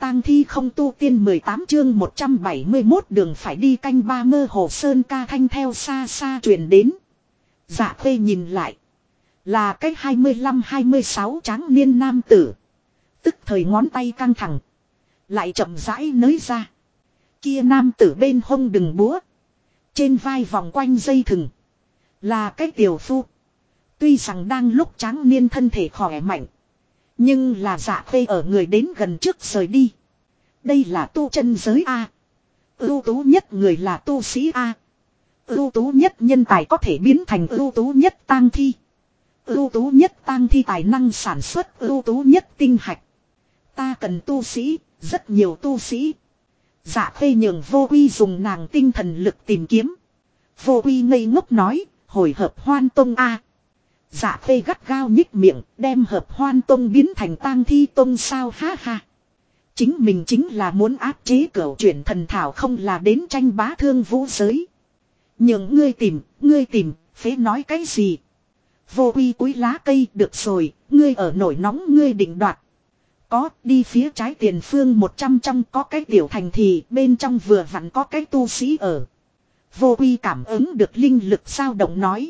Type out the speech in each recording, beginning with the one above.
tang thi không tu tiên 18 chương 171 đường phải đi canh ba mơ hồ sơn ca thanh theo xa xa truyền đến. Dạ Khê nhìn lại. Là cái 25-26 tráng niên nam tử. Tức thời ngón tay căng thẳng. Lại chậm rãi nới ra. Kia nam tử bên hông đừng búa. Trên vai vòng quanh dây thừng. Là cái tiểu phu. Tuy rằng đang lúc tráng niên thân thể khỏe mạnh. Nhưng là Dạ Khê ở người đến gần trước rời đi. Đây là tu chân giới A. Ưu tú nhất người là tu sĩ A. Ưu tú nhất nhân tài có thể biến thành ưu tú nhất tang thi. Ưu tú nhất tang thi tài năng sản xuất ưu tú nhất tinh hạch. Ta cần tu sĩ, rất nhiều tu sĩ. Dạ Khê nhường Vô Uy dùng nàng tinh thần lực tìm kiếm. Vô Uy ngây ngốc nói, hồi hợp Hoan Tông A. Dạ Khê gắt gao nhích miệng, đem hợp Hoan Tông biến thành tang thi tông sao ha ha. Chính mình chính là muốn áp chế cửu chuyển thần thảo không là đến tranh bá thương vũ giới. Nhưng ngươi tìm, phế nói cái gì? Vô Uy cúi lá cây, được rồi, ngươi ở nổi nóng ngươi định đoạt. Có, đi phía trái tiền phương 100 trong có cái tiểu thành thì bên trong vừa vặn có cái tu sĩ ở. Vô Uy cảm ứng được linh lực dao động nói.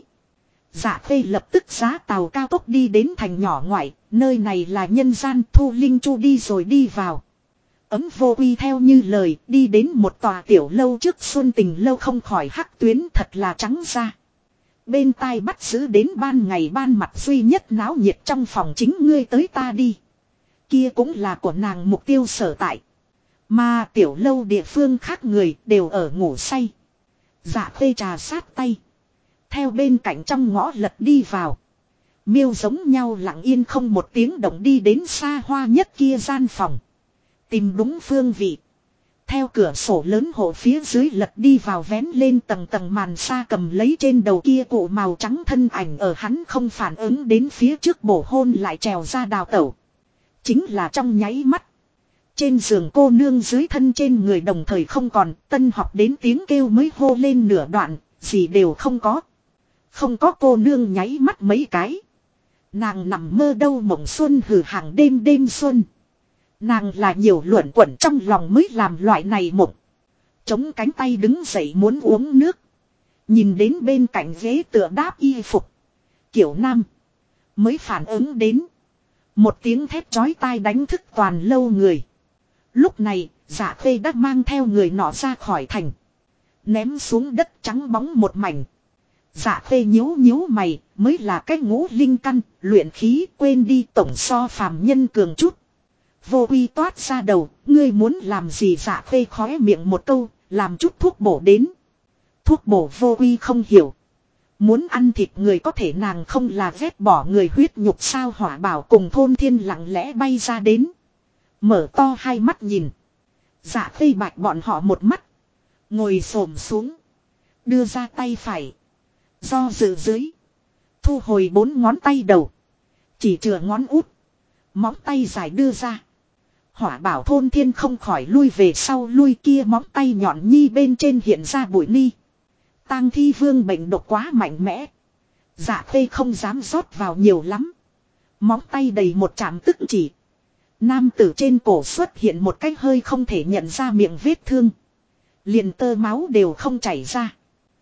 Dạ Khê lập tức giá tàu cao tốc đi đến thành nhỏ ngoại, nơi này là nhân gian Thu Linh Chu đi rồi đi vào. Ấm Vô Uy theo như lời đi đến một tòa tiểu lâu trước Xuân Tình lâu không khỏi hắc tuyến thật là trắng ra. Bên tai bắt giữ đến ban ngày ban mặt duy nhất náo nhiệt trong phòng chính ngươi tới ta đi. Kia cũng là của nàng mục tiêu sở tại. Mà tiểu lâu địa phương khác người đều ở ngủ say. Dạ Khê trà sát tay. Theo bên cạnh trong ngõ lật đi vào. Miêu giống nhau lặng yên không một tiếng động đi đến xa hoa nhất kia gian phòng. Tìm đúng phương vị. Theo cửa sổ lớn hộ phía dưới lật đi vào vén lên tầng tầng màn sa cầm lấy trên đầu kia cụ màu trắng thân ảnh ở hắn không phản ứng đến phía trước bổ hôn lại trèo ra đào tẩu. Chính là trong nháy mắt. Trên giường cô nương dưới thân trên người đồng thời không còn tân học đến tiếng kêu mới hô lên nửa đoạn, gì đều không có. Không có cô nương nháy mắt mấy cái. Nàng nằm mơ đâu mộng xuân hừ hàng đêm đêm xuân. Nàng là nhiều luẩn quẩn trong lòng mới làm loại này mộng. Chống cánh tay đứng dậy muốn uống nước. Nhìn đến bên cạnh ghế tựa đáp y phục. Kiểu nam. Mới phản ứng đến. Một tiếng thét chói tai đánh thức toàn lâu người. Lúc này, Dạ Khê đã mang theo người nọ ra khỏi thành. Ném xuống đất trắng bóng một mảnh. Dạ Khê nhíu nhíu mày, mới là cái ngũ linh căn, luyện khí quên đi tổng so phàm nhân cường chút. Vô Uy toát ra đầu, ngươi muốn làm gì? Dạ Khê khóe miệng một câu, làm chút thuốc bổ đến. Thuốc bổ Vô Uy không hiểu. Muốn ăn thịt người có thể nàng không là ghét bỏ người huyết nhục sao? Hỏa Bảo cùng Thôn Thiên lặng lẽ bay ra đến. Mở to hai mắt nhìn. Dạ Khê bạch bọn họ một mắt. Ngồi xổm xuống. Đưa ra tay phải. Do dự dưới. Thu hồi 4 ngón tay đầu. Chỉ chừa ngón út. Móng tay dài đưa ra. Hỏa Bảo Thôn Thiên không khỏi lui về sau lui kia móng tay nhọn nhi bên trên hiện ra bụi ni. Tang thi vương bệnh độc quá mạnh mẽ. Dạ Khê không dám rót vào nhiều lắm. Móng tay đầy một chạm tức chỉ. Nam tử trên cổ xuất hiện một cái hơi không thể nhận ra miệng vết thương. Liền tơ máu đều không chảy ra.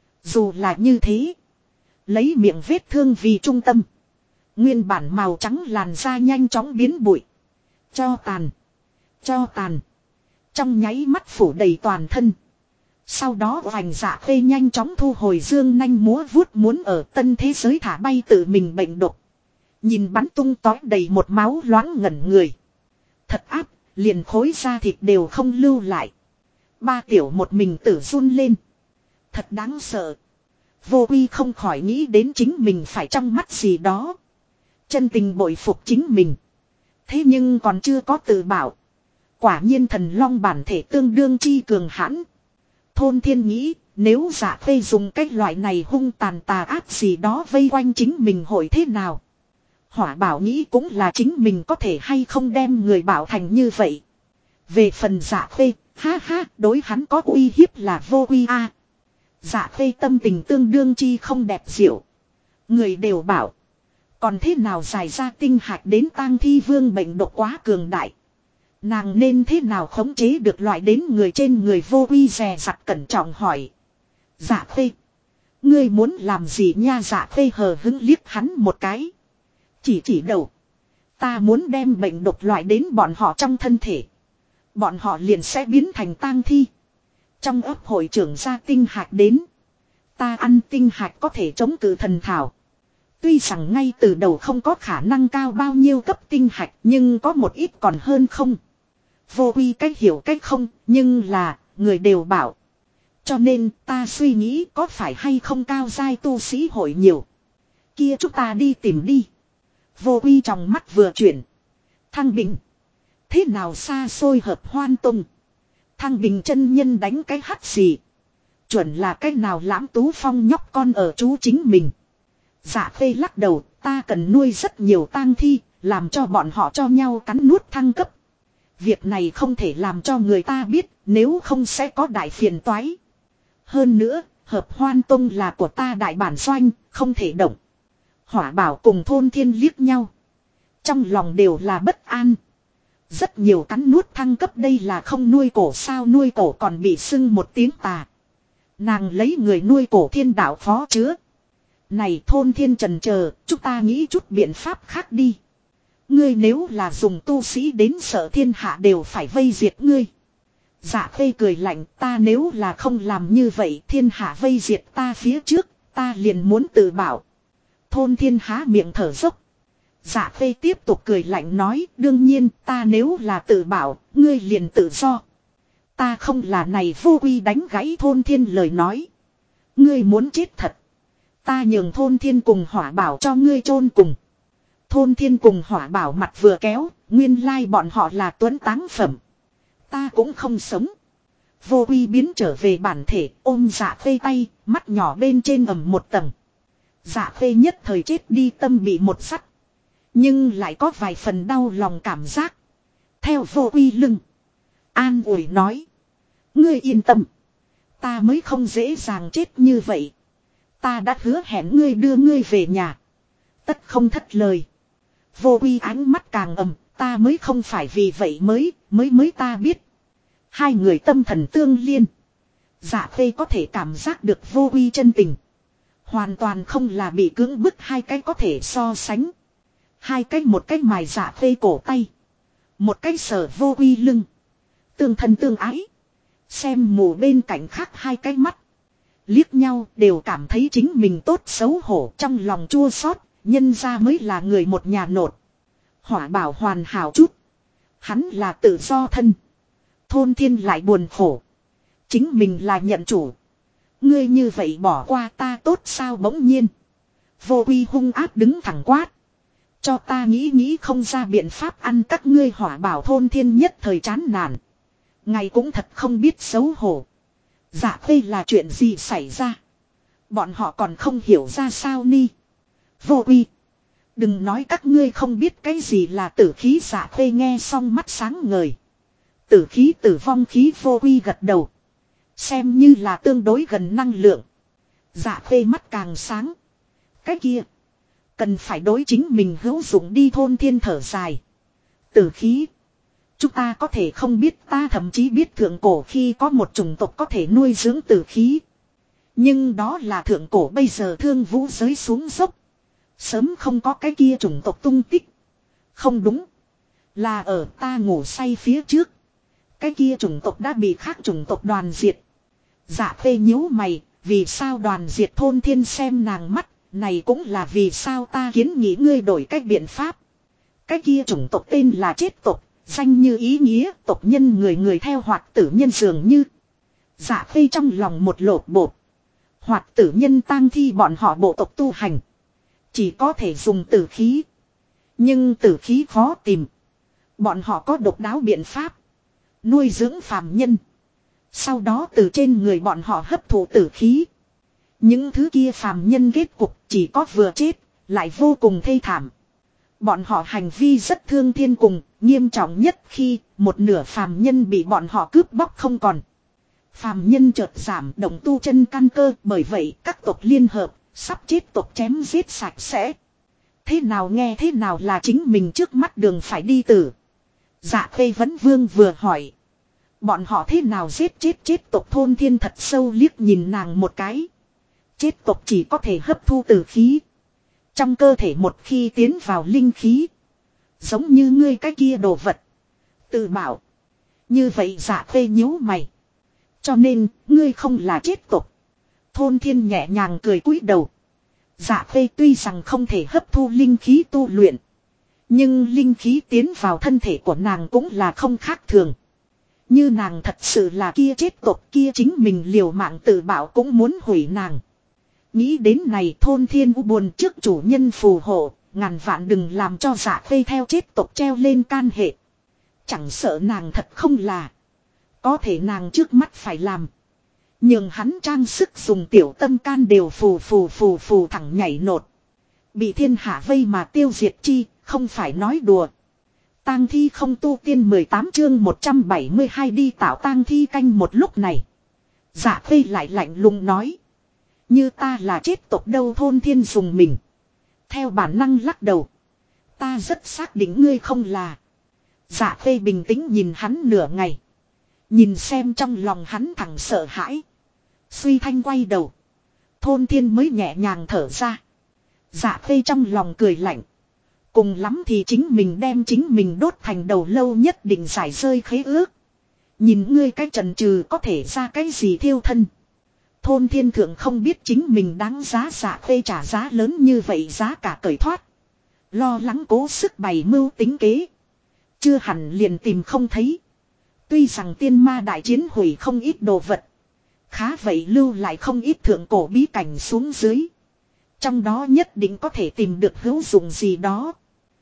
Dù là như thế. Lấy miệng vết thương vì trung tâm. Nguyên bản màu trắng làn da nhanh chóng biến bụi. Cho tàn. Cho tàn. Trong nháy mắt phủ đầy toàn thân. Sau đó hoành Dạ Khê nhanh chóng thu hồi dương nanh múa vuốt muốn ở tân thế giới thả bay tự mình bệnh độc. Nhìn bắn tung tói đầy một máu loáng ngẩn người. Thật áp, liền khối da thịt đều không lưu lại. Ba tiểu một mình tử run lên. Thật đáng sợ. Vô Uy không khỏi nghĩ đến chính mình phải trong mắt gì đó. Chân tình bội phục chính mình. Thế nhưng còn chưa có tự bảo. Quả nhiên thần long bản thể tương đương chi cường hãn. Thôn Thiên nghĩ, nếu Dạ Khê dùng cách loại này hung tàn tà ác gì đó vây quanh chính mình hội thế nào. Hỏa Bảo nghĩ cũng là chính mình có thể hay không đem người bảo thành như vậy. Về phần Dạ Khê, ha ha, đối hắn có uy hiếp là Vô Uy a. Dạ Khê tâm tình tương đương chi không đẹp diệu. Người đều bảo. Còn thế nào giải ra tinh hạch đến tang thi vương bệnh độc quá cường đại. Nàng nên thế nào khống chế được loại đến người trên người vô uy dè dặt cẩn trọng hỏi. Dạ Khê. Ngươi muốn làm gì nha? Dạ Khê hờ hững liếc hắn một cái. Chỉ đầu. Ta muốn đem bệnh độc loại đến bọn họ trong thân thể. Bọn họ liền sẽ biến thành tang thi. Trong ấp hội trưởng ra tinh hạt đến. Ta ăn tinh hạt có thể chống cự thần thảo. Tuy rằng ngay từ đầu không có khả năng cao bao nhiêu cấp tinh hạt, nhưng có một ít còn hơn không. Vô uy cách hiểu cách không, nhưng là, người đều bảo. Cho nên ta suy nghĩ có phải hay không cao giai tu sĩ hội nhiều. Kia chúng ta đi tìm đi. Vô uy trong mắt vừa chuyển. Thăng Bình. Thế nào xa xôi hợp hoan tung. Thăng Bình chân nhân đánh cái hắt xì. Chuẩn là cái nào lãm tú phong nhóc con ở chú chính mình. Dạ Khê lắc đầu, ta cần nuôi rất nhiều tang thi, làm cho bọn họ cho nhau cắn nuốt thăng cấp. Việc này không thể làm cho người ta biết, nếu không sẽ có đại phiền toái. Hơn nữa, hợp hoan tông là của ta đại bản doanh, không thể động. Hỏa Bảo cùng Thôn Thiên liếc nhau. Trong lòng đều là bất an. Rất nhiều cắn nuốt thăng cấp đây là không nuôi cổ sao, nuôi cổ còn bị xưng một tiếng tà. Nàng lấy người nuôi cổ thiên đạo phó chứa. Này Thôn Thiên trần chờ, chúng ta nghĩ chút biện pháp khác đi. Ngươi nếu là dùng tu sĩ đến sợ thiên hạ đều phải vây diệt ngươi. Dạ Khê cười lạnh, ta nếu là không làm như vậy thiên hạ vây diệt ta phía trước, ta liền muốn tự bảo. Thôn Thiên há miệng thở dốc. Dạ Khê tiếp tục cười lạnh nói, đương nhiên ta nếu là tự bảo, ngươi liền tự do. Ta không là này. Vô uy đánh gãy Thôn Thiên lời nói. Ngươi muốn chết thật. Ta nhường Thôn Thiên cùng Hỏa Bảo cho ngươi chôn cùng. Thôn Thiên cùng Hỏa Bảo mặt vừa kéo, nguyên lai bọn họ là tuấn táng phẩm. Ta cũng không sống. Vô uy biến trở về bản thể, ôm Dạ Khê tay, mắt nhỏ bên trên ẩm một tầng. Dạ Khê nhất thời chết đi tâm bị một sắt. Nhưng lại có vài phần đau lòng cảm giác. Theo vô uy lưng. An ủi nói. Ngươi yên tâm. Ta mới không dễ dàng chết như vậy. Ta đã hứa hẹn ngươi đưa ngươi về nhà. Tất không thất lời. Vô uy ánh mắt càng ầm. Ta mới không phải vì vậy mới ta biết. Hai người tâm thần tương liên. Dạ Khê có thể cảm giác được vô uy chân tình. Hoàn toàn không là bị cưỡng bức, hai cái có thể so sánh. Hai cái, một cái mài Dạ Khê cổ tay. Một cái sờ vô uy lưng. Tương thân tương ái. Xem mù bên cạnh khác hai cái mắt. Liếc nhau đều cảm thấy chính mình tốt xấu hổ, trong lòng chua xót, nhân ra mới là người một nhà nột. Hỏa Bảo hoàn hảo chút. Hắn là tự do thân. Thôn Thiên lại buồn khổ. Chính mình là nhận chủ. Ngươi như vậy bỏ qua ta tốt sao? Bỗng nhiên Vô uy hung ác đứng thẳng quát. Cho ta nghĩ không ra biện pháp ăn các ngươi. Hỏa Bảo Thôn Thiên nhất thời chán nản. Ngày cũng thật không biết xấu hổ. Dạ Khê là chuyện gì xảy ra? Bọn họ còn không hiểu ra sao ni. Vô uy. Đừng nói các ngươi không biết cái gì là tử khí. Dạ Khê nghe xong mắt sáng ngời. Tử khí, tử vong khí. Vô uy gật đầu. Xem như là tương đối gần năng lượng. Dạ Khê mắt càng sáng. Cái kia. Cần phải đối chính mình hữu dụng đi. Thôn Thiên thở dài. Tử khí. Chúng ta có thể không biết, ta thậm chí biết thượng cổ khi có một chủng tộc có thể nuôi dưỡng tử khí. Nhưng đó là thượng cổ, bây giờ thương vũ giới xuống dốc. Sớm không có cái kia chủng tộc tung tích. Không đúng. Là ở ta ngủ say phía trước. Cái kia chủng tộc đã bị khác chủng tộc đoàn diệt. Dạ Khê nhíu mày, vì sao đoàn diệt? Thôn Thiên xem nàng mắt, này cũng là vì sao ta kiến nghị ngươi đổi cách biện pháp. Cái kia chủng tộc tên là chết tộc. Danh như ý nghĩa, tộc nhân người người theo hoạt tử nhân dường như. Dạ Khê trong lòng một lột bột. Hoạt tử nhân tang thi bọn họ bộ tộc tu hành. Chỉ có thể dùng tử khí. Nhưng tử khí khó tìm. Bọn họ có độc đáo biện pháp. Nuôi dưỡng phàm nhân. Sau đó từ trên người bọn họ hấp thụ tử khí. Những thứ kia phàm nhân kết cục chỉ có vừa chết, lại vô cùng thê thảm. Bọn họ hành vi rất thương thiên cùng, nghiêm trọng nhất khi một nửa phàm nhân bị bọn họ cướp bóc không còn. Phàm nhân chợt giảm động tu chân căn cơ, bởi vậy các tộc liên hợp, sắp chết tộc chém giết sạch sẽ. Thế nào nghe thế nào là chính mình trước mắt đường phải đi tử. Dạ Khê Vấn Vương vừa hỏi. Bọn họ thế nào giết chết tộc Thôn Thiên thật sâu liếc nhìn nàng một cái. Chết tộc chỉ có thể hấp thu tử khí. Trong cơ thể một khi tiến vào linh khí. Giống như ngươi cái kia đồ vật. Tự bảo. Như vậy Dạ Khê nhíu mày. Cho nên, ngươi không là chết tộc. Thôn Thiên nhẹ nhàng cười cúi đầu. Dạ Khê tuy rằng không thể hấp thu linh khí tu luyện. Nhưng linh khí tiến vào thân thể của nàng cũng là không khác thường. Như nàng thật sự là kia chết tộc kia chính mình liều mạng tự bảo cũng muốn hủy nàng. Nghĩ đến này Thôn Thiên u buồn trước chủ nhân phù hộ, ngàn vạn đừng làm cho Dạ Khê theo chết tộc treo lên can hệ. Chẳng sợ nàng thật không là. Có thể nàng trước mắt phải làm. Nhưng hắn trang sức dùng tiểu tâm can đều phù thẳng nhảy nột. Bị thiên hạ vây mà tiêu diệt chi, không phải nói đùa. Tang thi không tu tiên 18 chương 172 đi tạo tang thi canh một lúc này. Dạ Khê lại lạnh lùng nói. Như ta là chết tộc đâu Thôn Thiên dùng mình. Theo bản năng lắc đầu. Ta rất xác định ngươi không là. Dạ Khê bình tĩnh nhìn hắn nửa ngày. Nhìn xem trong lòng hắn thẳng sợ hãi. Suy thanh quay đầu. Thôn Thiên mới nhẹ nhàng thở ra. Dạ Khê trong lòng cười lạnh. Cùng lắm thì chính mình đem chính mình đốt thành đầu lâu nhất định giải rơi khế ước. Nhìn ngươi cái trần trừ có thể ra cái gì thiêu thân. Thôn Thiên thượng không biết chính mình đáng giá Dạ Khê trả giá lớn như vậy giá cả cởi thoát. Lo lắng cố sức bày mưu tính kế. Chưa hẳn liền tìm không thấy. Tuy rằng tiên ma đại chiến hủy không ít đồ vật. Khá vậy lưu lại không ít thượng cổ bí cảnh xuống dưới. Trong đó nhất định có thể tìm được hữu dụng gì đó.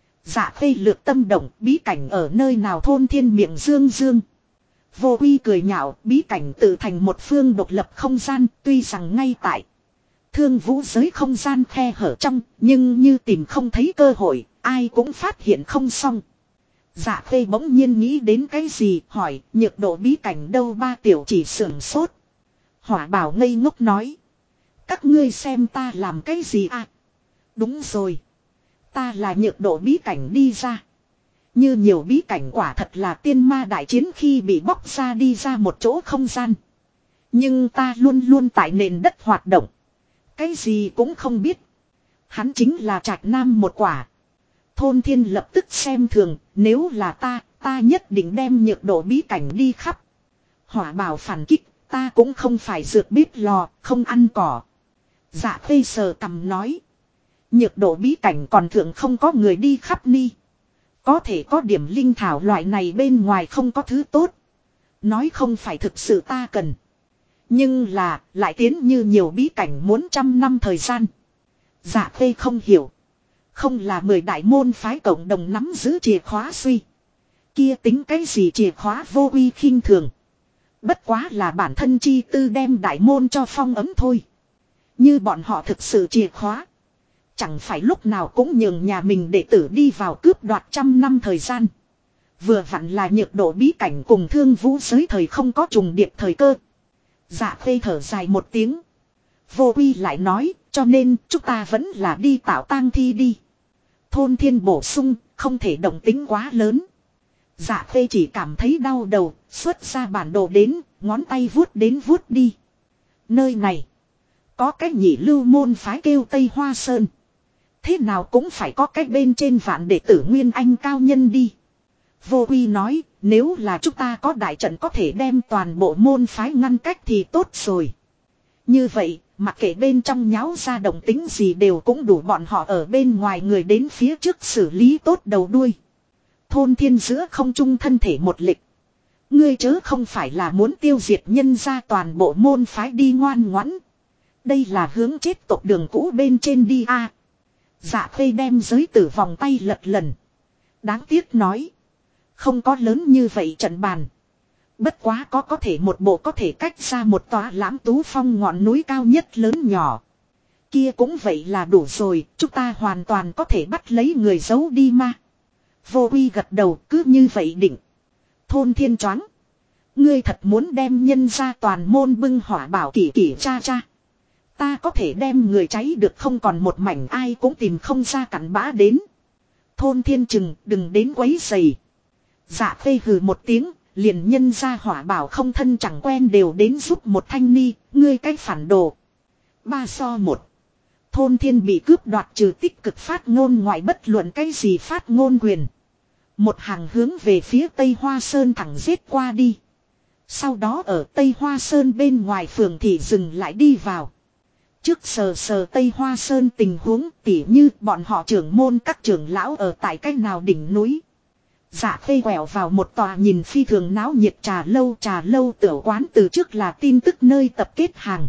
Dạ Khê lược tâm động bí cảnh ở nơi nào Thôn Thiên miệng dương dương. Vô Quy cười nhạo bí cảnh tự thành một phương độc lập không gian tuy rằng ngay tại. Thương vũ giới không gian khe hở trong nhưng như tìm không thấy cơ hội ai cũng phát hiện không xong. Dạ Khê bỗng nhiên nghĩ đến cái gì hỏi nhược độ bí cảnh đâu ba tiểu chỉ sưởng sốt. Hỏa Bảo ngây ngốc nói. Các ngươi xem ta làm cái gì à? Đúng rồi. Ta là nhược độ bí cảnh đi ra. Như nhiều bí cảnh quả thật là tiên ma đại chiến khi bị bóc ra đi ra một chỗ không gian. Nhưng ta luôn luôn tại nền đất hoạt động. Cái gì cũng không biết. Hắn chính là Trạch Nam một quả. Thôn Thiên lập tức xem thường. Nếu là ta nhất định đem nhược độ bí cảnh đi khắp. Hỏa Bảo phản kích. Ta cũng không phải dược biết lò, không ăn cỏ. Dạ Khê sờ cằm nói. Nhược độ bí cảnh còn thượng không có người đi khắp ni. Có thể có điểm linh thảo loại này bên ngoài không có thứ tốt. Nói không phải thực sự ta cần. Nhưng là, lại tiến như nhiều bí cảnh muốn 100 năm thời gian. Dạ Khê không hiểu. Không là 10 đại môn phái cộng đồng nắm giữ chìa khóa suy. Kia tính cái gì chìa khóa vô uy khinh thường. Bất quá là bản thân chi tư đem đại môn cho phong ấm thôi. Như bọn họ thực sự chìa khóa. Chẳng phải lúc nào cũng nhường nhà mình đệ tử đi vào cướp đoạt 100 năm thời gian. Vừa vặn là nhược độ bí cảnh cùng thương vũ giới thời không có trùng điệp thời cơ. Dạ Khê thở dài một tiếng. Vô Quy lại nói, cho nên chúng ta vẫn là đi tạo tang thi đi. Thôn Thiên bổ sung, không thể động tính quá lớn. Dạ Khê chỉ cảm thấy đau đầu, xuất ra bản đồ đến, ngón tay vuốt đến vuốt đi. Nơi này, có cái nhị lưu môn phái kêu Tây Hoa Sơn. Thế nào cũng phải có cái bên trên vạn đệ tử Nguyên Anh cao nhân đi. Vô Quy nói, nếu là chúng ta có đại trận có thể đem toàn bộ môn phái ngăn cách thì tốt rồi. Như vậy, mặc kệ bên trong nháo ra động tính gì đều cũng đủ bọn họ ở bên ngoài người đến phía trước xử lý tốt đầu đuôi. Thôn Thiên giữa không trung thân thể một lịch. Ngươi chớ không phải là muốn tiêu diệt nhân ra toàn bộ môn phái đi ngoan ngoãn. Đây là hướng chết tộc đường cũ bên trên đi a. Dạ Khê đem giới tử vòng tay lật lần. Đáng tiếc nói. Không có lớn như vậy trận bàn. Bất quá có thể một bộ có thể cách ra một tòa Lãm Tú Phong ngọn núi cao nhất lớn nhỏ. Kia cũng vậy là đủ rồi, chúng ta hoàn toàn có thể bắt lấy người giấu đi ma. Vô Quy gật đầu cứ như vậy định. Thôn Thiên choáng. Ngươi thật muốn đem nhân ra toàn môn bưng hỏa bảo kỷ kỷ cha cha. Ta có thể đem người cháy được không còn một mảnh ai cũng tìm không ra cặn bã đến. Thôn Thiên chừng đừng đến quấy rầy. Dạ Khê hừ một tiếng, liền nhân ra Hỏa Bảo không thân chẳng quen đều đến giúp một thanh ni, ngươi cái phản đồ. 3-1. Thôn Thiên bị cướp đoạt trừ tích cực phát ngôn ngoại bất luận cái gì phát ngôn quyền. Một hàng hướng về phía Tây Hoa Sơn thẳng giết qua đi. Sau đó ở Tây Hoa Sơn bên ngoài phường thì dừng lại đi vào. Trước sờ Tây Hoa Sơn tình huống tỉ như bọn họ trưởng môn các trưởng lão ở tại cách nào đỉnh núi. Dạ Khê quẹo vào một tòa nhìn phi thường náo nhiệt trà lâu tiểu quán từ trước là tin tức nơi tập kết hàng.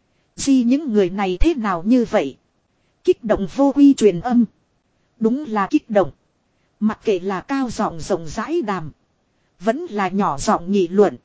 Những người này thế nào như vậy? Kích động vô quy truyền âm. Đúng là kích động. Mặc kệ là cao giọng rộng rãi đàm. Vẫn là nhỏ giọng nghị luận.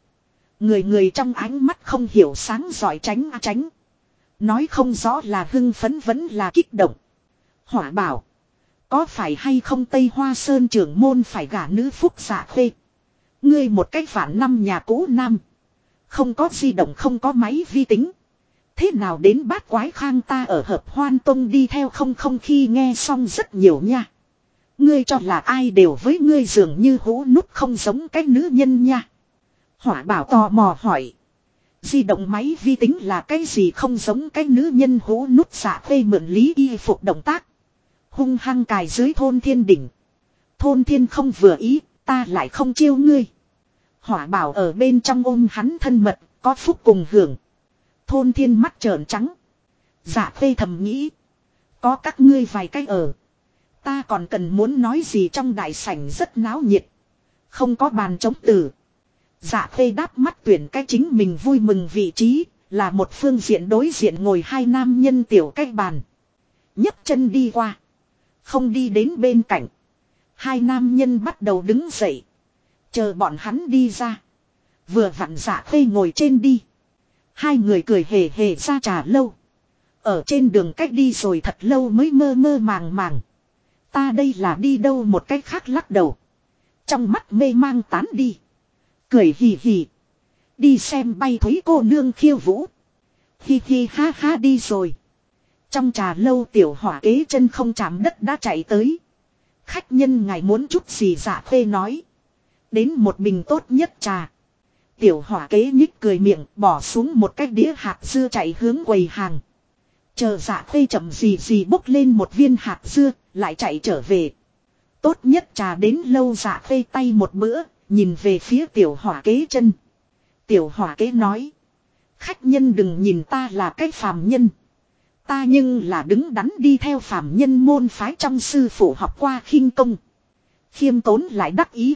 Người trong ánh mắt không hiểu sáng giỏi tránh. Nói không rõ là hưng phấn vẫn là kích động. Hỏa Bảo. Có phải hay không Tây Hoa Sơn trưởng môn phải gả nữ phúc Dạ Khê. Ngươi một cách phản năm nhà cũ nam. Không có di động không có máy vi tính. Thế nào đến bát quái khang ta ở hợp hoan tông đi theo không khi nghe xong rất nhiều nha. Ngươi cho là ai đều với ngươi dường như hũ nút không giống cái nữ nhân nha. Hỏa Bảo tò mò hỏi. Di động máy vi tính là cái gì không giống cái nữ nhân hũ nút. Dạ Khê mượn Lý Y Phục động tác. Hung hăng cài dưới Thôn Thiên đỉnh. Thôn Thiên không vừa ý, ta lại không chiêu ngươi. Hỏa Bảo ở bên trong ôm hắn thân mật, có phúc cùng hưởng. Thôn Thiên mắt trợn trắng. Dạ Khê thầm nghĩ. Có các ngươi vài cái ở. Ta còn cần muốn nói gì trong đại sảnh rất náo nhiệt. Không có bàn chống từ. Dạ Khê đáp mắt tuyển cái chính mình vui mừng vị trí. Là một phương diện đối diện ngồi hai nam nhân tiểu cái bàn. nhấc chân đi qua. Không đi đến bên cạnh. Hai nam nhân bắt đầu đứng dậy. Chờ bọn hắn đi ra. Vừa vặn Dạ Khê ngồi trên đi. Hai người cười hề hề ra trà lâu. Ở trên đường cách đi rồi thật lâu mới mơ màng. Ta đây là đi đâu một cách khác lắc đầu. Trong mắt mê mang tán đi. Cười hì hì. Đi xem bay thúy cô nương khiêu vũ. Hi hi ha ha đi rồi. Trong trà lâu tiểu hỏa kế chân không chạm đất đã chạy tới. Khách nhân ngài muốn chút gì Dạ Khê nói. Đến một bình tốt nhất trà. Tiểu hỏa kế nhích cười miệng bỏ xuống một cái đĩa hạt dưa chạy hướng quầy hàng. Chờ Dạ Khê chậm gì bốc lên một viên hạt dưa lại chạy trở về. Tốt nhất trà đến lâu Dạ Khê tay một bữa nhìn về phía tiểu hỏa kế chân. Tiểu hỏa kế nói. Khách nhân đừng nhìn ta là cái phàm nhân. Ta nhưng là đứng đắn đi theo phàm nhân môn phái trong sư phụ học qua khinh công. Khiêm tốn lại đắc ý.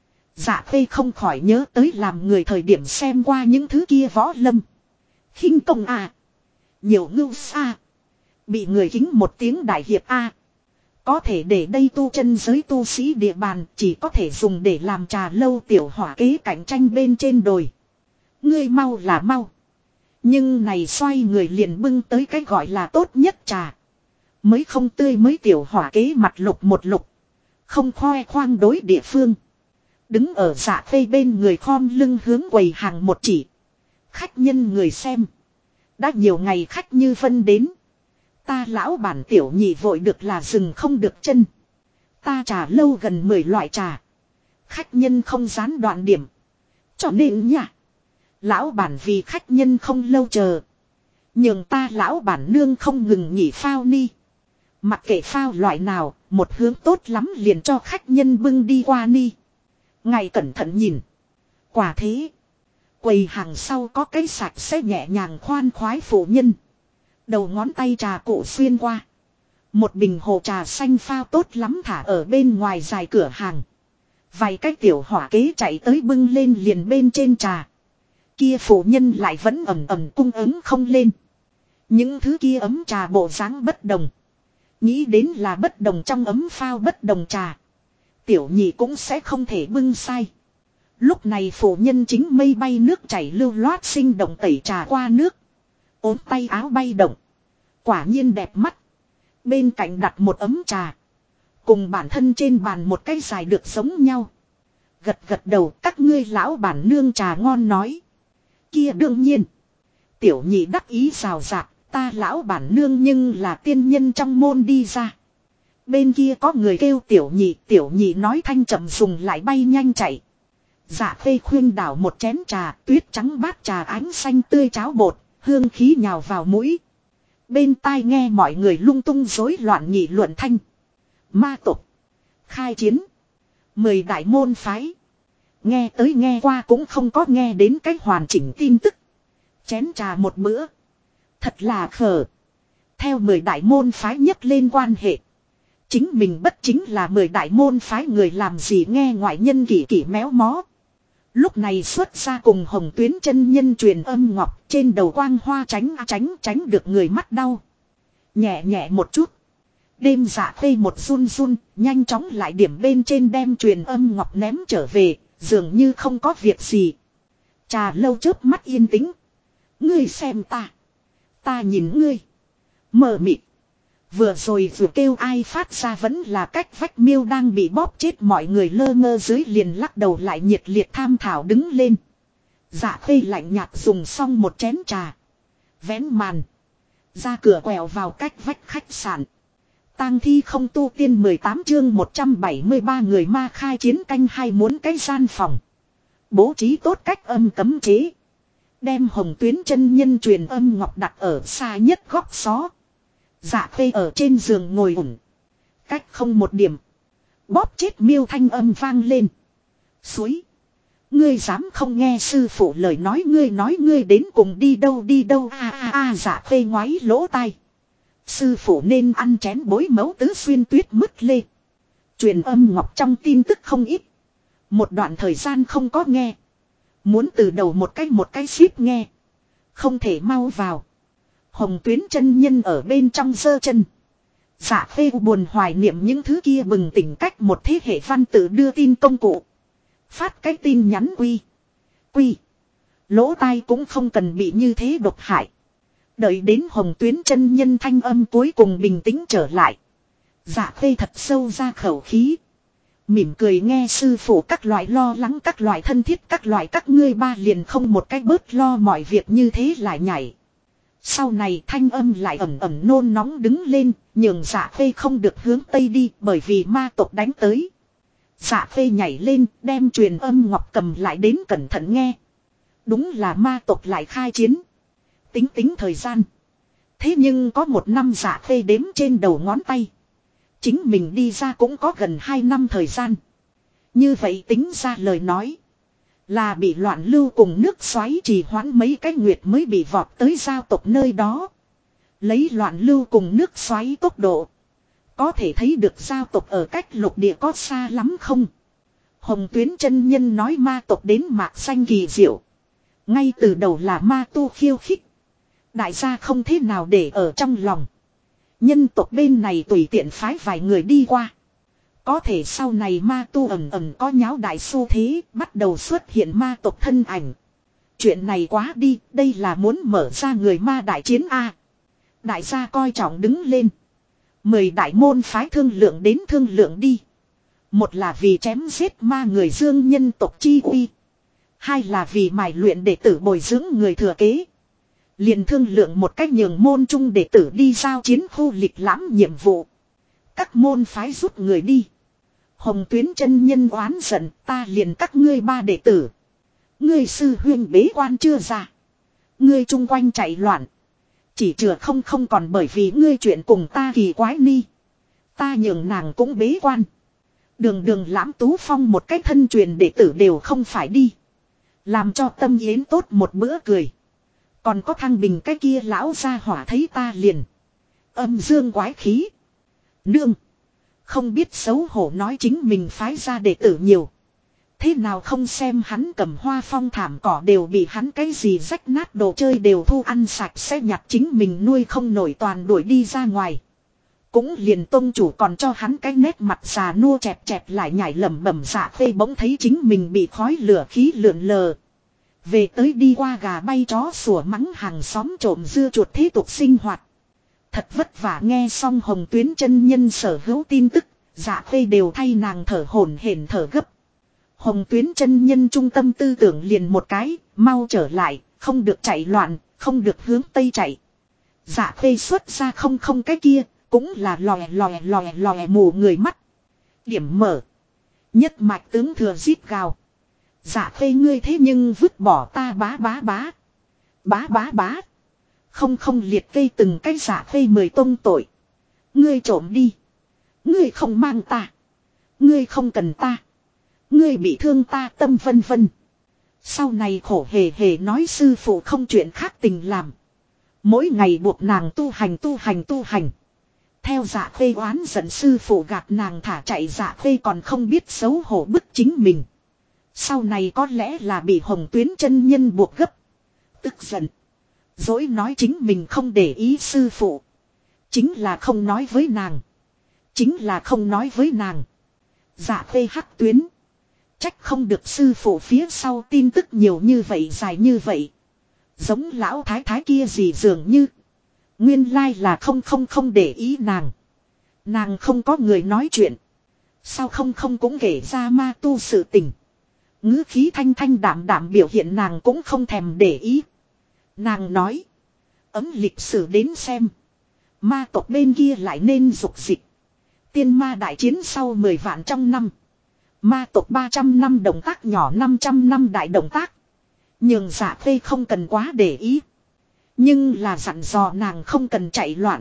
Dạ Khê không khỏi nhớ tới làm người thời điểm xem qua những thứ kia võ lâm. Khinh công à. Nhiều ngưu xa. Bị người kính một tiếng đại hiệp a. Có thể để đây tu chân giới tu sĩ địa bàn chỉ có thể dùng để làm trà lâu tiểu hỏa kế cạnh tranh bên trên đồi. Ngươi mau là mau. Nhưng này xoay người liền bưng tới cái gọi là tốt nhất trà. Mới không tươi mới tiểu hỏa kế mặt lục một lục. Không khoe khoang đối địa phương. Đứng ở Dạ Khê bên người khom lưng hướng quầy hàng một chỉ. Khách nhân người xem. Đã nhiều ngày khách như vân đến. Ta lão bản tiểu nhị vội được là dừng không được chân. Ta trà lâu gần 10 loại trà. Khách nhân không gián đoạn điểm. Cho nên nha. Lão bản vì khách nhân không lâu chờ. Nhưng ta lão bản nương không ngừng nghỉ phao ni. Mặc kệ phao loại nào, một hướng tốt lắm liền cho khách nhân bưng đi qua ni. Ngài cẩn thận nhìn. Quả thế. Quầy hàng sau có cái sạch sẽ nhẹ nhàng khoan khoái phụ nhân. Đầu ngón tay trà cổ xuyên qua. Một bình hồ trà xanh phao tốt lắm thả ở bên ngoài dài cửa hàng. Vài cái tiểu hỏa kế chạy tới bưng lên liền bên trên trà. Kia phụ nhân lại vẫn ẩm cung ứng không lên. Những thứ kia ấm trà bộ dáng bất đồng. Nghĩ đến là bất đồng trong ấm phao bất đồng trà. Tiểu nhị cũng sẽ không thể bưng sai. Lúc này phụ nhân chính mây bay nước chảy lưu loát sinh động tẩy trà qua nước. Ốm tay áo bay động. Quả nhiên đẹp mắt. Bên cạnh đặt một ấm trà. Cùng bản thân trên bàn một cái dài được giống nhau. Gật đầu các ngươi lão bản nương trà ngon nói. Kia đương nhiên. Tiểu nhị đắc ý rào rạc. Ta lão bản nương nhưng là tiên nhân trong môn đi ra. Bên kia có người kêu tiểu nhị nói thanh chậm dùng lại bay nhanh chạy. Dạ Khê khuyên đảo một chén trà, tuyết trắng bát trà ánh xanh tươi cháo bột, hương khí nhào vào mũi. Bên tai nghe mọi người lung tung rối loạn nghị luận thanh. Ma tộc. Khai chiến. 10 đại môn phái. Nghe tới nghe qua cũng không có nghe đến cách hoàn chỉnh tin tức. Chén trà một bữa. Thật là khờ. Theo 10 đại môn phái nhất lên quan hệ. Chính mình bất chính là 10 đại môn phái người làm gì nghe ngoại nhân kỳ kỳ méo mó. Lúc này xuất ra cùng Hồng Tuyến chân nhân truyền âm ngọc trên đầu quang hoa tránh được người mắt đau. Nhẹ nhẹ một chút. Đêm Dạ Khê một run run, nhanh chóng lại điểm bên trên đem truyền âm ngọc ném trở về, dường như không có việc gì. Trà lâu chớp mắt yên tĩnh. Ngươi xem ta nhìn ngươi. Mờ mịt. Vừa rồi vừa kêu ai phát ra vẫn là cách vách miêu đang bị bóp chết, mọi người lơ ngơ dưới liền lắc đầu lại nhiệt liệt tham thảo đứng lên. Dạ Khê lạnh nhạt dùng xong một chén trà. Vén màn. Ra cửa quẹo vào cách vách khách sạn. Tang thi không tu tiên 18 chương 173 người ma khai chiến canh hai muốn cái gian phòng. Bố trí tốt cách âm cấm chế. Đem Hồng Tuyến chân nhân truyền âm ngọc đặt ở xa nhất góc xó. Dạ Khê ở trên giường ngồi ủng. Cách không một điểm. Bóp chết miêu thanh âm vang lên. Suối. Ngươi dám không nghe sư phụ lời nói ngươi đến cùng đi đâu Dạ Khê ngoáy lỗ tai. Sư phụ nên ăn chén bối mấu tứ xuyên tuyết mứt lê. Truyền âm ngọc trong tin tức không ít. Một đoạn thời gian không có nghe. Muốn từ đầu một cái ship nghe. Không thể mau vào. Hồng Tuyến chân nhân ở bên trong giơ chân. Dạ Khê buồn hoài niệm những thứ kia bừng tỉnh cách một thế hệ văn tự đưa tin công cụ. Phát cái tin nhắn quy. Lỗ tai cũng không cần bị như thế độc hại. Đợi đến Hồng Tuyến chân nhân thanh âm cuối cùng bình tĩnh trở lại. Dạ Khê thật sâu ra khẩu khí. Mỉm cười nghe sư phụ các loại lo lắng, các loại thân thiết, các loại các ngươi ba liền không một cách bớt lo mọi việc như thế lại nhảy. Sau này thanh âm lại ẩm nôn nóng đứng lên, nhường Dạ Khê không được hướng tây đi bởi vì ma tộc đánh tới. Dạ Khê nhảy lên, đem truyền âm ngọc cầm lại đến cẩn thận nghe. Đúng là ma tộc lại khai chiến. Tính thời gian. Thế nhưng có một năm Dạ Khê đếm trên đầu ngón tay. Chính mình đi ra cũng có gần 2 năm thời gian. Như vậy tính ra lời nói. Là bị loạn lưu cùng nước xoáy trì hoãn mấy cái nguyệt mới bị vọt tới giao tộc nơi đó. Lấy loạn lưu cùng nước xoáy tốc độ. Có thể thấy được giao tộc ở cách lục địa có xa lắm không? Hồng Tuyến chân nhân nói ma tộc đến mạc xanh kỳ diệu. Ngay từ đầu là ma tu khiêu khích. Đại gia không thế nào để ở trong lòng. Nhân tộc bên này tùy tiện phái vài người đi qua. Có thể sau này ma tu ẩn có nháo đại xu thế, bắt đầu xuất hiện ma tộc thân ảnh. Chuyện này quá đi, đây là muốn mở ra người ma đại chiến A. Đại gia coi trọng đứng lên. 10 đại môn phái thương lượng đến thương lượng đi. Một là vì chém giết ma người dương nhân tộc chi uy. Hai là vì mài luyện đệ tử bồi dưỡng người thừa kế. Liền thương lượng một cách nhường môn trung đệ tử đi giao chiến khu lịch lãm nhiệm vụ. Các môn phái rút người đi. Hồng Tuyến chân nhân oán giận, ta liền các ngươi 3 đệ tử. Ngươi sư huynh bế quan chưa ra. Ngươi chung quanh chạy loạn. Chỉ chừa không còn bởi vì ngươi chuyện cùng ta kỳ quái ni. Ta nhường nàng cũng bế quan. Đường lãm tú phong một cái thân truyền đệ tử đều không phải đi. Làm cho tâm yến tốt một bữa cười. Còn có Thăng Bình cái kia lão gia hỏa thấy ta liền. Âm dương quái khí. Nương. Không biết xấu hổ nói chính mình phái ra đệ tử nhiều. Thế nào không xem hắn cầm hoa phong thảm cỏ đều bị hắn cái gì rách nát đồ chơi đều thu ăn sạch sẽ nhặt chính mình nuôi không nổi toàn đuổi đi ra ngoài. Cũng liền tông chủ còn cho hắn cái nét mặt già nua chẹp lại nhảy lẩm bẩm. Dạ Khê bỗng thấy chính mình bị khói lửa khí lượn lờ. Về tới đi qua gà bay chó sủa mắng hàng xóm trộm dưa chuột thế tục sinh hoạt. Thật vất vả nghe xong Hồng Tuyến chân nhân sở hữu tin tức, Dạ Khê đều thay nàng thở hổn hển thở gấp. Hồng Tuyến chân nhân trung tâm tư tưởng liền một cái, mau trở lại, không được chạy loạn, không được hướng tây chạy. Dạ Khê xuất ra không cái kia, cũng là lòe mù người mắt. Điểm mở. Nhất mạch tướng thừa giết gào. Dạ khê ngươi thế nhưng vứt bỏ ta bá bá bá. Bá bá bá. Không liệt kê từng cái dạ khê 10 tông tội. Ngươi trộm đi. Ngươi không mang ta. Ngươi không cần ta. Ngươi bị thương ta tâm vân vân. Sau này khổ hề hề nói sư phụ không chuyện khác tình làm. Mỗi ngày buộc nàng tu hành. Theo dạ khê oán giận sư phụ gạt nàng thả chạy dạ khê còn không biết xấu hổ bức chính mình. Sau này có lẽ là bị Hồng Tuyến chân nhân buộc gấp. Tức giận. Dối nói chính mình không để ý sư phụ. Chính là không nói với nàng. Dạ khê hắc tuyến. Trách không được sư phụ phía sau tin tức nhiều như vậy dài như vậy. Giống lão thái thái kia gì dường như. Nguyên lai là không để ý nàng. Nàng không có người nói chuyện. Sao không cũng kể ra ma tu sự tình. Ngữ khí thanh đạm biểu hiện nàng cũng không thèm để ý. Nàng nói. Ấm lịch sử đến xem. Ma tộc bên kia lại nên dục dịch. Tiên ma đại chiến sau 10 vạn trong năm. Ma tộc 300 năm động tác nhỏ 500 năm đại động tác. Nhưng dạ khê không cần quá để ý. Nhưng là dặn dò nàng không cần chạy loạn.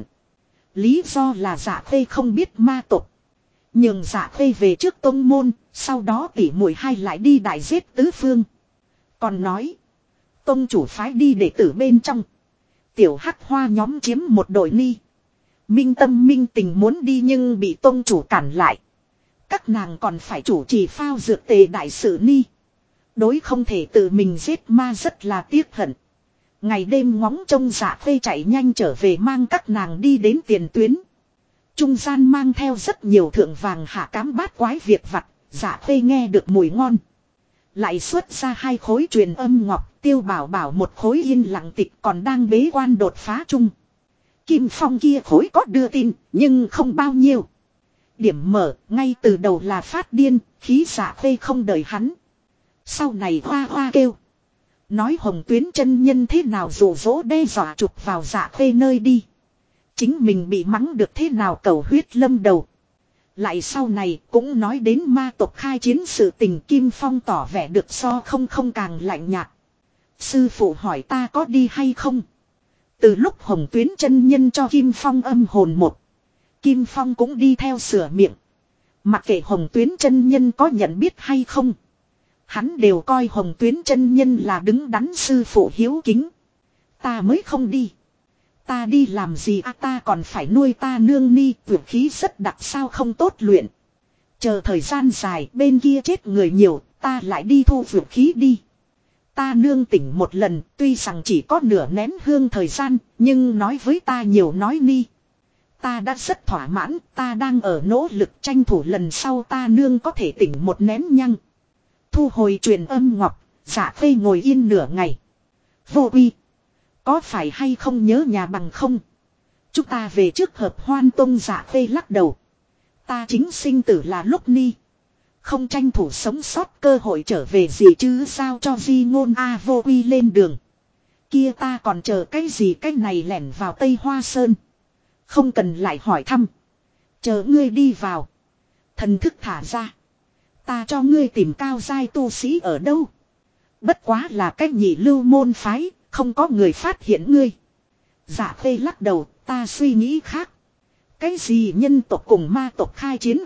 Lý do là dạ khê không biết ma tộc. Nhưng dạ khê về trước tông môn. Sau đó tỉ muội hai lại đi đại giết tứ phương. Còn nói. Tông chủ phái đi đệ tử bên trong. Tiểu hắc hoa nhóm chiếm một đội ni. Minh tâm minh tình muốn đi nhưng bị tông chủ cản lại. Các nàng còn phải chủ trì phao dược tề đại sự ni. Đối không thể tự mình giết ma rất là tiếc hận. Ngày đêm ngóng trông dạ khê chạy nhanh trở về mang các nàng đi đến tiền tuyến. Trung gian mang theo rất nhiều thượng vàng hạ cám bát quái việc vặt. Dạ khê nghe được mùi ngon. Lại xuất ra 2 khối truyền âm ngọc. Tiêu bảo một khối yên lặng tịch còn đang bế quan đột phá chung. Kim Phong kia khối có đưa tin nhưng không bao nhiêu. Điểm mở ngay từ đầu là phát điên. Khí dạ khê không đợi hắn. Sau này hoa kêu. Nói Hồng Tuyến chân nhân thế nào dụ dỗ đe dọa chụp vào dạ khê nơi đi. Chính mình bị mắng được thế nào cầu huyết lâm đầu. Lại sau này cũng nói đến ma tộc khai chiến sự tình Kim Phong tỏ vẻ được so không càng lạnh nhạt. Sư phụ hỏi ta có đi hay không. Từ lúc Hồng Tuyến chân nhân cho Kim Phong âm hồn một. Kim Phong cũng đi theo sửa miệng. Mặc kệ Hồng Tuyến chân nhân có nhận biết hay không. Hắn đều coi Hồng Tuyến chân nhân là đứng đắn sư phụ hiếu kính. Ta mới không đi. Ta đi làm gì ta còn phải nuôi ta nương ni. Vượt khí rất đặc sao không tốt luyện. Chờ thời gian dài bên kia chết người nhiều. Ta lại đi thu vượt khí đi. Ta nương tỉnh một lần. Tuy rằng chỉ có nửa nén hương thời gian. Nhưng nói với ta nhiều nói ni. Ta đã rất thỏa mãn. Ta đang ở nỗ lực tranh thủ lần sau ta nương có thể tỉnh một nén nhăng. Thu hồi truyền âm ngọc, dạ khê ngồi yên nửa ngày. Vô uy. Có phải hay không nhớ nhà bằng không? Chúng ta về trước hợp hoan tông dạ khê lắc đầu. Ta chính sinh tử là lúc ni. Không tranh thủ sống sót cơ hội trở về gì chứ sao cho di ngôn vô uy lên đường. Kia ta còn chờ cái gì cái này lẻn vào Tây Hoa Sơn. Không cần lại hỏi thăm. Chờ ngươi đi vào. Thần thức thả ra. Ta cho ngươi tìm cao giai tu sĩ ở đâu. Bất quá là cách nhị lưu môn phái. Không có người phát hiện ngươi. Dạ khê lắc đầu. Ta suy nghĩ khác. Cái gì nhân tộc cùng ma tộc khai chiến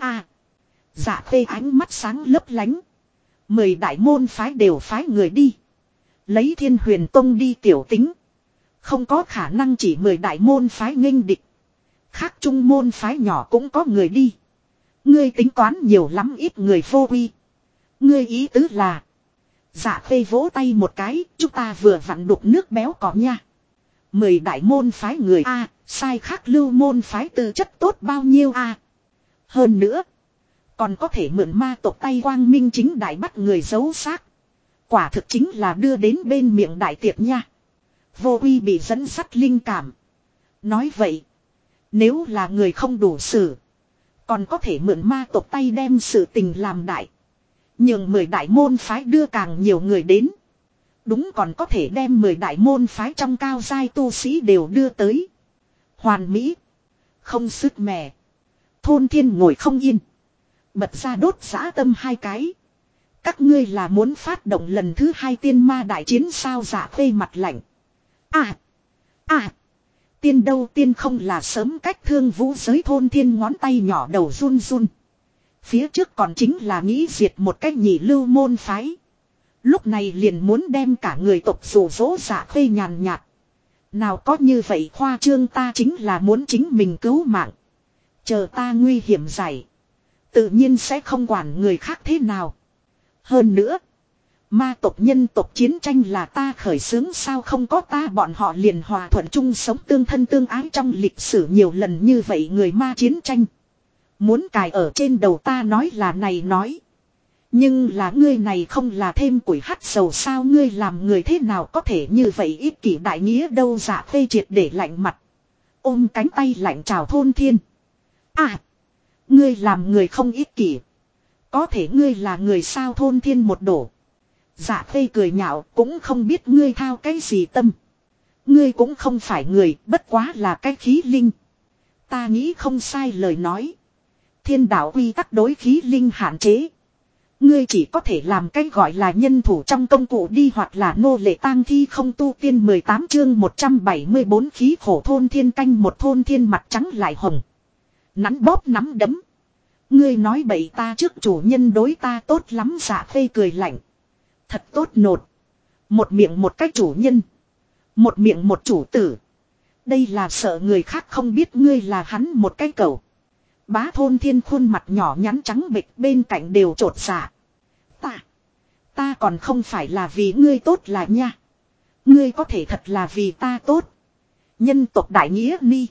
Dạ khê ánh mắt sáng lấp lánh. 10 đại môn phái đều phái người đi. Lấy Thiên Huyền Tông đi tiểu tính. Không có khả năng chỉ 10 đại môn phái nghênh địch. Khác trung môn phái nhỏ cũng có người đi. Ngươi tính toán nhiều lắm ít người vô uy. Ngươi ý tứ là. Dạ khê vỗ tay một cái. Chúng ta vừa vặn đục nước béo cỏ nha. 10 đại môn phái người sai khác lưu môn phái tư chất tốt bao nhiêu Hơn nữa. Còn có thể mượn ma tộc tay quang minh chính đại bắt người giấu xác. Quả thực chính là đưa đến bên miệng đại tiệc nha. Vô uy bị dẫn dắt linh cảm. Nói vậy. Nếu là người không đủ xử. Còn có thể mượn ma tộc tay đem sự tình làm đại. Nhưng 10 đại môn phái đưa càng nhiều người đến. Đúng còn có thể đem 10 đại môn phái trong cao giai tu sĩ đều đưa tới. Hoàn mỹ. Không sứt mẻ. Thôn thiên ngồi không yên. Bật ra đốt giã tâm 2 cái. Các ngươi là muốn phát động lần thứ 2 tiên ma đại chiến sao? Dạ Khê mặt lạnh. Tiên đâu, tiên không là sớm cách thương vũ giới. Thôn Thiên ngón tay nhỏ đầu run run. Phía trước còn chính là nghĩ diệt một cách nhị lưu môn phái. Lúc này liền muốn đem cả người tộc rủ rỗ. Dạ Khê nhàn nhạt. Nào có như vậy khoa trương, ta chính là muốn chính mình cứu mạng. Chờ ta nguy hiểm giải. Tự nhiên sẽ không quản người khác thế nào. Hơn nữa. Ma tộc nhân tộc chiến tranh là ta khởi xướng sao? Không có ta bọn họ liền hòa thuận chung sống tương thân tương ái trong lịch sử nhiều lần như vậy người ma chiến tranh. Muốn cài ở trên đầu ta nói là này nói. Nhưng là ngươi này không là thêm củi hắt dầu sao? Ngươi làm người thế nào có thể như vậy ích kỷ đại nghĩa đâu? Dạ Khê triệt để lạnh mặt. Ôm cánh tay lạnh chào Thôn Thiên. Ngươi làm người không ích kỷ. Có thể ngươi là người sao? Thôn Thiên một đổ. Dạ Khê cười nhạo, cũng không biết ngươi thao cái gì tâm. Ngươi cũng không phải người, bất quá là cái khí linh. Ta nghĩ không sai lời nói. Thiên đạo quy tắc đối khí linh hạn chế. Ngươi chỉ có thể làm cái gọi là nhân thủ trong công cụ đi, hoặc là nô lệ tang thi không tu tiên. 18 chương 174 khí khổ. Thôn Thiên canh một. Thôn Thiên mặt trắng lại hồng. Nắn bóp nắm đấm. Ngươi nói bậy, ta trước chủ nhân đối ta tốt lắm. Dạ Khê cười lạnh. Thật tốt nột. Một miệng một cái chủ nhân. Một miệng một chủ tử. Đây là sợ người khác không biết ngươi là hắn một cái cầu. Bá Thôn Thiên khuôn mặt nhỏ nhắn trắng bệch bên cạnh đều trột dạ. Ta còn không phải là vì ngươi tốt là nha. Ngươi có thể thật là vì ta tốt. Nhân tộc đại nghĩa ni.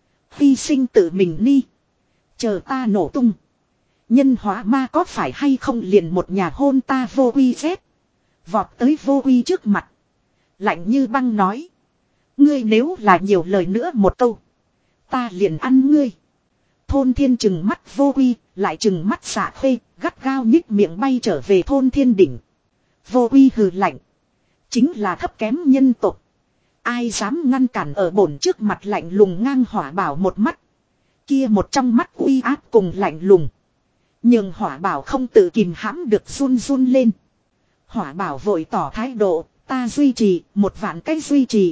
Hy sinh tự mình ni. Chờ ta nổ tung. Nhân hóa ma có phải hay không liền một nhà hôn ta vô uy rét. Vọt tới vô uy trước mặt. Lạnh như băng nói. Ngươi nếu là nhiều lời nữa một câu. Ta liền ăn ngươi. Thôn Thiên trừng mắt vô uy. Lại trừng mắt Dạ Khê. Gắt gao nhích miệng bay trở về Thôn Thiên đỉnh. Vô uy hừ lạnh. Chính là thấp kém nhân tộc. Ai dám ngăn cản ở bổn trước mặt? Lạnh lùng ngang Hỏa Bảo một mắt. Kia một trong mắt uy áp cùng lạnh lùng. Nhưng Hỏa Bảo không tự kìm hãm được run run lên. Hỏa Bảo vội tỏ thái độ, ta duy trì, 1.000 cái duy trì.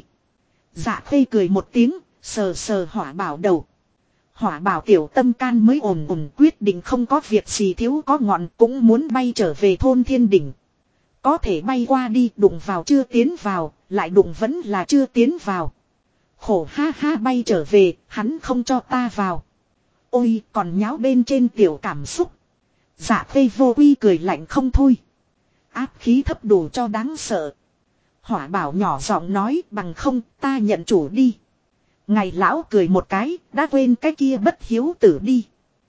Dạ Khê cười một tiếng, sờ sờ Hỏa Bảo đầu. Hỏa Bảo tiểu tâm can mới ổn quyết định không có việc gì thiếu có ngọn, cũng muốn bay trở về Thôn Thiên đỉnh. Có thể bay qua đi, đụng vào chưa tiến vào, lại đụng vẫn là chưa tiến vào. Khổ ha ha, bay trở về, hắn không cho ta vào. Ôi, còn nháo bên trên tiểu cảm xúc. Dạ Khê vô uy cười lạnh không thôi. Áp khí thấp đủ cho đáng sợ. Hỏa Bảo nhỏ giọng nói, bằng không ta nhận chủ đi. Ngày lão cười một cái, đã quên cái kia bất hiếu tử đi.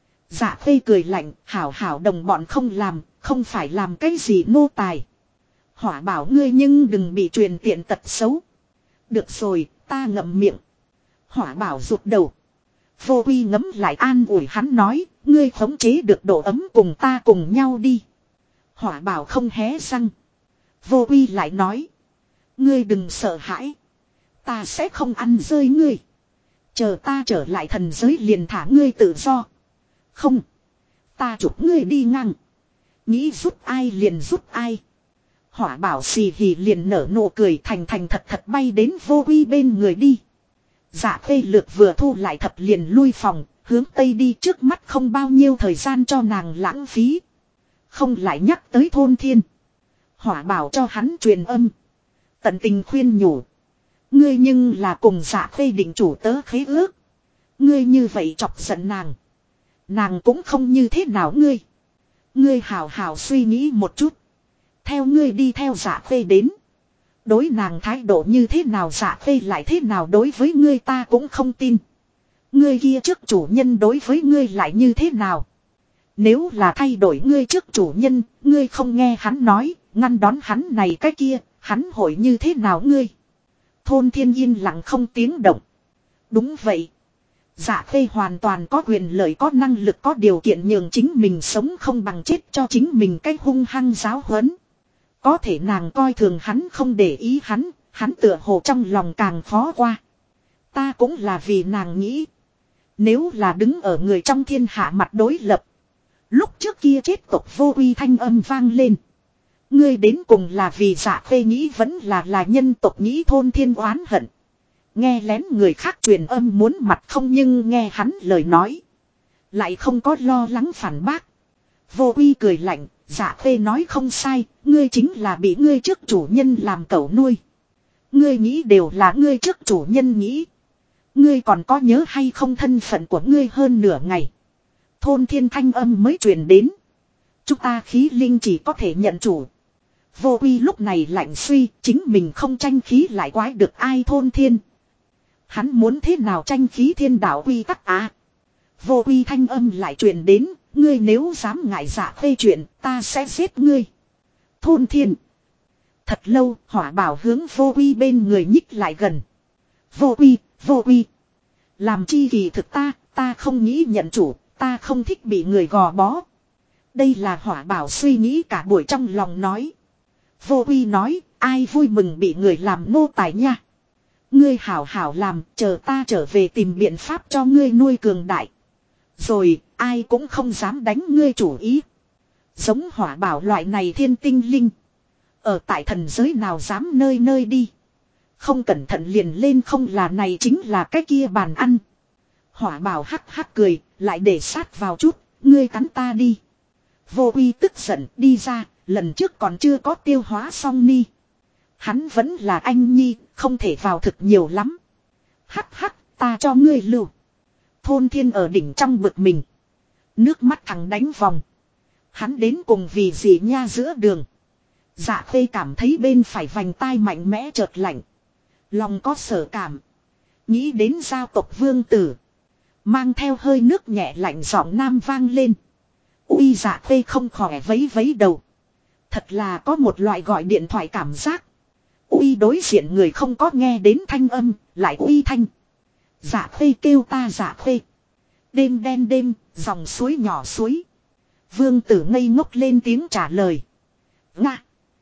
Dạ Khê cười lạnh, hảo hảo đồng bọn không làm, không phải làm cái gì nô tài. Hỏa Bảo ngươi nhưng đừng bị truyền tiện tật xấu. Được rồi, ta ngậm miệng. Hỏa Bảo rụt đầu. Vô uy ngấm lại an ủi hắn nói, ngươi khống chế được độ ấm cùng ta cùng nhau đi. Hỏa Bảo không hé răng. Vô uy lại nói. Ngươi đừng sợ hãi. Ta sẽ không ăn rơi ngươi. Chờ ta trở lại thần giới liền thả ngươi tự do. Không. Ta chụp ngươi đi ngang. Nghĩ rút ai liền rút ai. Hỏa Bảo xì hì liền nở nụ cười thành thật thật bay đến vô uy bên người đi. Dạ Khê lược vừa thu lại thập liền lui phòng, hướng tây đi, trước mắt không bao nhiêu thời gian cho nàng lãng phí. Không lại nhắc tới Thôn Thiên. Hỏa Bảo cho hắn truyền âm. Tận tình khuyên nhủ. Ngươi nhưng là cùng Dạ Khê định chủ tớ khế ước. Ngươi như vậy chọc giận nàng. Nàng cũng không như thế nào ngươi. Ngươi hào hào suy nghĩ một chút. Theo ngươi đi theo Dạ Khê đến. Đối nàng thái độ như thế nào Dạ Khê lại thế nào đối với ngươi ta cũng không tin. Ngươi kia trước chủ nhân đối với ngươi lại như thế nào. Nếu là thay đổi ngươi trước chủ nhân, ngươi không nghe hắn nói, ngăn đón hắn này cái kia, hắn hội như thế nào ngươi. Thôn Thiên yên lặng không tiếng động. Đúng vậy. Dạ Khê hoàn toàn có quyền lợi, có năng lực, có điều kiện nhường chính mình sống không bằng chết, cho chính mình cái hung hăng giáo huấn. Có thể nàng coi thường hắn, không để ý hắn tựa hồ trong lòng càng khó qua. Ta cũng là vì nàng nghĩ. Nếu là đứng ở người trong thiên hạ mặt đối lập. Lúc trước kia chết tộc vô uy thanh âm vang lên. Ngươi đến cùng là vì Dạ Khê nghĩ vẫn là nhân tộc nghĩ thôn thiên oán hận. Nghe lén người khác truyền âm muốn mặt không nhưng nghe hắn lời nói. Lại không có lo lắng phản bác. Vô Uy cười lạnh, Dạ Khê nói không sai, ngươi chính là bị ngươi trước chủ nhân làm cẩu nuôi. Ngươi nghĩ đều là ngươi trước chủ nhân nghĩ. Ngươi còn có nhớ hay không thân phận của ngươi hơn nửa ngày. Thôn thiên thanh âm mới truyền đến. Chúng ta khí linh chỉ có thể nhận chủ. Vô Uy lúc này lạnh suy, chính mình không tranh khí lại quái được ai thôn thiên. Hắn muốn thế nào tranh khí thiên đạo quy tắc á. Vô Uy thanh âm lại truyền đến, ngươi nếu dám ngại Dạ Khê chuyện, ta sẽ giết ngươi. Thôn thiên. Thật lâu, hỏa bảo hướng Vô Uy bên người nhích lại gần. Vô Uy. Làm chi kỳ thực ta không nghĩ nhận chủ, ta không thích bị người gò bó. Đây là hỏa bảo suy nghĩ cả buổi trong lòng nói. Vô Uy nói, ai vui mừng bị người làm nô tài nha. Ngươi hảo hảo làm, chờ ta trở về tìm biện pháp cho ngươi nuôi cường đại. Rồi, ai cũng không dám đánh ngươi chủ ý. Giống hỏa bảo loại này thiên tinh linh. Ở tại thần giới nào dám nơi nơi đi. Không cẩn thận liền lên không là này chính là cái kia bàn ăn. Hỏa bảo hắc hắc cười, lại để sát vào chút, ngươi cắn ta đi. Vô Uy tức giận đi ra, lần trước còn chưa có tiêu hóa xong ni. Hắn vẫn là anh nhi, không thể vào thực nhiều lắm. Hắc hắc, ta cho ngươi lưu. Thôn thiên ở đỉnh trong bực mình. Nước mắt thằng đánh vòng. Hắn đến cùng vì gì nha giữa đường. Dạ Khê cảm thấy bên phải vành tai mạnh mẽ chợt lạnh. Lòng có sở cảm. Nghĩ đến giao tộc vương tử. Mang theo hơi nước nhẹ lạnh giọng nam vang lên. Uy Dạ Khê không khỏe vấy vấy đầu. Thật là có một loại gọi điện thoại cảm giác. Uy đối diện người không có nghe đến thanh âm, lại uy thanh. Dạ Khê kêu ta Dạ Khê. Đêm đen đêm, dòng suối nhỏ suối. Vương tử ngây ngốc lên tiếng trả lời. Nga.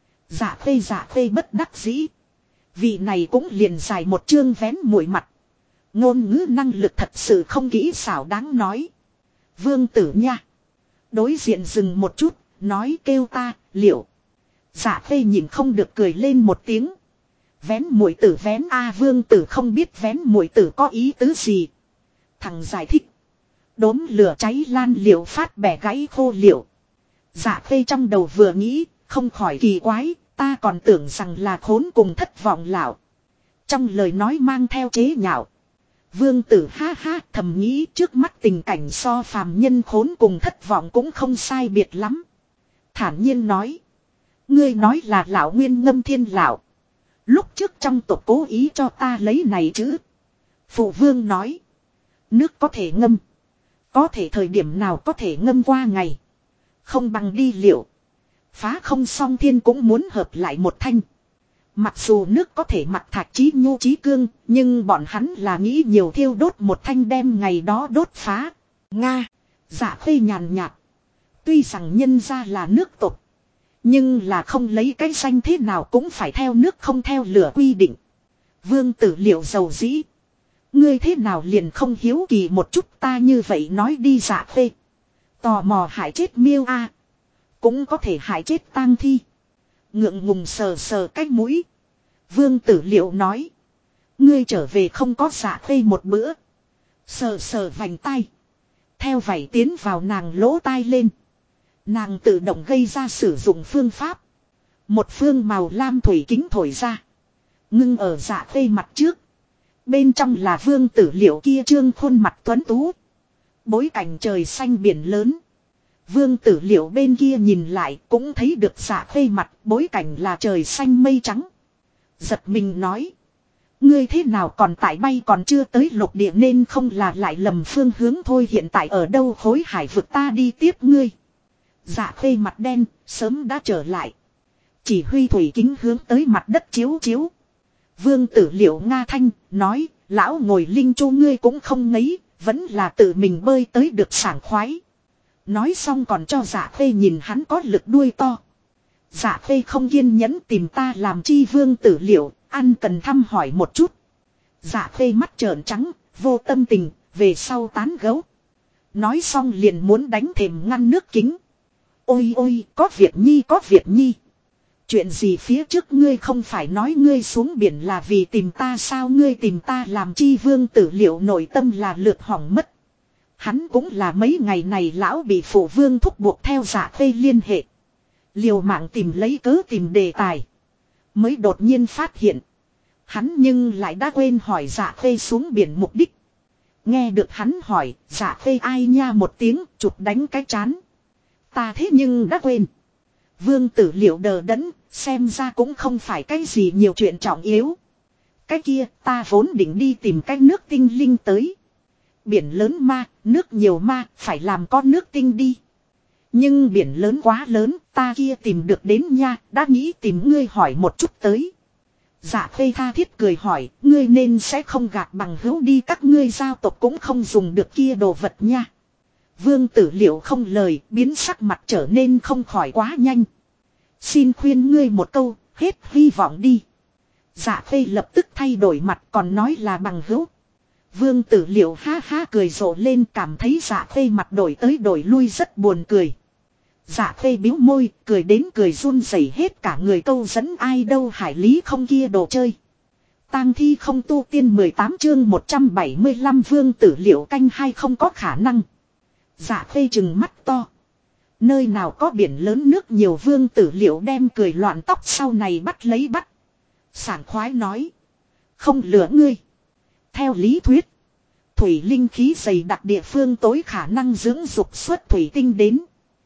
Dạ Khê bất đắc dĩ. Vị này cũng liền dài một chương vén mũi mặt. Ngôn ngữ năng lực thật sự không kỹ xảo đáng nói. Vương tử nha. Đối diện dừng một chút, nói kêu ta, liệu. Dạ Khê nhìn không được cười lên một tiếng. Vén mũi tử vén a vương tử không biết vén mũi tử có ý tứ gì. Thằng giải thích. Đốm lửa cháy lan liệu phát bẻ gãy khô liệu. Dạ Khê trong đầu vừa nghĩ, không khỏi kỳ quái, ta còn tưởng rằng là khốn cùng thất vọng lão. Trong lời nói mang theo chế nhạo. Vương tử ha ha thầm nghĩ trước mắt tình cảnh so phàm nhân khốn cùng thất vọng cũng không sai biệt lắm. Thản nhiên nói. Ngươi nói là lão nguyên ngâm thiên lão. Lúc trước trong tộc cố ý cho ta lấy này chứ. Phụ vương nói. Nước có thể ngâm. Có thể thời điểm nào có thể ngâm qua ngày. Không bằng đi liệu. Phá không song thiên cũng muốn hợp lại một thanh. Mặc dù nước có thể mặc thạch chí nhu chí cương. Nhưng bọn hắn là nghĩ nhiều thiêu đốt một thanh đem ngày đó đốt phá. Nga. Dạ Khê nhàn nhạt. Tuy rằng nhân ra là nước tộc. Nhưng là không lấy cái danh thế nào cũng phải theo nước không theo lửa quy định. Vương tử liệu dầu dĩ. Ngươi thế nào liền không hiếu kỳ một chút ta như vậy nói đi Dạ Khê. Tò mò hại chết miêu a cũng có thể hại chết tang thi. Ngượng ngùng sờ sờ cái mũi. Vương tử liệu nói. Ngươi trở về không có Dạ Khê một bữa. Sờ sờ vành tai. Theo vảy tiến vào nàng lỗ tai lên. Nàng tự động gây ra sử dụng phương pháp. Một phương màu lam thủy kính thổi ra. Ngưng ở Dạ Khê mặt trước. Bên trong là vương tử liệu kia trương khuôn mặt tuấn tú. Bối cảnh trời xanh biển lớn. Vương tử liệu bên kia nhìn lại cũng thấy được Dạ Khê mặt bối cảnh là trời xanh mây trắng. Giật mình nói. Ngươi thế nào còn tại bay còn chưa tới lục địa nên không là lại lầm phương hướng thôi hiện tại ở đâu khối hải vực ta đi tiếp ngươi. Dạ Khê mặt đen sớm đã trở lại. Chỉ huy thủy kính hướng tới mặt đất chiếu chiếu. Vương tử liệu Nga Thanh nói lão ngồi linh chu ngươi cũng không ngấy. Vẫn là tự mình bơi tới được sảng khoái. Nói xong còn cho Dạ Khê nhìn hắn có lực đuôi to. Dạ Khê không kiên nhẫn tìm ta làm chi vương tử liệu. Ăn cần thăm hỏi một chút. Dạ Khê mắt trợn trắng. Vô tâm tình. Về sau tán gấu. Nói xong liền muốn đánh thềm ngăn nước kính. Ôi ôi có việc nhi có việc nhi. Chuyện gì phía trước ngươi không phải nói ngươi xuống biển là vì tìm ta sao, ngươi tìm ta làm chi? Vương Tử Liệu nội tâm là lượt hỏng mất. Hắn cũng là mấy ngày này lão bị phụ vương thúc buộc theo Dạ Khê liên hệ. Liều mạng tìm lấy cớ tìm đề tài. Mới đột nhiên phát hiện. Hắn nhưng lại đã quên hỏi Dạ Khê xuống biển mục đích. Nghe được hắn hỏi, Dạ Khê ai nha một tiếng, chụp đánh cái trán. Ta thế nhưng đã quên. Vương Tử Liệu đờ đẫn, xem ra cũng không phải cái gì nhiều chuyện trọng yếu. Cái kia, ta vốn định đi tìm cái nước tinh linh tới. Biển lớn ma, nước nhiều ma, phải làm con nước tinh đi. Nhưng biển lớn quá lớn, ta kia tìm được đến nha, đã nghĩ tìm ngươi hỏi một chút tới. Dạ Khê tha thiết cười hỏi, ngươi nên sẽ không gạt bằng hữu đi, các ngươi giao tộc cũng không dùng được kia đồ vật nha. Vương Tử Liệu không lời, biến sắc mặt trở nên không khỏi quá nhanh. Xin khuyên ngươi một câu, hết hy vọng đi. Dạ Khê lập tức thay đổi mặt, còn nói là bằng hữu. Vương Tử Liệu ha ha cười rộ lên, cảm thấy Dạ Khê mặt đổi tới đổi lui rất buồn cười. Dạ Khê bĩu môi, cười đến cười run rẩy hết cả người, câu dẫn ai đâu hải lý không kia đồ chơi. Tang thi không tu tiên 18 chương 175 Vương Tử Liệu canh hai không có khả năng. Dạ Khê trừng mắt to. Nơi nào có biển lớn nước nhiều? Vương Tử Liệu đem cười loạn tóc sau này bắt lấy bắt. Sảng khoái nói. Không lừa ngươi. Theo lý thuyết. Thủy linh khí dày đặc địa phương tối khả năng dưỡng dục xuất thủy tinh đến.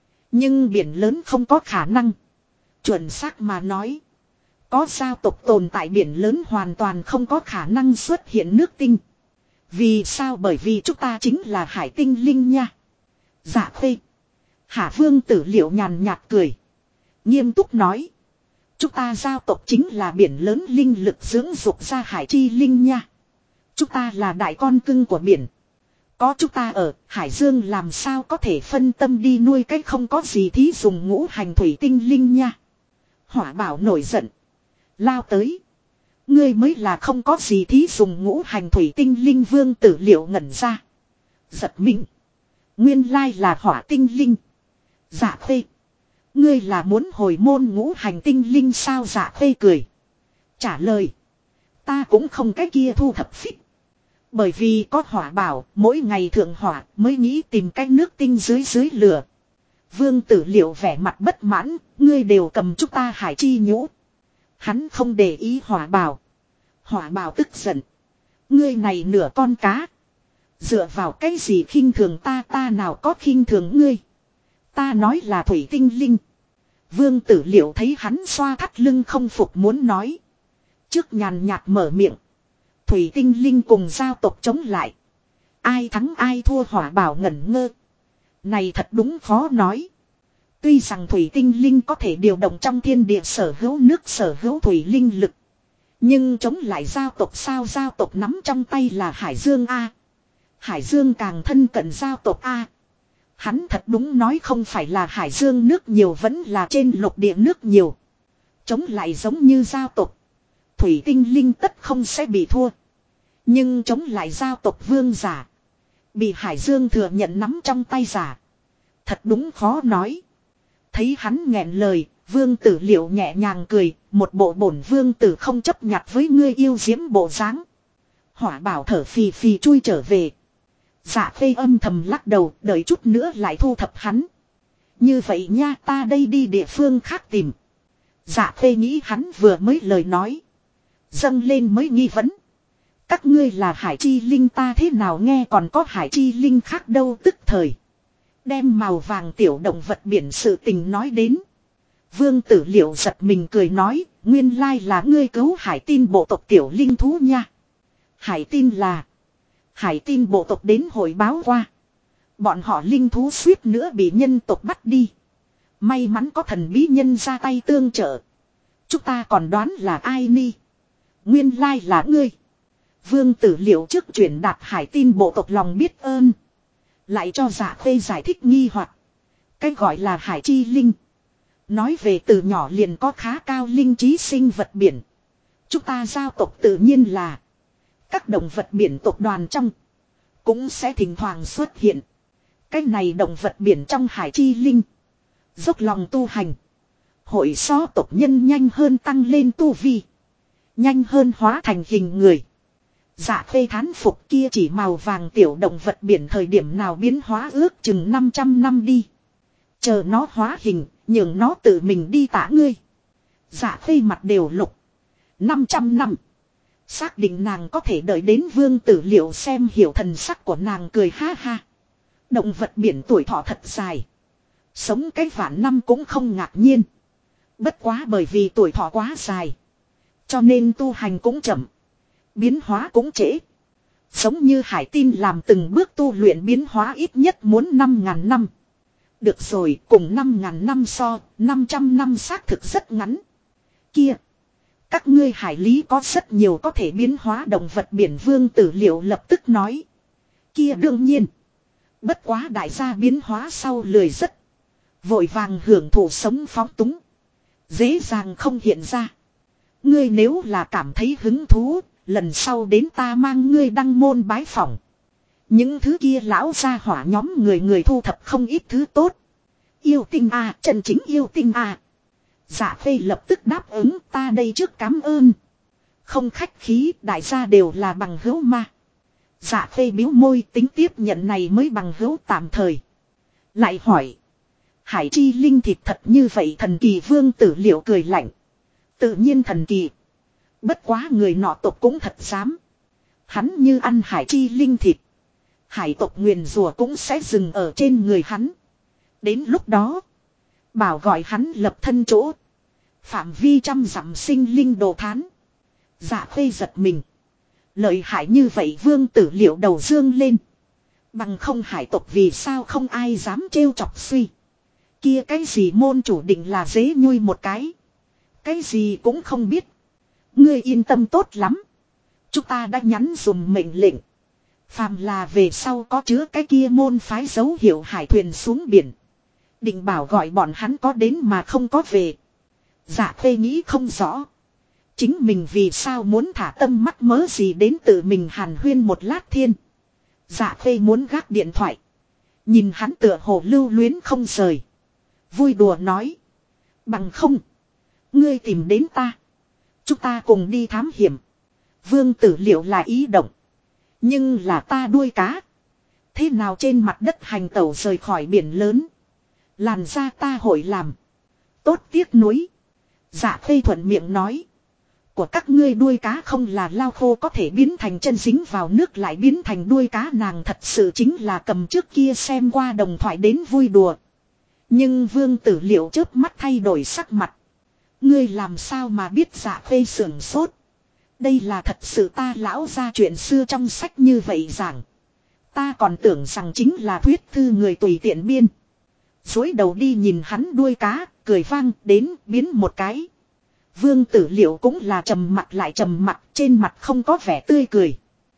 Nhưng biển lớn không có khả năng. Chuẩn xác mà nói. Có giao tộc tồn tại biển lớn hoàn toàn không có khả năng xuất hiện nước tinh. Vì sao? Bởi vì chúng ta chính là hải tinh linh nha. Dạ Khê. Hạ Vương Tử Liệu nhàn nhạt cười. Nghiêm túc nói. Chúng ta giao tộc chính là biển lớn linh lực dưỡng dục ra hải chi linh nha. Chúng ta là đại con cưng của biển. Có chúng ta ở, hải dương làm sao có thể phân tâm đi nuôi cái không có gì thí dùng ngũ hành thủy tinh linh nha. Hỏa Bảo nổi giận. Lao tới. Ngươi mới là không có gì thí dùng ngũ hành thủy tinh linh. Vương Tử Liệu ngẩn ra. Giật mình. Nguyên lai là hỏa tinh linh. Dạ Khê. Ngươi là muốn hồi môn ngũ hành tinh linh sao? Dạ Khê cười. Trả lời. Ta cũng không cái kia thu thập phích. Bởi vì có Hỏa Bảo, mỗi ngày thượng hỏa mới nghĩ tìm cái nước tinh dưới lửa. Vương Tử Liệu vẻ mặt bất mãn, ngươi đều cầm chúng ta hải chi nhũ. Hắn không để ý Hỏa Bảo. Hỏa Bảo tức giận. Ngươi này nửa con cá. Dựa vào cái gì khinh thường ta? Ta nào có khinh thường ngươi. Ta nói là thủy tinh linh. Vương Tử Liệu thấy hắn xoa thắt lưng không phục muốn nói. Trước nhàn nhạt mở miệng. Thủy tinh linh cùng giao tộc chống lại. Ai thắng ai thua? Hỏa Bảo ngẩn ngơ. Này thật đúng khó nói. Tuy rằng thủy tinh linh có thể điều động trong thiên địa sở hữu nước sở hữu thủy linh lực. Nhưng chống lại giao tộc sao? Giao tộc nắm trong tay là hải dương A. Hải dương càng thân cận giao tộc A. Hắn thật đúng nói không phải là hải dương nước nhiều, vẫn là trên lục địa nước nhiều. Chống lại giống như giao tộc. Thủy tinh linh tất không sẽ bị thua. Nhưng chống lại giao tộc vương giả. Bị hải dương thừa nhận nắm trong tay giả. Thật đúng khó nói. Thấy hắn nghẹn lời, Vương Tử Liệu nhẹ nhàng cười. Một bộ bổn vương tử không chấp nhặt với ngươi yêu diễm bộ dáng. Hỏa Bảo thở phì phì chui trở về. Dạ Khê âm thầm lắc đầu, đợi chút nữa lại thu thập hắn. Như vậy nha, ta đây đi địa phương khác tìm. Dạ Khê nghĩ hắn vừa mới lời nói. Dâng lên mới nghi vấn. Các ngươi là hải chi linh, ta thế nào nghe còn có hải chi linh khác đâu? Tức thời. Đem màu vàng tiểu động vật biển sự tình nói đến. Vương Tử Liệu giật mình cười nói, nguyên lai là ngươi cứu hải tin bộ tộc tiểu linh thú nha. Hải tin là... Hải tin bộ tộc đến hồi báo qua. Bọn họ linh thú suýt nữa bị nhân tộc bắt đi. May mắn có thần bí nhân ra tay tương trợ. Chúng ta còn đoán là ai ni. Nguyên lai là ngươi. Vương Tử Liệu trước chuyển đạt hải tin bộ tộc lòng biết ơn. Lại cho Dạ Khê giải thích nghi hoặc. Cái gọi là hải chi linh. Nói về từ nhỏ liền có khá cao linh trí sinh vật biển. Chúng ta giao tộc tự nhiên là. Các động vật biển tộc đoàn trong. Cũng sẽ thỉnh thoảng xuất hiện. Cái này động vật biển trong hải chi linh. Dốc lòng tu hành. Hội so tộc nhân nhanh hơn tăng lên tu vi. Nhanh hơn hóa thành hình người. Dạ khê thán phục kia chỉ màu vàng tiểu động vật biển thời điểm nào biến hóa ước chừng 500 năm đi. Chờ nó hóa hình, nhường nó tự mình đi tả ngươi. Dạ khê mặt đều lục. 500 năm. Xác định nàng có thể đợi đến vương tử liệu xem hiểu thần sắc của nàng cười ha ha. Động vật biển tuổi thọ thật dài. Sống cái vạn năm cũng không ngạc nhiên. Bất quá bởi vì tuổi thọ quá dài. Cho nên tu hành cũng chậm. Biến hóa cũng trễ. Giống như hải tin làm từng bước tu luyện biến hóa ít nhất muốn 5.000 năm. Được rồi, cùng 5.000 năm so, 500 năm xác thực rất ngắn. Kia! Các ngươi hải lý có rất nhiều có thể biến hóa động vật biển vương tử liệu lập tức nói. Kia đương nhiên! Bất quá đại gia biến hóa sau lười rất. Vội vàng hưởng thụ sống phóng túng. Dễ dàng không hiện ra. Ngươi nếu là cảm thấy hứng thú, lần sau đến ta mang ngươi đăng môn bái phỏng. Những thứ kia lão gia hỏa nhóm người thu thập không ít thứ tốt. Yêu tinh à, chân chính yêu tinh à. Dạ phê lập tức đáp ứng ta đây trước cảm ơn. Không khách khí, đại gia đều là bằng hữu mà. Dạ phê biếu môi tính tiếp nhận này mới bằng hữu tạm thời. Lại hỏi. Hải chi linh thịt thật như vậy thần kỳ vương tử liệu cười lạnh. Tự nhiên thần kỳ. Bất quá người nọ tộc cũng thật dám. Hắn như ăn hải chi linh thịt. Hải tộc nguyền rùa cũng sẽ dừng ở trên người hắn. Đến lúc đó. Bảo gọi hắn lập thân chỗ. Phạm vi trăm dặm sinh linh đồ thán. Dạ khê giật mình. Lợi hại như vậy vương tử liệu đầu dương lên. Bằng không hải tộc vì sao không ai dám trêu chọc suy. Kia cái gì môn chủ định là dế nhui một cái. Cái gì cũng không biết. Ngươi yên tâm tốt lắm. Chúng ta đã nhắn dùm mệnh lệnh. Phàm là về sau có chứa cái kia môn phái dấu hiệu hải thuyền xuống biển. Định bảo gọi bọn hắn có đến mà không có về. Dạ khê nghĩ không rõ. Chính mình vì sao muốn thả tâm mắc mớ gì đến tự mình hàn huyên một lát thiên. Dạ khê muốn gác điện thoại. Nhìn hắn tựa hồ lưu luyến không rời. Vui đùa nói. Bằng không. Ngươi tìm đến ta. Chúng ta cùng đi thám hiểm. Vương tử liệu là ý động. Nhưng là ta đuôi cá. Thế nào trên mặt đất hành tẩu rời khỏi biển lớn. Làn ra ta hội làm. Tốt tiếc nuối. Dạ khê thuận miệng nói. Của các ngươi đuôi cá không là lao khô có thể biến thành chân dính vào nước lại biến thành đuôi cá nàng thật sự chính là cầm trước kia xem qua đồng thoại đến vui đùa. Nhưng vương tử liệu chớp mắt thay đổi sắc mặt. Ngươi làm sao mà biết dạ khê sưởng sốt. Đây là thật sự ta lão ra chuyện xưa trong sách như vậy giảng. Ta còn tưởng rằng chính là thuyết thư người tùy tiện biên. Dối đầu đi nhìn hắn đuôi cá, cười vang đến biến một cái. Vương tử liệu cũng là trầm mặt lại trầm mặt, trên mặt không có vẻ tươi cười.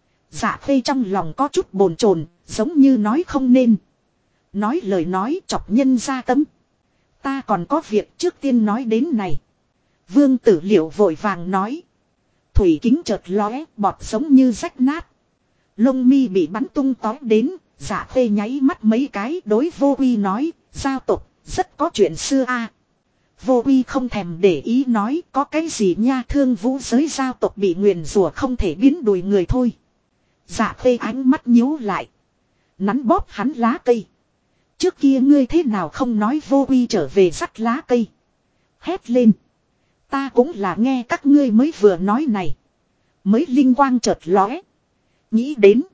Dạ khê trong lòng có chút bồn chồn, giống như nói không nên. Nói lời nói chọc nhân ra tâm. Ta còn có việc trước tiên nói đến này. Vương tử liệu vội vàng nói. Thủy kính chợt lóe, bọt giống như rách nát. Lông mi bị bắn tung tói đến, dạ khê nháy mắt mấy cái đối vô uy nói, giao tục, rất có chuyện xưa a. Vô uy không thèm để ý nói có cái gì nha thương vũ giới giao tộc bị nguyền rủa không thể biến đuổi người thôi. Dạ khê ánh mắt nhíu lại. Nắn bóp hắn lá cây. Trước kia ngươi thế nào không nói vô uy trở về dắt lá cây. Hét lên. Ta cũng là nghe các ngươi mới vừa nói này. Mới linh quang chợt lóe. Nghĩ đến.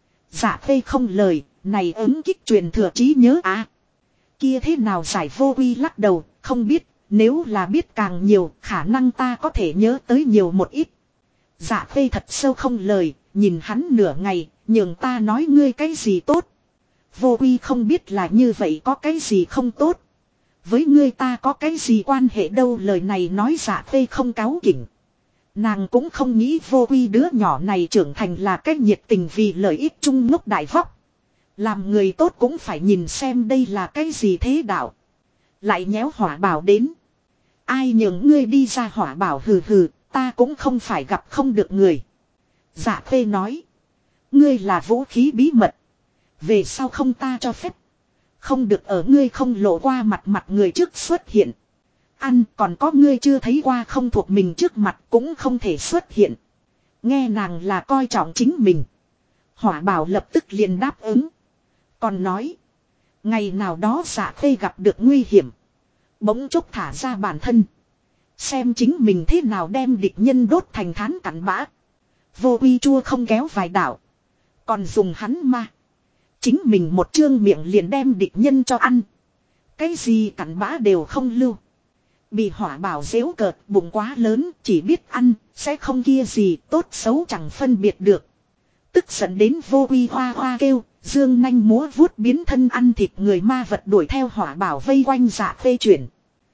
Dạ khê không lời, này ứng kích truyền thừa trí nhớ à. Kia thế nào giải vô uy lắc đầu, không biết, nếu là biết càng nhiều, khả năng ta có thể nhớ tới nhiều một ít. Dạ khê thật sâu không lời, nhìn hắn nửa ngày, nhường ta nói ngươi cái gì tốt. Vô uy không biết là như vậy có cái gì không tốt. Với ngươi ta có cái gì quan hệ đâu lời này nói dạ khê không cáu kỉnh. Nàng cũng không nghĩ vô uy đứa nhỏ này trưởng thành là cái nhiệt tình vì lợi ích chung ngốc đại vóc. Làm người tốt cũng phải nhìn xem đây là cái gì thế đạo. Lại nhéo hỏa bảo đến. Ai nhường ngươi đi ra hỏa bảo hừ hừ, ta cũng không phải gặp không được người. Dạ khê nói. Ngươi là vũ khí bí mật. Về sau không ta cho phép. Không được ở ngươi không lộ qua mặt người trước xuất hiện. ăn, còn có ngươi chưa thấy qua không thuộc mình trước mặt cũng không thể xuất hiện. Nghe nàng là coi trọng chính mình. Hỏa Bảo lập tức liền đáp ứng. Còn nói. Ngày nào đó Dạ Khê gặp được nguy hiểm. Bỗng chốc thả ra bản thân. Xem chính mình thế nào đem địch nhân đốt thành thán cặn bã. Vô Uy Chua không kéo vài đạo. Còn dùng hắn ma. Chính mình một trương miệng liền đem địch nhân cho ăn. Cái gì cặn bã đều không lưu. Bị Hỏa Bảo giễu cợt, bụng quá lớn, chỉ biết ăn, sẽ không kia gì, tốt xấu chẳng phân biệt được. Tức giận đến Vô Uy hoa hoa kêu, dương nanh múa vuốt biến thân ăn thịt người ma vật đuổi theo Hỏa Bảo vây quanh Dạ Khê chuyển.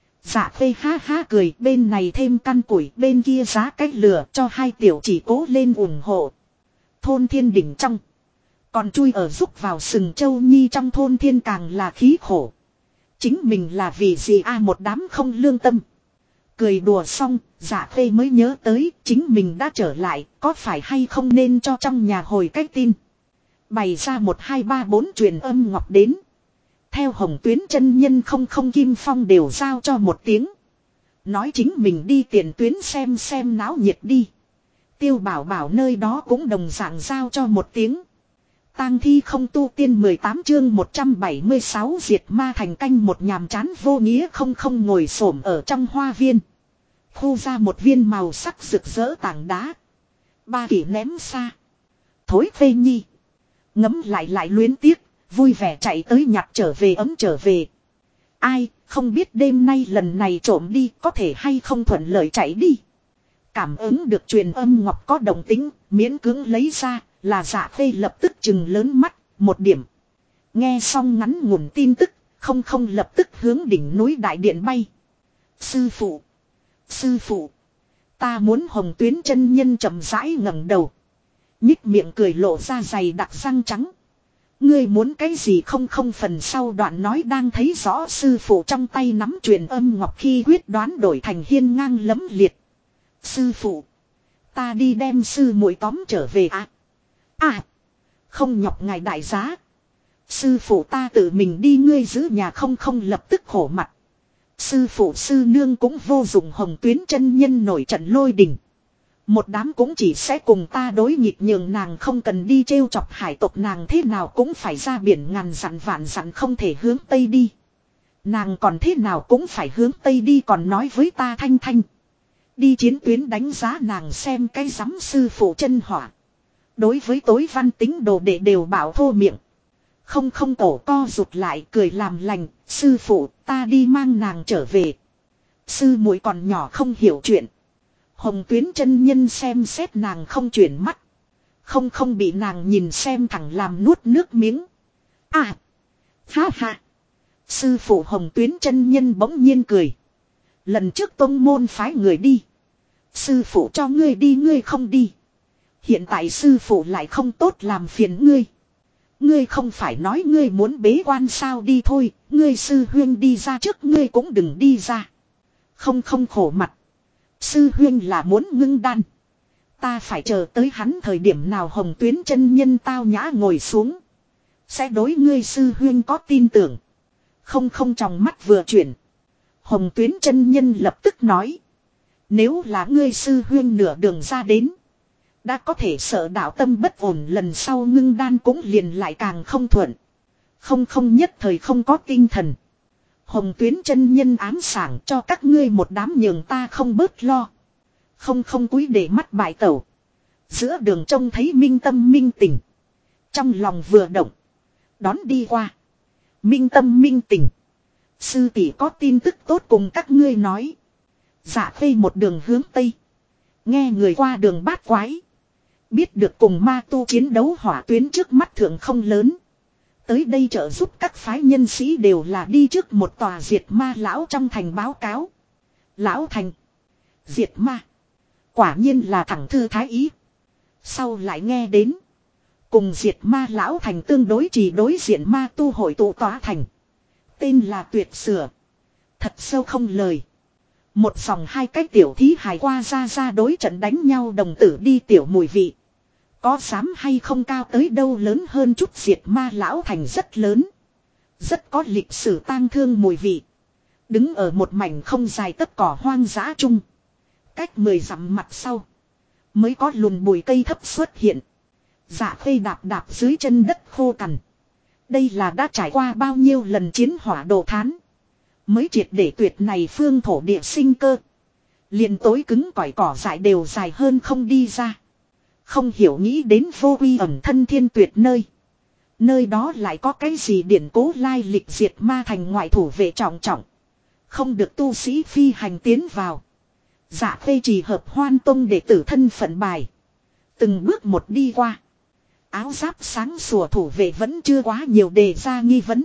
Dạ Khê ha ha cười, bên này thêm căn củi, bên kia giá cách lửa, cho hai tiểu chỉ cố lên ủng hộ. Thôn Thiên đỉnh trong. Còn chui ở rúc vào sừng châu nhi trong thôn Thiên càng là khí khổ. Chính mình là vì gì một đám không lương tâm. Cười đùa xong, Dạ Khê mới nhớ tới chính mình đã trở lại, có phải hay không nên cho trong nhà hồi cách tin. Bày ra 1 2 3 4 truyền âm ngọc đến. Theo Hồng Tuyến chân nhân không Kim Phong đều giao cho một tiếng. Nói chính mình đi tiền tuyến xem náo nhiệt đi. Tiêu Bảo Bảo nơi đó cũng đồng dạng giao cho một tiếng. Tang thi không tu tiên 18 chương 176 diệt ma thành canh một nhàm chán vô nghĩa không ngồi xổm ở trong hoa viên. Khu ra một viên màu sắc rực rỡ tảng đá. Ba kỷ ném xa. Thối phê nhi. Ngấm lại luyến tiếc, vui vẻ chạy tới nhặt trở về ấm trở về. Ai, không biết đêm nay lần này trộm đi có thể hay không thuận lợi chạy đi. Cảm ứng được truyền âm ngọc có động tính, miễn cưỡng lấy ra, là Dạ Khê lập tức chừng lớn mắt, một điểm. Nghe xong ngắn ngủn tin tức, không lập tức hướng đỉnh núi đại điện bay. Sư phụ, ta muốn Hồng Tuyến chân nhân chậm rãi ngẩng đầu. Nhích miệng cười lộ ra dày đặc răng trắng. Ngươi muốn cái gì không phần sau đoạn nói đang thấy rõ sư phụ trong tay nắm truyền âm ngọc khi quyết đoán đổi thành hiên ngang lấm liệt. Sư phụ, ta đi đem sư muội tóm trở về không nhọc ngài đại giá. Sư phụ ta tự mình đi ngươi giữ nhà không lập tức khổ mặt. Sư phụ sư nương cũng vô dụng Hồng Tuyến chân nhân nổi trận lôi đình. Một đám cũng chỉ sẽ cùng ta đối nghịch nhường nàng không cần đi trêu chọc hải tộc nàng thế nào cũng phải ra biển ngàn dặn vạn dặn không thể hướng Tây đi. Nàng còn thế nào cũng phải hướng Tây đi còn nói với ta thanh. Đi chiến tuyến đánh giá nàng xem cái giám sư phụ chân hỏa. Đối với tối văn tính đồ đệ đều bảo thô miệng. Không tổ co rụt lại cười làm lành, sư phụ ta đi mang nàng trở về. Sư muội còn nhỏ không hiểu chuyện. Hồng Tuyến chân nhân xem xét nàng không chuyển mắt. Không bị nàng nhìn xem thẳng làm nuốt nước miếng. Ha. Sư phụ Hồng Tuyến chân nhân bỗng nhiên cười. Lần trước tông môn phái người đi. Sư phụ cho ngươi đi ngươi không đi. Hiện tại sư phụ lại không tốt làm phiền ngươi. Ngươi không phải nói ngươi muốn bế quan sao đi thôi. Ngươi sư huyên đi ra trước ngươi cũng đừng đi ra. Không khổ mặt. Sư huyên là muốn ngưng đan. Ta phải chờ tới hắn thời điểm nào Hồng Tuyến chân nhân tao nhã ngồi xuống. Sẽ đối ngươi sư huyên có tin tưởng. Không trong mắt vừa chuyển. Hồng Tuyến chân nhân lập tức nói. Nếu là ngươi sư huyên nửa đường ra đến. Đã có thể sợ đạo tâm bất ổn lần sau ngưng đan cũng liền lại càng không thuận. Không nhất thời không có tinh thần. Hồng Tuyến chân nhân ám sảng cho các ngươi một đám nhường ta không bớt lo. Không cúi để mắt bại tẩu. Giữa đường trông thấy minh tâm minh tình. Trong lòng vừa động. Đón đi qua. Minh tâm minh tình. Sư tỷ có tin tức tốt cùng các ngươi nói. Dạ Khê một đường hướng Tây. Nghe người qua đường bát quái. Biết được cùng ma tu chiến đấu hỏa tuyến trước mắt thượng không lớn. Tới đây trợ giúp các phái nhân sĩ đều là đi trước một tòa diệt ma lão trong thành báo cáo. Lão thành. Diệt ma. Quả nhiên là thẳng thư thái ý. Sau lại nghe đến. Cùng diệt ma lão thành tương đối chỉ đối diện ma tu hội tụ tòa thành. Tên là tuyệt sửa. Thật sâu không lời. Một dòng hai cái tiểu thí hài qua ra đối trận đánh nhau đồng tử đi tiểu mùi vị. Có dám hay không cao tới đâu lớn hơn chút diệt ma lão thành rất lớn. Rất có lịch sử tang thương mùi vị. Đứng ở một mảnh không dài tất cỏ hoang dã chung. Cách 10 dặm mặt sau. Mới có lùn bụi cây thấp xuất hiện. Dạ khê đạp đạp dưới chân đất khô cằn. Đây là đã trải qua bao nhiêu lần chiến hỏa đồ thán. Mới triệt để tuyệt này phương thổ địa sinh cơ. Liền tối cứng cỏi cỏ dại đều dài hơn không đi ra. Không hiểu nghĩ đến vô uy ẩn thân thiên tuyệt nơi. Nơi đó lại có cái gì điển cố lai lịch diệt ma thành ngoại thủ vệ trọng trọng. Không được tu sĩ phi hành tiến vào. Dạ khê trì hợp Hoan Tông đệ tử thân phận bài. Từng bước một đi qua. Áo giáp sáng sủa thủ vệ vẫn chưa quá nhiều đề ra nghi vấn.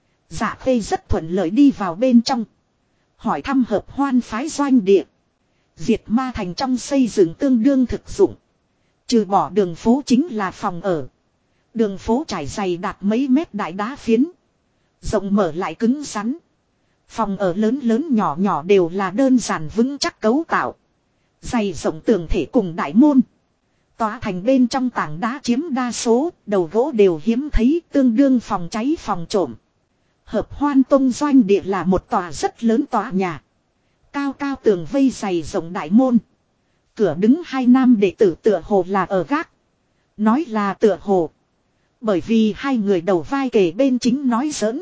Dạ khê rất thuận lợi đi vào bên trong. Hỏi thăm hợp Hoan phái doanh địa. Diệt ma thành trong xây dựng tương đương thực dụng. Trừ bỏ đường phố chính là phòng ở. Đường phố trải dày đạt mấy mét đại đá phiến. Rộng mở lại cứng rắn. Phòng ở lớn lớn nhỏ nhỏ đều là đơn giản vững chắc cấu tạo. Dày rộng tường thể cùng đại môn. Tòa thành bên trong tảng đá chiếm đa số, đầu gỗ đều hiếm thấy, tương đương phòng cháy phòng trộm. Hợp Hoan Tông doanh địa là một tòa rất lớn tòa nhà. Cao cao tường vây dày rộng đại môn. Cửa đứng hai nam đệ tử tựa hồ là ở gác. Nói là tựa hồ. Bởi vì hai người đầu vai kề bên chính nói giỡn.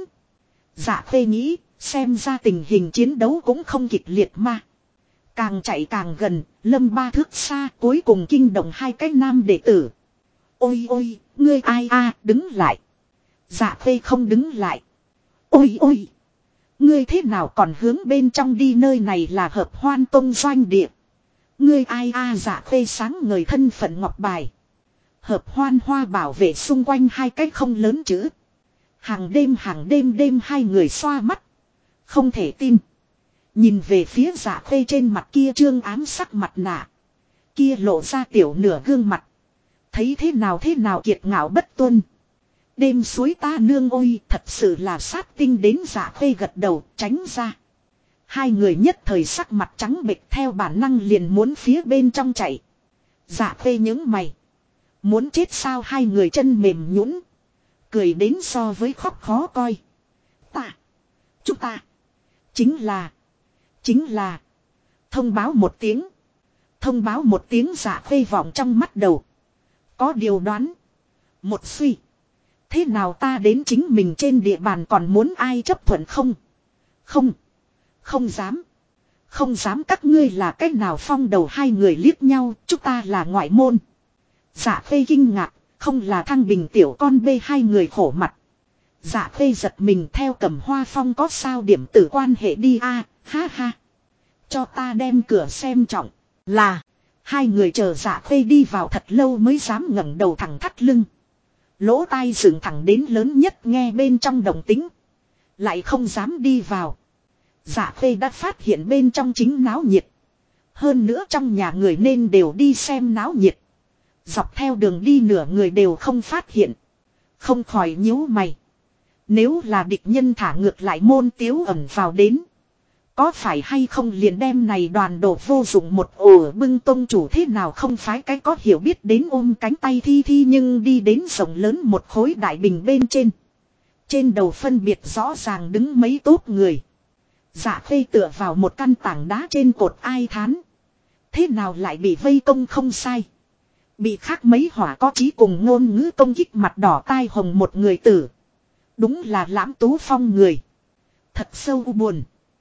Dạ khê nghĩ, xem ra tình hình chiến đấu cũng không kịch liệt mà. Càng chạy càng gần, lâm 3 thước xa, cuối cùng kinh động hai cái nam đệ tử. Ôi ôi, ngươi ai a, đứng lại. Dạ khê không đứng lại. Ôi ôi, ngươi thế nào còn hướng bên trong đi, nơi này là Hợp Hoan Tông doanh địa. Ngươi ai a, dạ khê sáng ngời thân phận ngọc bài. Hợp Hoan Hoa bảo vệ xung quanh hai cái không lớn chữ. Hàng đêm đêm hai người xoa mắt. Không thể tin. Nhìn về phía dạ khê trên mặt kia trương ám sắc mặt nạ. Kia lộ ra tiểu nửa gương mặt. Thấy thế nào kiệt ngạo bất tuân. Đêm suối ta nương ôi, thật sự là sát tinh đến, dạ khê gật đầu tránh ra. Hai người nhất thời sắc mặt trắng bệch, theo bản năng liền muốn phía bên trong chạy. Dạ khê những mày. Muốn chết sao, hai người chân mềm nhũn, cười đến so với khóc khó coi. Chúng ta chính là thông báo một tiếng dạ khê vọng trong mắt đầu. Có điều đoán. Một suy. Thế nào ta đến chính mình trên địa bàn còn muốn ai chấp thuận không? Không dám. Không dám, các ngươi là cách nào phong đầu hai người liếc nhau, chúng ta là ngoại môn. Dạ khê kinh ngạc, không là Thăng Bình tiểu con bê, hai người khổ mặt. Dạ khê giật mình, theo Cẩm Hoa Phong có sao điểm tử quan hệ đi a, ha ha. Cho ta đem cửa xem trọng. Là. Hai người chờ dạ khê đi vào thật lâu mới dám ngẩng đầu thẳng thắt lưng. Lỗ tai dựng thẳng đến lớn nhất nghe bên trong động tĩnh. Lại không dám đi vào. Dạ khê đã phát hiện bên trong chính náo nhiệt. Hơn nữa trong nhà người nên đều đi xem náo nhiệt. Dọc theo đường đi nửa người đều không phát hiện. Không khỏi nhíu mày. Nếu là địch nhân thả ngược lại môn Tiếu ẩn vào đến. Có phải hay không liền đem này đoàn đồ vô dụng một ổ bưng tông chủ, thế nào không phái cái có hiểu biết đến ôm cánh tay thi nhưng đi đến rộng lớn một khối đại bình bên trên. Trên đầu phân biệt rõ ràng đứng mấy tốp người. Dạ khê tựa vào một căn tảng đá trên cột ai thán. Thế nào lại bị vây công không sai. Bị khác mấy hỏa có chí cùng ngôn ngữ công kích, mặt đỏ tai hồng một người tử. Đúng là Lãm Tú Phong người. Thật sâu buồn.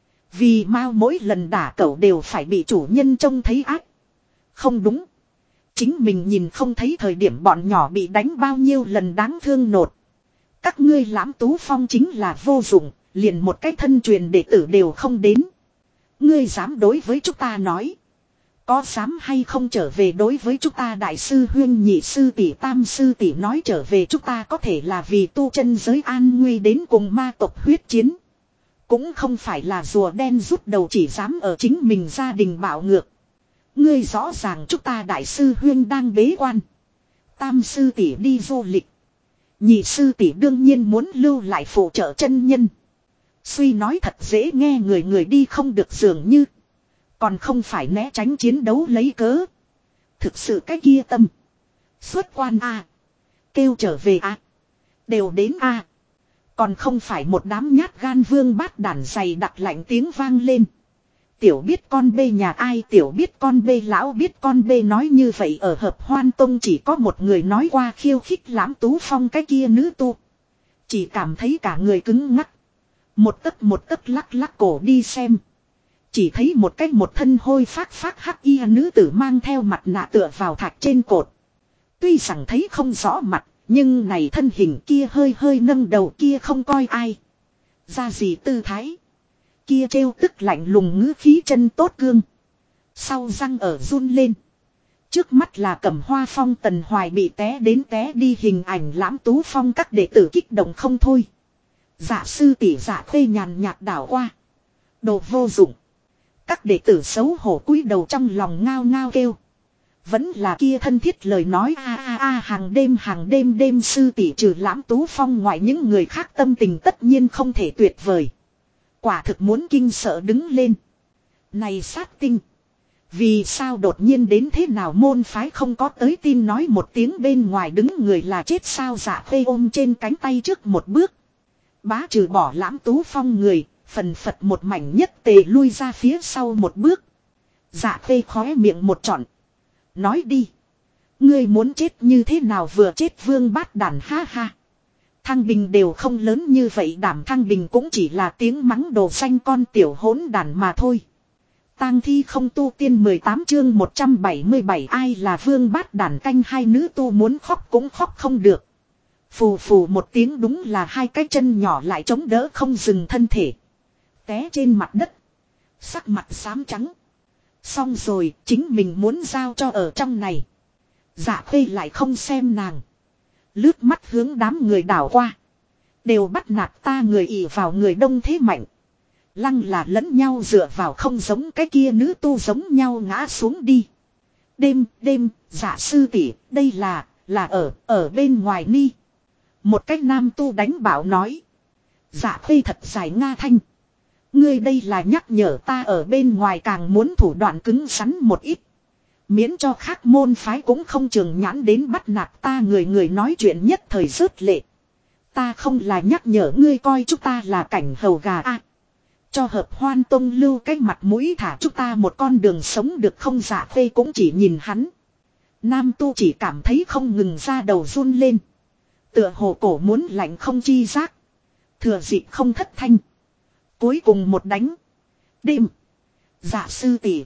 Vì mau mỗi lần đả cẩu đều phải bị chủ nhân trông thấy ác. Không đúng. Chính mình nhìn không thấy thời điểm bọn nhỏ bị đánh bao nhiêu lần đáng thương nột. Các ngươi Lãm Tú Phong chính là vô dụng, liền một cái thân truyền đệ tử đều không đến. Ngươi dám đối với chúng ta nói. Có dám hay không trở về đối với chúng ta, đại sư huyên, nhị sư tỷ, tam sư tỷ nói trở về chúng ta có thể là vì tu chân giới an nguy đến cùng ma tộc huyết chiến. Cũng không phải là rùa đen rút đầu chỉ dám ở chính mình gia đình bạo ngược. Ngươi rõ ràng chúng ta đại sư huyên đang bế quan. Tam sư tỷ đi du lịch. Nhị sư tỷ đương nhiên muốn lưu lại phụ trợ chân nhân. Suy nói thật dễ nghe, người đi không được dường như. Còn không phải né tránh chiến đấu lấy cớ. Thực sự cái kia tâm. Xuất quan a, kêu trở về a, đều đến a. Còn không phải một đám nhát gan vương bát đản dày đặc lạnh tiếng vang lên. Tiểu biết con bê nhà ai, tiểu biết con bê lão biết con bê, nói như vậy ở Hợp Hoan Tông chỉ có một người nói qua khiêu khích Lãm Tú Phong cái kia nữ tu. Chỉ cảm thấy cả người cứng ngắc. Một tấc lắc lắc cổ đi xem. Chỉ thấy một cách một thân hôi phác hắc y nữ tử mang theo mặt nạ tựa vào thạch trên cột. Tuy rằng thấy không rõ mặt, nhưng này thân hình kia hơi nâng đầu kia không coi ai. Ra gì tư thái. Kia trêu tức lạnh lùng ngữ khí chân tốt cương. Sau răng ở run lên. Trước mắt là Cẩm Hoa Phong Tần Hoài bị té đến té đi, hình ảnh Lãm Tú Phong các đệ tử kích động không thôi. Dạ sư tỷ Dạ Khuê nhàn nhạt đảo qua. Đồ vô dụng. Các đệ tử xấu hổ cúi đầu trong lòng ngao ngao kêu. Vẫn là kia thân thiết lời nói hàng đêm sư tỷ trừ Lãm Tú Phong ngoài những người khác tâm tình tất nhiên không thể tuyệt vời. Quả thực muốn kinh sợ đứng lên. Này sát tinh. Vì sao đột nhiên đến thế nào môn phái không có tới tin nói một tiếng bên ngoài đứng người là chết sao? Dạ Khuê ôm trên cánh tay trước một bước. Bá trừ bỏ Lãm Tú Phong người, phần phật một mảnh nhất tề lui ra phía sau một bước. Dạ Khuê khóe miệng một trọn. Nói đi. Ngươi muốn chết như thế nào vừa chết vương bát đàn ha ha. Thăng Bình đều không lớn như vậy, đảm Thăng Bình cũng chỉ là tiếng mắng đồ xanh con tiểu hỗn đàn mà thôi. Tang thi không tu tiên 18 chương 177 ai là vương bát đàn canh hai nữ tu muốn khóc cũng khóc không được. Phù phù một tiếng, đúng là hai cái chân nhỏ lại chống đỡ không dừng thân thể. Té trên mặt đất. Sắc mặt xám trắng. Xong rồi, chính mình muốn giao cho ở trong này. Dạ Khuê lại không xem nàng. Lướt mắt hướng đám người đảo qua. Đều bắt nạt ta người ỷ vào người đông thế mạnh. Lăng là lẫn nhau dựa vào, không giống cái kia nữ tu giống nhau ngã xuống đi. Đêm, dạ sư tỷ, đây là ở bên ngoài ni. Một cách nam tu đánh bảo nói. Dạ Khuê thật dài nga thanh. Ngươi đây là nhắc nhở ta ở bên ngoài càng muốn thủ đoạn cứng rắn một ít. Miễn cho khác môn phái cũng không trường nhãn đến bắt nạt ta người nói chuyện nhất thời rớt lệ. Ta không là nhắc nhở ngươi coi chúng ta là cảnh hầu gà a. Cho Hợp Hoan Tông lưu cái mặt mũi thả chúng ta một con đường sống được không? Dạ Khuê cũng chỉ nhìn hắn. Nam tu chỉ cảm thấy không ngừng ra đầu run lên. Tựa hồ cổ muốn lạnh không chi giác. Thừa dịp không thất thanh. Cuối cùng một đánh. Đêm. Dạ sư tỷ.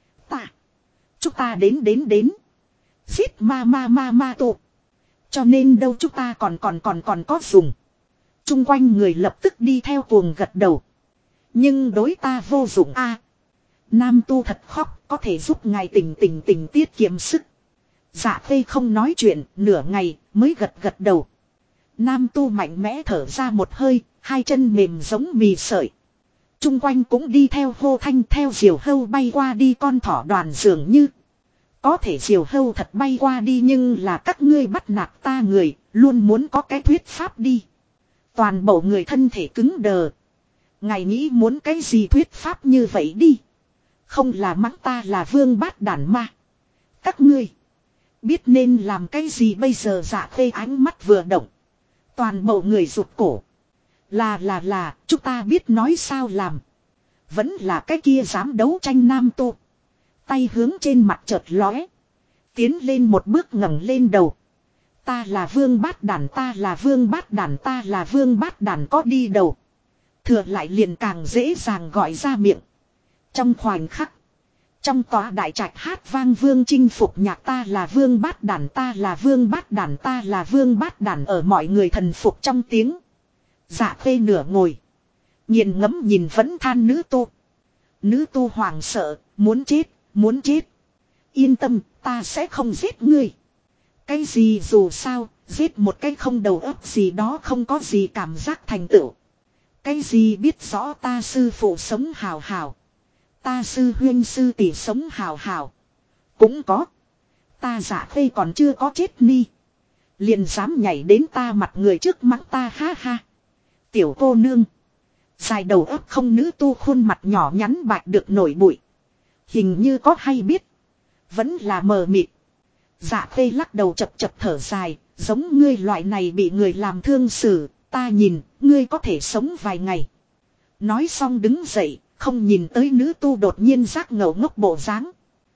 Chúng ta đến. Giết ma tụ. Cho nên đâu chúng ta còn có dùng. Trung quanh người lập tức đi theo cuồng gật đầu. Nhưng đối ta vô dụng a. Nam tu thật khóc, có thể giúp ngài tỉnh tiết kiệm sức. Dạ Khuê không nói chuyện, nửa ngày mới gật đầu. Nam tu mạnh mẽ thở ra một hơi, hai chân mềm giống mì sợi. Trung quanh cũng đi theo hô thanh, theo diều hâu bay qua đi con thỏ đoàn dường như. Có thể diều hâu thật bay qua đi, nhưng là các ngươi bắt nạt ta người, luôn muốn có cái thuyết pháp đi. Toàn bộ người thân thể cứng đờ. Ngài nghĩ muốn cái gì thuyết pháp như vậy đi. Không là mắng ta là vương bát đản ma. Các ngươi biết nên làm cái gì bây giờ? Dạ Khuê ánh mắt vừa động. Toàn bộ người rụt cổ. Là, chúng ta biết nói sao làm. Vẫn là cái kia dám đấu tranh nam tu. Tay hướng trên mặt chợt lóe. Tiến lên một bước ngẩng lên đầu. Ta là vương bát đản, ta là vương bát đản, ta là vương bát đản, có đi đầu. Thừa lại liền càng dễ dàng gọi ra miệng. Trong khoảnh khắc. Trong tòa đại trạch hát vang vương chinh phục nhạc ta là vương bát đản, ta là vương bát đản, ta là vương bát đản, ở mọi người thần phục trong tiếng. Dạ Khuê nửa ngồi. Nghiền ngẫm nhìn vẫn than nữ tu. Nữ tu hoảng sợ, muốn chết. Yên tâm, ta sẽ không giết ngươi. Cái gì dù sao, giết một cái không đầu óc gì đó không có gì cảm giác thành tựu. Cái gì biết rõ ta sư phụ sống hào hào. Ta sư huynh sư tỷ sống hào hào. Cũng có. Ta Dạ Khuê còn chưa có chết ni. Liền dám nhảy đến ta mặt người trước mắng ta ha ha. Tiểu cô nương. Dài đầu óc không nữ tu khuôn mặt nhỏ nhắn bạch được nổi bụi. Hình như có hay biết. Vẫn là mờ mịt. Dạ Khuê lắc đầu chập thở dài. Giống ngươi loại này bị người làm thương xử. ta nhìn, ngươi có thể sống vài ngày. Nói xong đứng dậy, không nhìn tới nữ tu đột nhiên giác ngầu ngốc bộ dáng.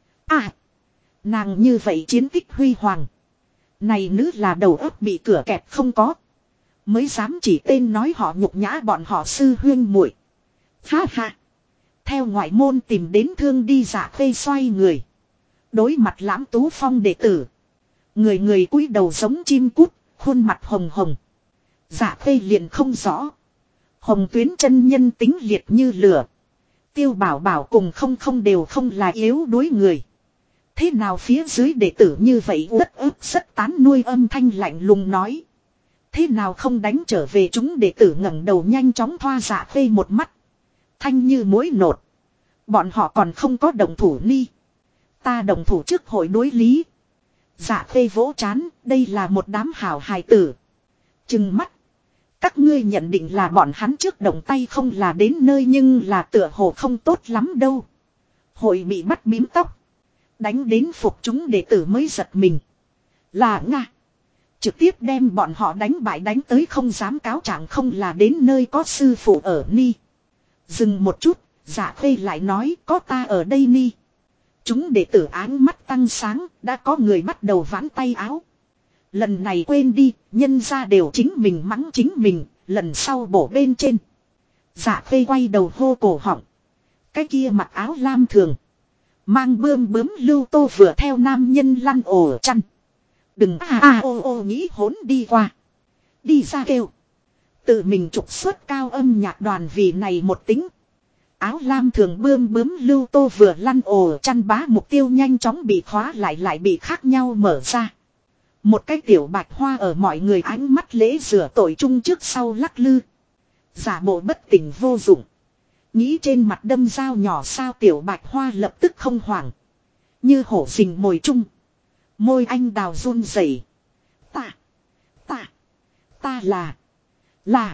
À, nàng như vậy chiến tích huy hoàng. Này nữ là đầu óc bị cửa kẹp không có. Mới dám chỉ tên nói họ nhục nhã bọn họ sư huyên muội. Ha ha. Theo ngoại môn tìm đến thương đi Dạ Khê xoay người. Đối mặt Lãm Tú Phong đệ tử. Người người cúi đầu giống chim cút, khuôn mặt hồng hồng. Dạ Khê liền không rõ. Hồng Tuyến chân nhân tính liệt như lửa. Tiêu Bảo Bảo cùng không đều không là yếu đuối người. Thế nào phía dưới đệ tử như vậy rất ức rất tán nuôi âm thanh lạnh lùng nói. Thế nào không đánh trở về chúng đệ tử ngẩng đầu nhanh chóng thoa Dạ Khê một mắt. Thanh như mối nột. Bọn họ còn không có đồng thủ ni. Ta đồng thủ trước hội đối lý. Dạ Khê vỗ chán, đây là một đám hảo hài tử. Trừng mắt. Các ngươi nhận định là bọn hắn trước động tay không là đến nơi nhưng là tựa hồ không tốt lắm đâu. Hội bị bắt bím tóc. Đánh đến phục chúng đệ tử mới giật mình. Là Nga. Trực tiếp đem bọn họ đánh bại đánh tới không dám cáo trạng không là đến nơi có sư phụ ở ni. Dừng một chút, Dạ Khê lại nói có ta ở đây ni. Chúng đệ tử áng mắt tăng sáng, đã có người bắt đầu vãn tay áo. Lần này quên đi, nhân ra đều chính mình mắng chính mình, lần sau bổ bên trên. Dạ Khê quay đầu hô cổ họng. Cái kia mặc áo lam thường. Mang bươm bướm lưu tô vừa theo nam nhân lăn ổ chăn. Đừng ô nghĩ hỗn đi qua. Đi ra kêu. Tự mình trục xuất cao âm nhạc đoàn vì này một tính. Áo lam thường bươm bướm lưu tô vừa lăn ổ chăn bá mục tiêu nhanh chóng bị khóa lại bị khác nhau mở ra. Một cái tiểu bạch hoa ở mọi người ánh mắt lễ rửa tội chung trước sau lắc lư. Giả bộ bất tỉnh vô dụng. Nghĩ trên mặt đâm dao nhỏ sao tiểu bạch hoa lập tức không hoảng. Như hổ rình mồi chung. Môi anh đào run rẩy. Ta là.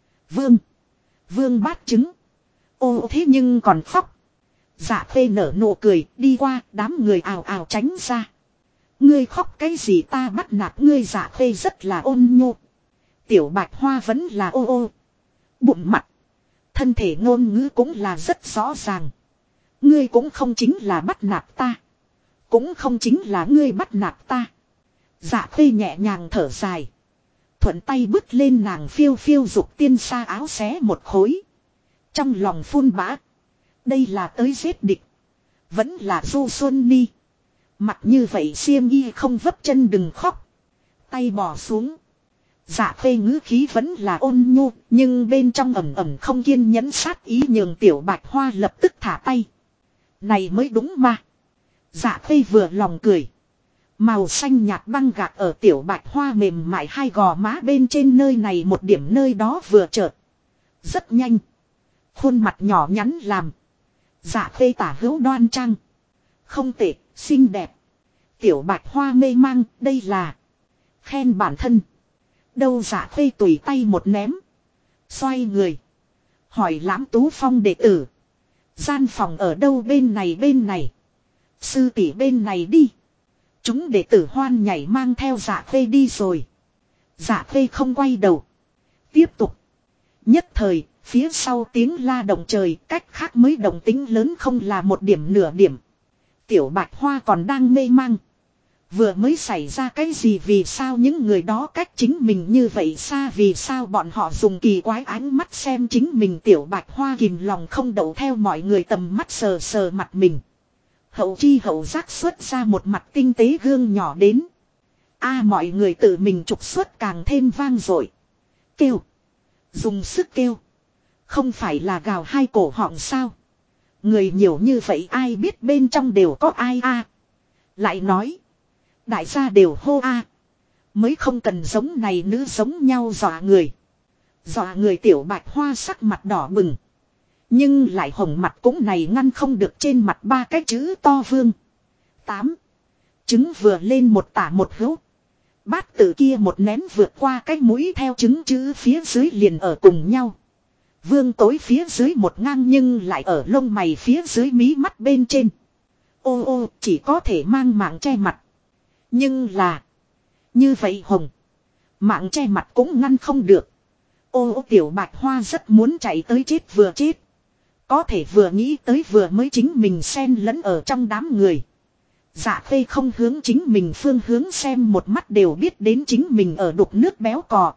Vương bát trứng. Ô thế nhưng còn khóc. Dạ Khê nở nụ cười đi qua đám người ào ào tránh ra. Ngươi khóc cái gì ta bắt nạt ngươi Dạ Khê rất là ôn nhu. Tiểu bạch hoa vẫn là ô. Bụng mặt. Thân thể ngôn ngữ cũng là rất rõ ràng. Ngươi cũng không chính là bắt nạt ta. Cũng không chính là ngươi bắt nạt ta. Dạ Khê nhẹ nhàng thở dài. Thuận tay bước lên nàng phiêu phiêu dục tiên sa áo xé một khối. Trong lòng phun bã. Đây là tới giết địch. Vẫn là Du Xuân Ni. Mặt như vậy xiêm y không vấp chân đừng khóc. Tay bỏ xuống. Dạ Khê ngữ khí vẫn là ôn nhu. Nhưng bên trong ẩm không kiên nhẫn sát ý nhường tiểu bạch hoa lập tức thả tay. Này mới đúng mà. Dạ Khê vừa lòng cười. Màu xanh nhạt băng gạc ở tiểu bạch hoa mềm mại hai gò má bên trên nơi này một điểm nơi đó vừa chợt. Rất nhanh. Khuôn mặt nhỏ nhắn làm. Dạ Khê tả hữu đoan trang. Không tệ, xinh đẹp. Tiểu bạch hoa mê mang, đây là. Khen bản thân. Đâu Dạ Khê tùy tay một ném. Xoay người. Hỏi Lãm Tú Phong đệ tử. Gian phòng ở đâu bên này. Sư tỷ bên này đi. Chúng đệ tử hoan nhảy mang theo Dạ Khê đi rồi. Dạ Khê không quay đầu. Tiếp tục. Nhất thời, phía sau tiếng la động trời cách khác mới động tính lớn không là một điểm nửa điểm. Tiểu bạch hoa còn đang mê mang. Vừa mới xảy ra cái gì vì sao những người đó cách chính mình như vậy xa vì sao bọn họ dùng kỳ quái ánh mắt xem chính mình tiểu bạch hoa kìm lòng không đậu theo mọi người tầm mắt sờ sờ mặt mình. Hậu chi hậu giác xuất ra một mặt tinh tế gương nhỏ đến. Mọi người tự mình trục xuất càng thêm vang dội. Kêu. Dùng sức kêu. Không phải là gào hai cổ họng sao. Người nhiều như vậy ai biết bên trong đều có ai Lại nói. Đại gia đều hô mới không cần giống này nữ giống nhau dọa người. Dọa người tiểu bạch hoa sắc mặt đỏ bừng. Nhưng lại hồng mặt cũng này ngăn không được trên mặt ba cái chữ to Vương. 8. Trứng vừa lên một tả một hữu. Bát tử kia một nén vượt qua cái mũi theo trứng chữ phía dưới liền ở cùng nhau. Vương tối phía dưới một ngang nhưng lại ở lông mày phía dưới mí mắt bên trên. Ô chỉ có thể mang mạng che mặt. Nhưng là. Như vậy hồng. Mạng che mặt cũng ngăn không được. Ô tiểu bạch hoa rất muốn chạy tới chết vừa chết. Có thể vừa nghĩ tới vừa mới chính mình xen lẫn ở trong đám người. Dạ khê không hướng chính mình phương hướng xem một mắt đều biết đến chính mình ở đục nước béo cò.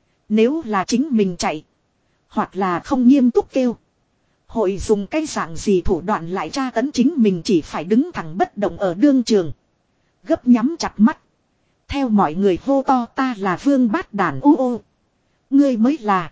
Nếu là chính mình chạy. Hoặc là không nghiêm túc kêu. Hội dùng cái dạng gì thủ đoạn lại tra tấn chính mình chỉ phải đứng thẳng bất động ở đương trường. Gấp nhắm chặt mắt. Theo mọi người hô to ta là vương bát đàn ô ô. Ngươi mới là.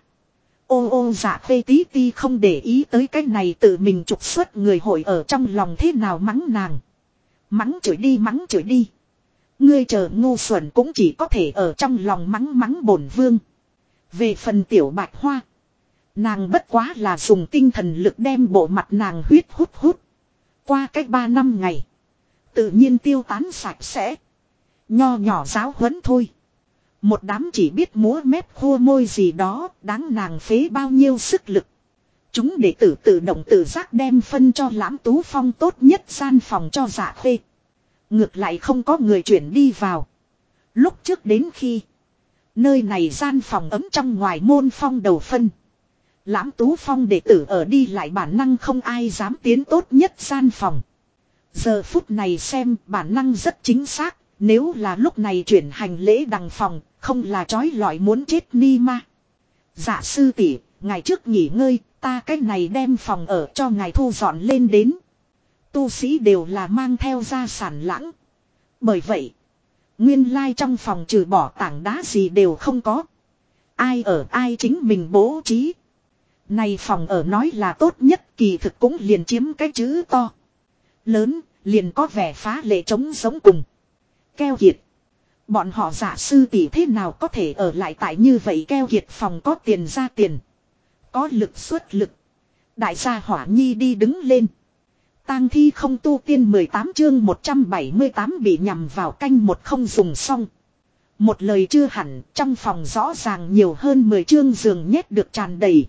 Ô ô dạ phê tí ti không để ý tới cái này tự mình trục xuất người hội ở trong lòng thế nào mắng nàng. Mắng chửi đi mắng chửi đi. Ngươi chờ ngu xuẩn cũng chỉ có thể ở trong lòng mắng mắng bổn vương. Về phần tiểu bạch hoa. Nàng bất quá là dùng tinh thần lực đem bộ mặt nàng huyết hút hút. Qua cách 3 năm ngày. Tự nhiên tiêu tán sạch sẽ. Nho nhỏ giáo huấn thôi. Một đám chỉ biết múa mép khua môi gì đó, đáng nàng phế bao nhiêu sức lực. Chúng đệ tử tự động tự giác đem phân cho Lãm Tú Phong tốt nhất gian phòng cho Dạ Khê. Ngược lại không có người chuyển đi vào. Lúc trước đến khi nơi này gian phòng ấm trong ngoài môn phong đầu phân. Lãm Tú Phong đệ tử ở đi lại bản năng không ai dám tiến tốt nhất gian phòng. Giờ phút này xem bản năng rất chính xác. Nếu là lúc này chuyển hành lễ đằng phòng, không là trói lọi muốn chết ni ma. Dạ sư tỷ, ngày trước nghỉ ngơi, ta cách này đem phòng ở cho ngài thu dọn lên đến. Tu sĩ đều là mang theo gia sản lãng. Bởi vậy, nguyên lai trong phòng trừ bỏ tảng đá gì đều không có. Ai ở ai chính mình bố trí. Này phòng ở nói là tốt nhất kỳ thực cũng liền chiếm cái chữ to. Lớn, liền có vẻ phá lệ trống giống cùng. Keo kiệt. Bọn họ giả sư tỷ thế nào có thể ở lại tại như vậy keo kiệt phòng có tiền ra tiền. Có lực xuất lực. Đại gia Hỏa Nhi đi đứng lên. Tang thi không tu tiên 18 chương 178 bị nhằm vào canh một không dùng xong. Một lời chưa hẳn trong phòng rõ ràng nhiều hơn 10 chương giường nhét được tràn đầy.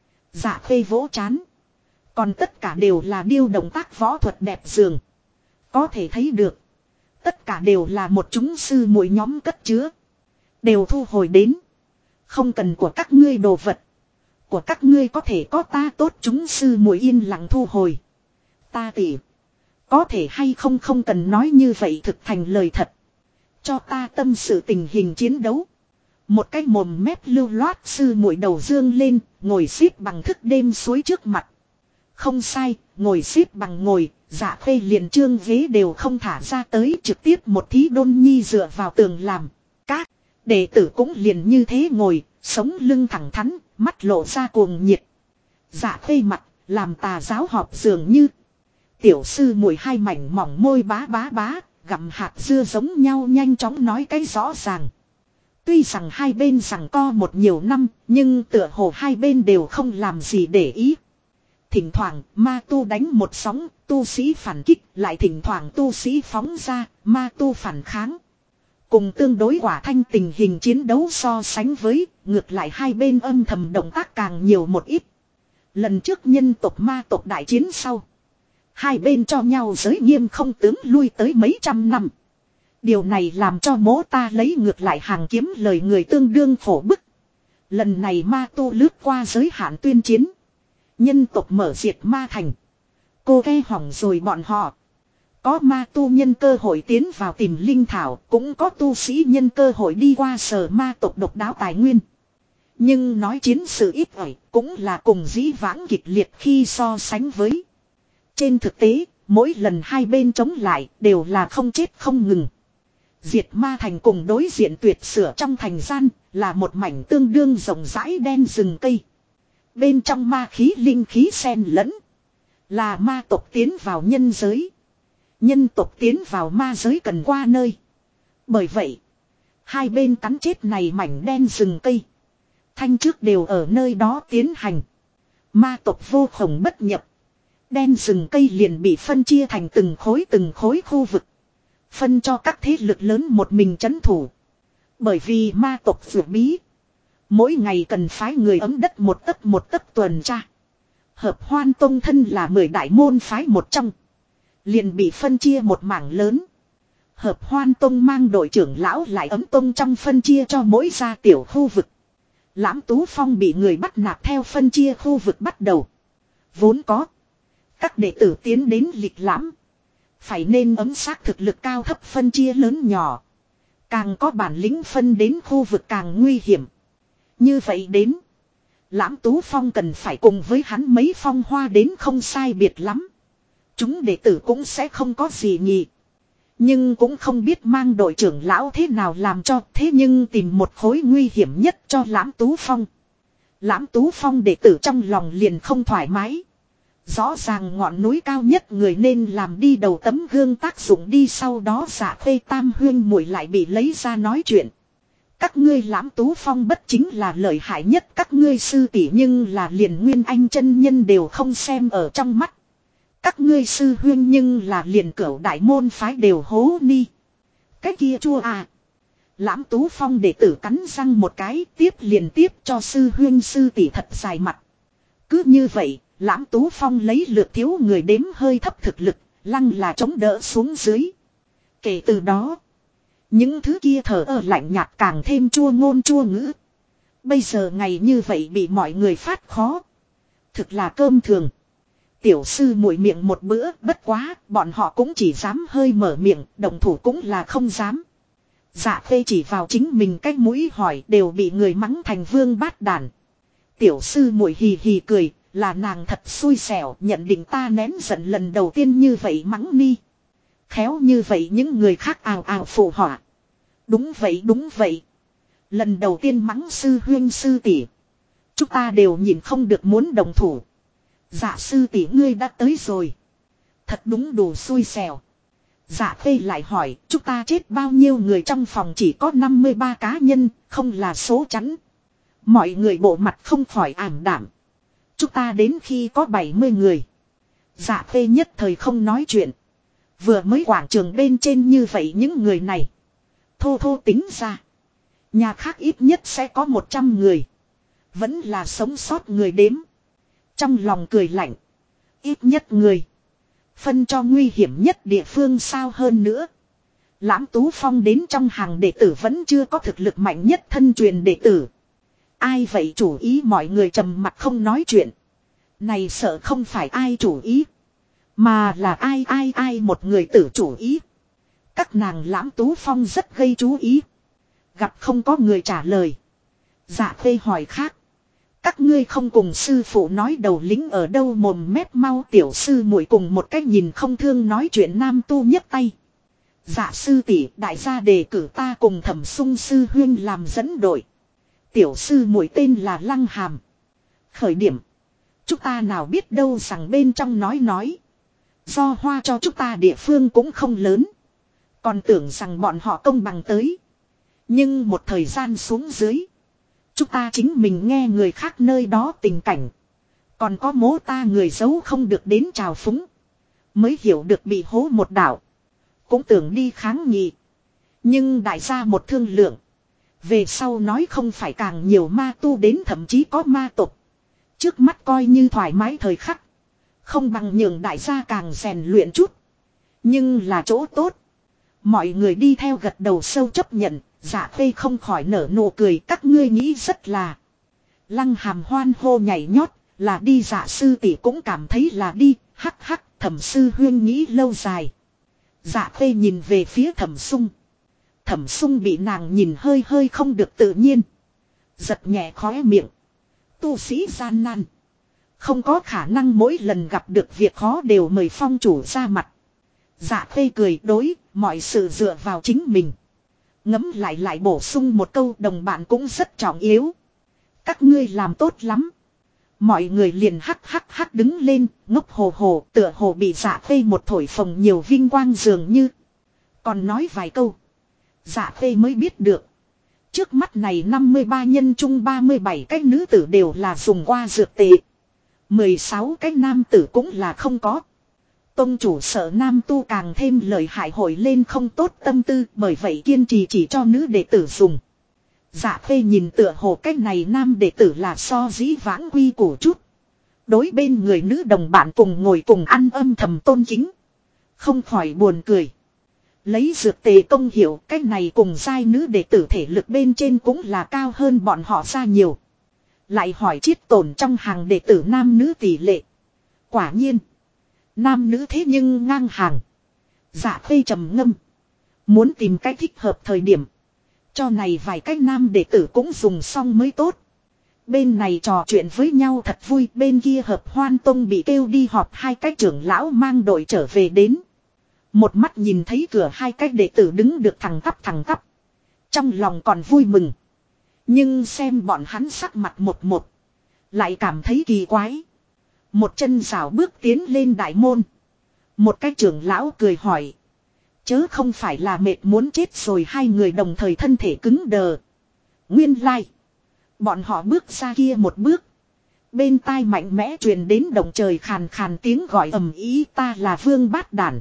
Dạ khê vỗ chán. Còn tất cả đều là điêu động tác võ thuật đẹp giường. Có thể thấy được. Tất cả đều là một chúng sư muội nhóm cất chứa. Đều thu hồi đến. Không cần của các ngươi đồ vật. Của các ngươi có thể có ta tốt chúng sư muội yên lặng thu hồi. Ta tỉ. Có thể hay không không cần nói như vậy thực thành lời thật. Cho ta tâm sự tình hình chiến đấu. Một cái mồm mép lưu loát sư muội đầu dương lên. Ngồi xếp bằng thức đêm suối trước mặt. Không sai, ngồi xếp bằng ngồi. Dạ khê liền trương ghế đều không thả ra tới trực tiếp một thí đôn nhi dựa vào tường làm. Các đệ tử cũng liền như thế ngồi, sống lưng thẳng thắn, mắt lộ ra cuồng nhiệt. Dạ khê mặt, làm tà giáo họp dường như. Tiểu sư mùi hai mảnh mỏng môi bá bá bá, gặm hạt dưa giống nhau nhanh chóng nói cái rõ ràng. Tuy rằng hai bên rằng co một nhiều năm, nhưng tựa hồ hai bên đều không làm gì để ý. Thỉnh thoảng ma tu đánh một sóng, tu sĩ phản kích, lại thỉnh thoảng tu sĩ phóng ra, ma tu phản kháng. Cùng tương đối quả thanh tình hình chiến đấu so sánh với, ngược lại hai bên âm thầm động tác càng nhiều một ít. Lần trước nhân tộc ma tộc đại chiến sau. Hai bên cho nhau giới nghiêm không tướng lui tới mấy trăm năm. Điều này làm cho mỗ ta lấy ngược lại hàng kiếm lời người tương đương phổ bức. Lần này ma tu lướt qua giới hạn tuyên chiến. Nhân tộc mở diệt ma thành. Cô ghe hỏng rồi bọn họ. Có ma tu nhân cơ hội tiến vào tìm linh thảo. Cũng có tu sĩ nhân cơ hội đi qua sở ma tộc độc đáo tài nguyên. Nhưng nói chiến sự ít ỏi cũng là cùng dĩ vãng kịch liệt khi so sánh với. Trên thực tế, mỗi lần hai bên chống lại đều là không chết không ngừng. Diệt ma thành cùng đối diện tuyệt sửa trong thành gian là một mảnh tương đương rộng rãi đen rừng cây. Bên trong ma khí linh khí xen lẫn. Là ma tộc tiến vào nhân giới. Nhân tộc tiến vào ma giới cần qua nơi. Bởi vậy, hai bên cắn chết này mảnh đen rừng cây. Thanh trước đều ở nơi đó tiến hành. Ma tộc vô khổng bất nhập. Đen rừng cây liền bị phân chia thành từng khối khu vực. Phân cho các thế lực lớn một mình trấn thủ. Bởi vì ma tộc vượt bí. Mỗi ngày cần phái người ấm đất một tấc tuần tra. Hợp Hoan Tông thân là 10 đại môn phái một trong. Liền bị phân chia một mảng lớn. Hợp Hoan Tông mang đội trưởng lão lại ấm tông trong phân chia cho mỗi gia tiểu khu vực. Lãm Tú Phong bị người bắt nạt theo phân chia khu vực bắt đầu. Vốn có. Các đệ tử tiến đến lịch lãm. Phải nên ấm xác thực lực cao thấp phân chia lớn nhỏ. Càng có bản lĩnh phân đến khu vực càng nguy hiểm. Như vậy đến. Lãm Tú Phong cần phải cùng với hắn mấy phong hoa đến không sai biệt lắm. Chúng đệ tử cũng sẽ không có gì nhỉ. Nhưng cũng không biết mang đội trưởng lão thế nào làm cho. Thế nhưng tìm một khối nguy hiểm nhất cho Lãm Tú Phong. Lãm Tú Phong đệ tử trong lòng liền không thoải mái. Rõ ràng ngọn núi cao nhất người nên làm đi đầu tấm gương tác dụng đi, sau đó Dạ Khê tam huyên muội lại bị lấy ra nói chuyện. Các ngươi Lãm Tú Phong bất chính là lợi hại nhất các ngươi sư tỷ, nhưng là liền Nguyên Anh chân nhân đều không xem ở trong mắt. Các ngươi sư huyên nhưng là liền cửu đại môn phái đều hố ni. Cái kia chua à. Lãm Tú Phong đệ tử cắn răng một cái, tiếp liền tiếp cho sư huyên sư tỷ thật dài mặt. Cứ như vậy, Lãm Tú Phong lấy lượt thiếu người đếm hơi thấp thực lực, lăng là chống đỡ xuống dưới. Kể từ đó, những thứ kia thở ở lạnh nhạt càng thêm chua ngôn chua ngữ. Bây giờ ngày như vậy bị mọi người phát khó. Thực là cơm thường. Tiểu sư muội miệng một bữa, bất quá, bọn họ cũng chỉ dám hơi mở miệng, động thủ cũng là không dám. Dạ Khê chỉ vào chính mình cái mũi hỏi, đều bị người mắng thành vương bát đàn. Tiểu sư muội hì hì cười, là nàng thật xui xẻo, nhận định ta nén giận lần đầu tiên như vậy mắng ni. Khéo như vậy những người khác ào ào phụ họa. Đúng vậy đúng vậy. Lần đầu tiên mắng sư huyên sư tỷ, chúng ta đều nhìn không được muốn đồng thủ. Dạ sư tỷ ngươi đã tới rồi. Thật đúng đủ xui xẻo. Dạ Khê lại hỏi, chúng ta chết bao nhiêu người, trong phòng chỉ có 53 cá nhân, không là số chẵn. Mọi người bộ mặt không khỏi ảm đạm. Chúng ta đến khi có 70 người. Dạ Khê nhất thời không nói chuyện. Vừa mới quảng trường bên trên như vậy những người này. Thô thô tính ra. Nhà khác ít nhất sẽ có 100 người. Vẫn là sống sót người đếm. Trong lòng cười lạnh. Ít nhất người. Phân cho nguy hiểm nhất địa phương sao hơn nữa. Lãm Tú Phong đến trong hàng đệ tử vẫn chưa có thực lực mạnh nhất thân truyền đệ tử. Ai vậy chủ ý, mọi người trầm mặt không nói chuyện. Này sợ không phải ai chủ ý. Mà là ai một người tử chủ ý. Các nàng Lãm Tú Phong rất gây chú ý. Gặp không có người trả lời. Dạ Khê hỏi khác. Các ngươi không cùng sư phụ nói đầu lính ở đâu, mồm mép mau. Tiểu sư muội cùng một cách nhìn không thương nói chuyện nam tu nhấc tay. Dạ sư tỷ, đại gia đề cử ta cùng Thẩm Sung sư huyên làm dẫn đội. Tiểu sư muội tên là Lăng Hàm. Khởi điểm. Chúng ta nào biết đâu rằng bên trong nói. Do hoa cho chúng ta địa phương cũng không lớn. Còn tưởng rằng bọn họ công bằng tới. Nhưng một thời gian xuống dưới. Chúng ta chính mình nghe người khác nơi đó tình cảnh. Còn có mố ta người giấu không được đến trào phúng. Mới hiểu được bị hố một đảo. Cũng tưởng đi kháng nghị. Nhưng đại gia một thương lượng. Về sau nói không phải càng nhiều ma tu đến, thậm chí có ma tục. Trước mắt coi như thoải mái thời khắc. Không bằng nhường đại gia càng rèn luyện chút. Nhưng là chỗ tốt. Mọi người đi theo gật đầu sâu chấp nhận. Dạ Khê không khỏi nở nụ cười, các ngươi nghĩ rất là. Lăng Hàm hoan hô nhảy nhót, là đi. Dạ sư tỷ cũng cảm thấy là đi, hắc hắc. Thẩm sư huyên nghĩ lâu dài. Dạ Khê nhìn về phía Thẩm Sung. Thẩm Sung bị nàng nhìn hơi hơi không được tự nhiên. Giật nhẹ khóe miệng. Tu sĩ gian nan. Không có khả năng mỗi lần gặp được việc khó đều mời phong chủ ra mặt. Dạ Khê cười đối, mọi sự dựa vào chính mình. Ngấm lại bổ sung một câu, đồng bạn cũng rất trọng yếu. Các ngươi làm tốt lắm. Mọi người liền hắc đứng lên, ngốc hồ hồ, tựa hồ bị Dạ Khê một thổi phồng nhiều vinh quang dường như. Còn nói vài câu. Dạ Khê mới biết được. Trước mắt này 53 nhân chung 37 cái nữ tử đều là dùng qua dược tệ. 16 cái nam tử cũng là không có. Tông chủ sợ nam tu càng thêm lợi hại hồi lên không tốt tâm tư, bởi vậy kiên trì chỉ cho nữ đệ tử dùng. Dạ Khê nhìn tựa hồ cách này nam đệ tử là so dĩ vãng quy củ chút. Đối bên người nữ đồng bạn cùng ngồi cùng ăn âm thầm tôn kính. Không khỏi buồn cười. Lấy dược tề công hiệu, cách này cùng giai nữ đệ tử thể lực bên trên cũng là cao hơn bọn họ ra nhiều. Lại hỏi chiết tổn trong hàng đệ tử nam nữ tỷ lệ. Quả nhiên. Nam nữ thế nhưng ngang hàng. Dạ khê trầm ngâm. Muốn tìm cách thích hợp thời điểm. Cho này vài cách nam đệ tử cũng dùng xong mới tốt. Bên này trò chuyện với nhau thật vui. Bên kia hợp hoan tông bị kêu đi họp hai cái trưởng lão mang đội trở về đến. Một mắt nhìn thấy cửa hai cái đệ tử đứng được thẳng tắp. Trong lòng còn vui mừng. Nhưng xem bọn hắn sắc mặt một. Lại cảm thấy kỳ quái. Một chân rào bước tiến lên đại môn. Một cái trưởng lão cười hỏi. Chớ không phải là mệt muốn chết rồi. Hai người đồng thời thân thể cứng đờ. Nguyên lai. Bọn họ bước ra kia một bước. Bên tai mạnh mẽ truyền đến động trời khàn khàn tiếng gọi ầm ĩ. Ta là Vương Bát Đản.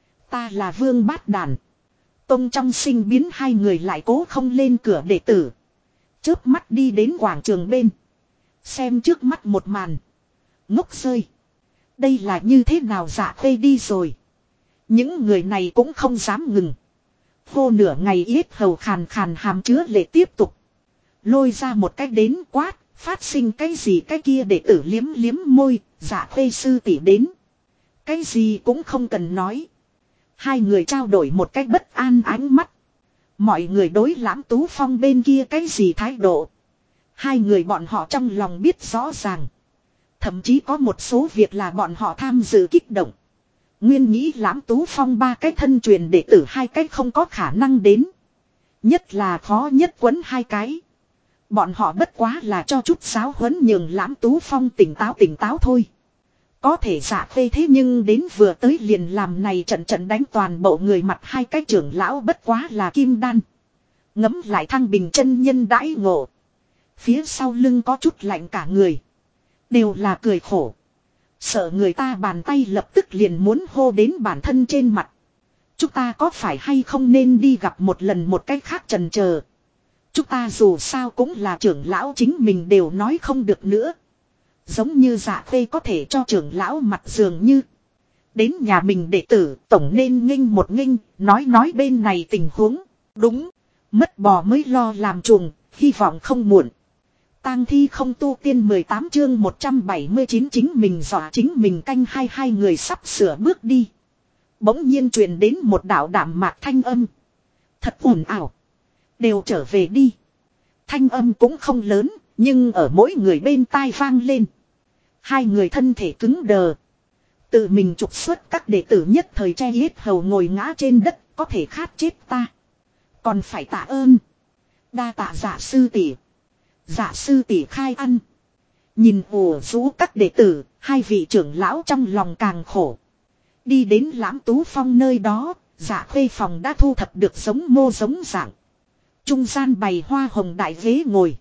Ta là Vương Bát Đản. Tông trong sinh biến hai người lại cố không lên cửa đệ tử. Chớp mắt đi đến quảng trường bên. Xem trước mắt một màn. Ngốc rơi. Đây là như thế nào Dạ Khê đi rồi. Những người này cũng không dám ngừng. Hô nửa ngày yết hầu khàn khàn hàm chứa lệ tiếp tục. Lôi ra một cách đến quát. Phát sinh cái gì cái kia để tử liếm môi. Dạ Khê sư tỷ đến. Cái gì cũng không cần nói. Hai người trao đổi một cách bất an ánh mắt. Mọi người đối Lãm Tú Phong bên kia cái gì thái độ. Hai người bọn họ trong lòng biết rõ ràng. Thậm chí có một số việc là bọn họ tham dự kích động. Nguyên nghĩ Lãm Tú Phong ba cái thân truyền đệ tử hai cái không có khả năng đến. Nhất là khó nhất quấn hai cái. Bọn họ bất quá là cho chút giáo huấn nhường Lãm Tú Phong tỉnh táo thôi. Có thể Dạ Khê thế nhưng đến vừa tới liền làm này trận đánh toàn bộ người mặt hai cái trưởng lão bất quá là kim đan. Ngấm lại Thăng Bình chân nhân đãi ngộ. Phía sau lưng có chút lạnh cả người. Đều là cười khổ. Sợ người ta bàn tay lập tức liền muốn hô đến bản thân trên mặt. Chúng ta có phải hay không nên đi gặp một lần một cách khác chần chờ. Chúng ta dù sao cũng là trưởng lão chính mình đều nói không được nữa. Giống như Dạ Khê có thể cho trưởng lão mặt dường như. Đến nhà mình đệ tử tổng nên nghênh một nghênh, nói bên này tình huống. Đúng, mất bò mới lo làm chuồng, hy vọng không muộn. Tang thi không tu tiên 18 chương 179 chính mình dọa chính mình canh hai người sắp sửa bước đi. Bỗng nhiên truyền đến một đạo đạm mạc thanh âm. Thật ồn ào. Đều trở về đi. Thanh âm cũng không lớn, nhưng ở mỗi người bên tai vang lên. Hai người thân thể cứng đờ. Tự mình trục xuất các đệ tử nhất thời che yết hầu ngồi ngã trên đất, có thể khát chết ta. Còn phải tạ ơn. Đa tạ Dạ sư tỷ. Dạ sư tỷ khai ăn. Nhìn ủ rũ các đệ tử, hai vị trưởng lão trong lòng càng khổ. Đi đến Lãm Tú Phong nơi đó, Dạ Khê phòng đã thu thập được giống mô giống dạng. Trung gian bày hoa hồng đại ghế ngồi.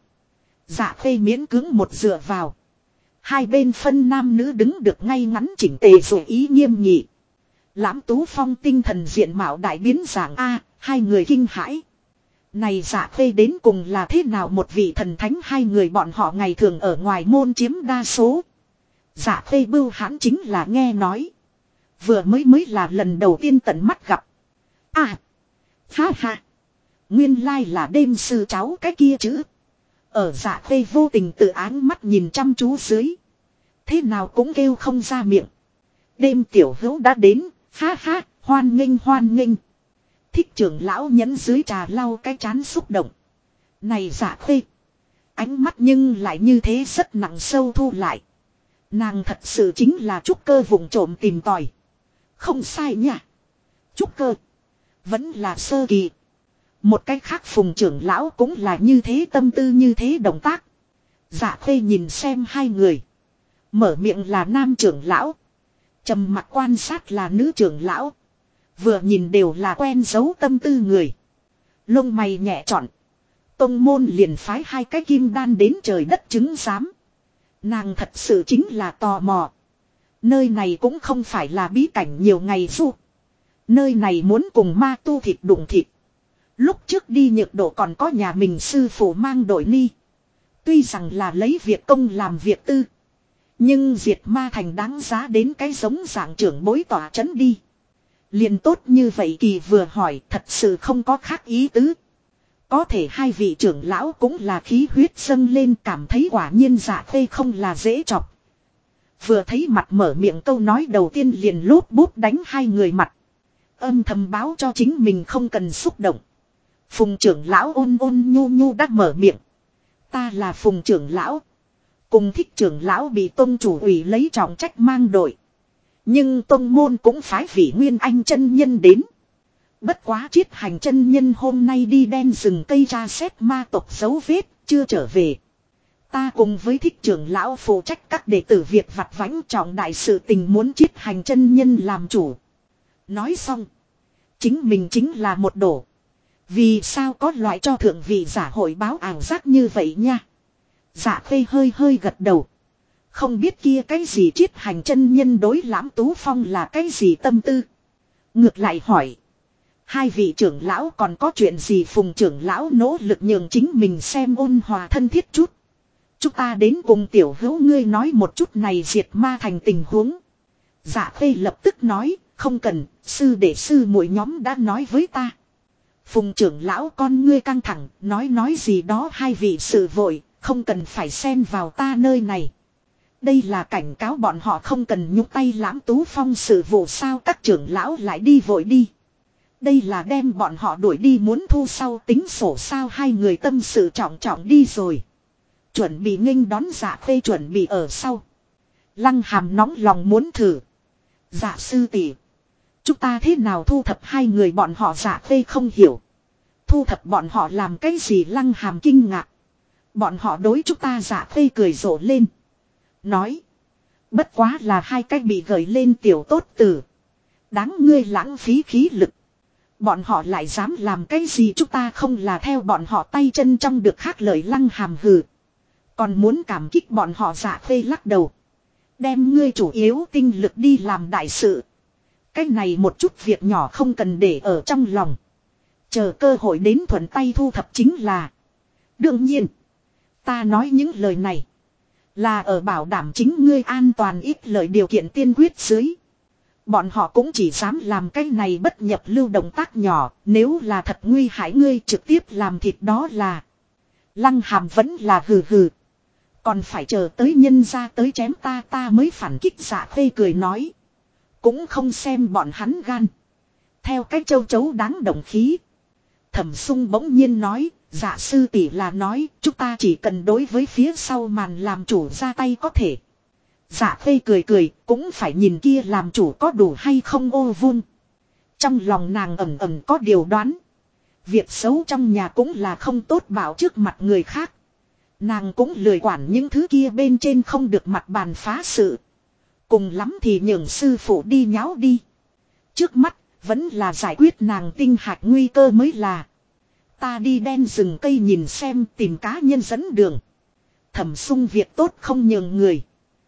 Dạ Khê miễn cưỡng một dựa vào. Hai bên phân nam nữ đứng được ngay ngắn chỉnh tề rồi ý nghiêm nghị. Lãm Tú Phong tinh thần diện mạo đại biến dạng A, hai người kinh hãi. Này Dạ Khê đến cùng là thế nào một vị thần thánh hai người bọn họ ngày thường ở ngoài môn chiếm đa số. Dạ Khê bưu hãn chính là nghe nói. Vừa mới là lần đầu tiên tận mắt gặp. À, ha. Nguyên lai là đêm sư cháu cái kia chứ. Ở Dạ Khê vô tình tự áng mắt nhìn chăm chú dưới. Thế nào cũng kêu không ra miệng. Đêm tiểu hữu đã đến, ha, hoan nghênh. Thích trưởng lão nhẫn dưới trà lau cái chán xúc động. Này Dạ Khê. Ánh mắt nhưng lại như thế rất nặng sâu thu lại. Nàng thật sự chính là trúc cơ vùng trộm tìm tòi. Không sai nha. Trúc cơ. Vẫn là sơ kỳ. Một cách khác Phùng trưởng lão cũng là như thế tâm tư như thế động tác. Dạ Khê nhìn xem hai người. Mở miệng là nam trưởng lão. Trầm mặc quan sát là nữ trưởng lão. Vừa nhìn đều là quen giấu tâm tư người. Lông mày nhẹ trọn. Tông môn liền phái hai cái kim đan đến trời đất chứng giám. Nàng thật sự chính là tò mò. Nơi này cũng không phải là bí cảnh nhiều ngày du. Nơi này muốn cùng ma tu thịt đụng thịt. Lúc trước đi Nhược Độ còn có nhà mình sư phụ mang đội ni. Tuy rằng là lấy việc công làm việc tư. Nhưng diệt ma thành đáng giá đến cái giống dạng trưởng bối tỏa chấn đi. Liền tốt như vậy kỳ vừa hỏi thật sự không có khác ý tứ. Có thể hai vị trưởng lão cũng là khí huyết dâng lên, cảm thấy quả nhiên Dạ Khê không là dễ chọc. Vừa thấy mặt mở miệng câu nói đầu tiên liền lốp bốp đánh hai người mặt. Âm thầm báo cho chính mình không cần xúc động. Phùng trưởng lão ôn ôn nhu nhu đã mở miệng. Ta là Phùng trưởng lão. Cùng Thích trưởng lão bị tông chủ ủy lấy trọng trách mang đội. Nhưng tông môn cũng phái vị Nguyên Anh chân nhân đến. Bất quá Triết Hành chân nhân hôm nay đi đen rừng cây tra xét ma tộc dấu vết, chưa trở về. Ta cùng với Thích trưởng lão phụ trách các đệ tử việc vặt vãnh trọng đại sự tình muốn Triết Hành chân nhân làm chủ. Nói xong. Chính mình chính là một đổ. Vì sao có loại cho thượng vị giả hội báo ảo giác như vậy nha. Dạ Khê hơi hơi gật đầu. Không biết kia cái gì Triết Hành chân nhân đối Lãm Tú Phong là cái gì tâm tư. Ngược lại hỏi. Hai vị trưởng lão còn có chuyện gì? Phùng trưởng lão nỗ lực nhường chính mình xem ôn hòa thân thiết chút. Chúng ta đến cùng tiểu hữu ngươi nói một chút này diệt ma thành tình huống. Dạ Khê lập tức nói, không cần, sư đệ sư muội nhóm đã nói với ta. Phùng trưởng lão con ngươi căng thẳng, nói gì đó hai vị sự vội, không cần phải xen vào ta nơi này. Đây là cảnh cáo bọn họ không cần nhúc tay Lãm Tú Phong sự vụ sao các trưởng lão lại đi vội đi. Đây là đem bọn họ đuổi đi muốn thu sau tính sổ sao hai người tâm sự trọng trọng đi rồi. Chuẩn bị nghênh đón Dạ Khê chuẩn bị ở sau. Lăng Hàm nóng lòng muốn thử. Dạ sư tỷ, chúng ta thế nào thu thập hai người bọn họ? Dạ Khê không hiểu. Thu thập bọn họ làm cái gì? Lăng Hàm kinh ngạc. Bọn họ đối chúng ta. Dạ Khê cười rộ lên. Nói. Bất quá là hai cách bị gợi lên tiểu tốt tử. Đáng ngươi lãng phí khí lực. Bọn họ lại dám làm cái gì? Chúng ta không là theo bọn họ tay chân trong được khác lời. Lăng Hàm hừ. Còn muốn cảm kích bọn họ. Dạ Khê lắc đầu. Đem ngươi chủ yếu tinh lực đi làm đại sự. Cái này một chút việc nhỏ không cần để ở trong lòng. Chờ cơ hội đến thuận tay thu thập chính là. Đương nhiên. Ta nói những lời này. Là ở bảo đảm chính ngươi an toàn ít lời điều kiện tiên quyết dưới. Bọn họ cũng chỉ dám làm cái này bất nhập lưu động tác nhỏ. Nếu là thật nguy hại ngươi trực tiếp làm thịt đó là. Lăng Hàm vẫn là hừ hừ. Còn phải chờ tới nhân ra tới chém ta mới phản kích. Dạ Khê cười nói. Cũng không xem bọn hắn gan. Theo cách châu chấu đáng động khí. Thẩm Sung bỗng nhiên nói. Dạ sư tỷ là nói chúng ta chỉ cần đối với phía sau màn làm chủ ra tay có thể. Dạ Khê cười cũng phải nhìn kia làm chủ có đủ hay không ô vun. Trong lòng nàng ẩn ẩn có điều đoán. Việc xấu trong nhà cũng là không tốt bảo trước mặt người khác. Nàng cũng lười quản những thứ kia bên trên không được mặt bàn phá sự. Cùng lắm thì nhường sư phụ đi nháo đi. Trước mắt vẫn là giải quyết nàng tinh hạch nguy cơ mới là. Ta đi đen rừng cây nhìn xem tìm cá nhân dẫn đường. Thẩm Sung việc tốt không nhường người.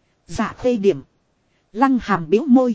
Dạ Khê điểm. Lăng Hàm biếu môi.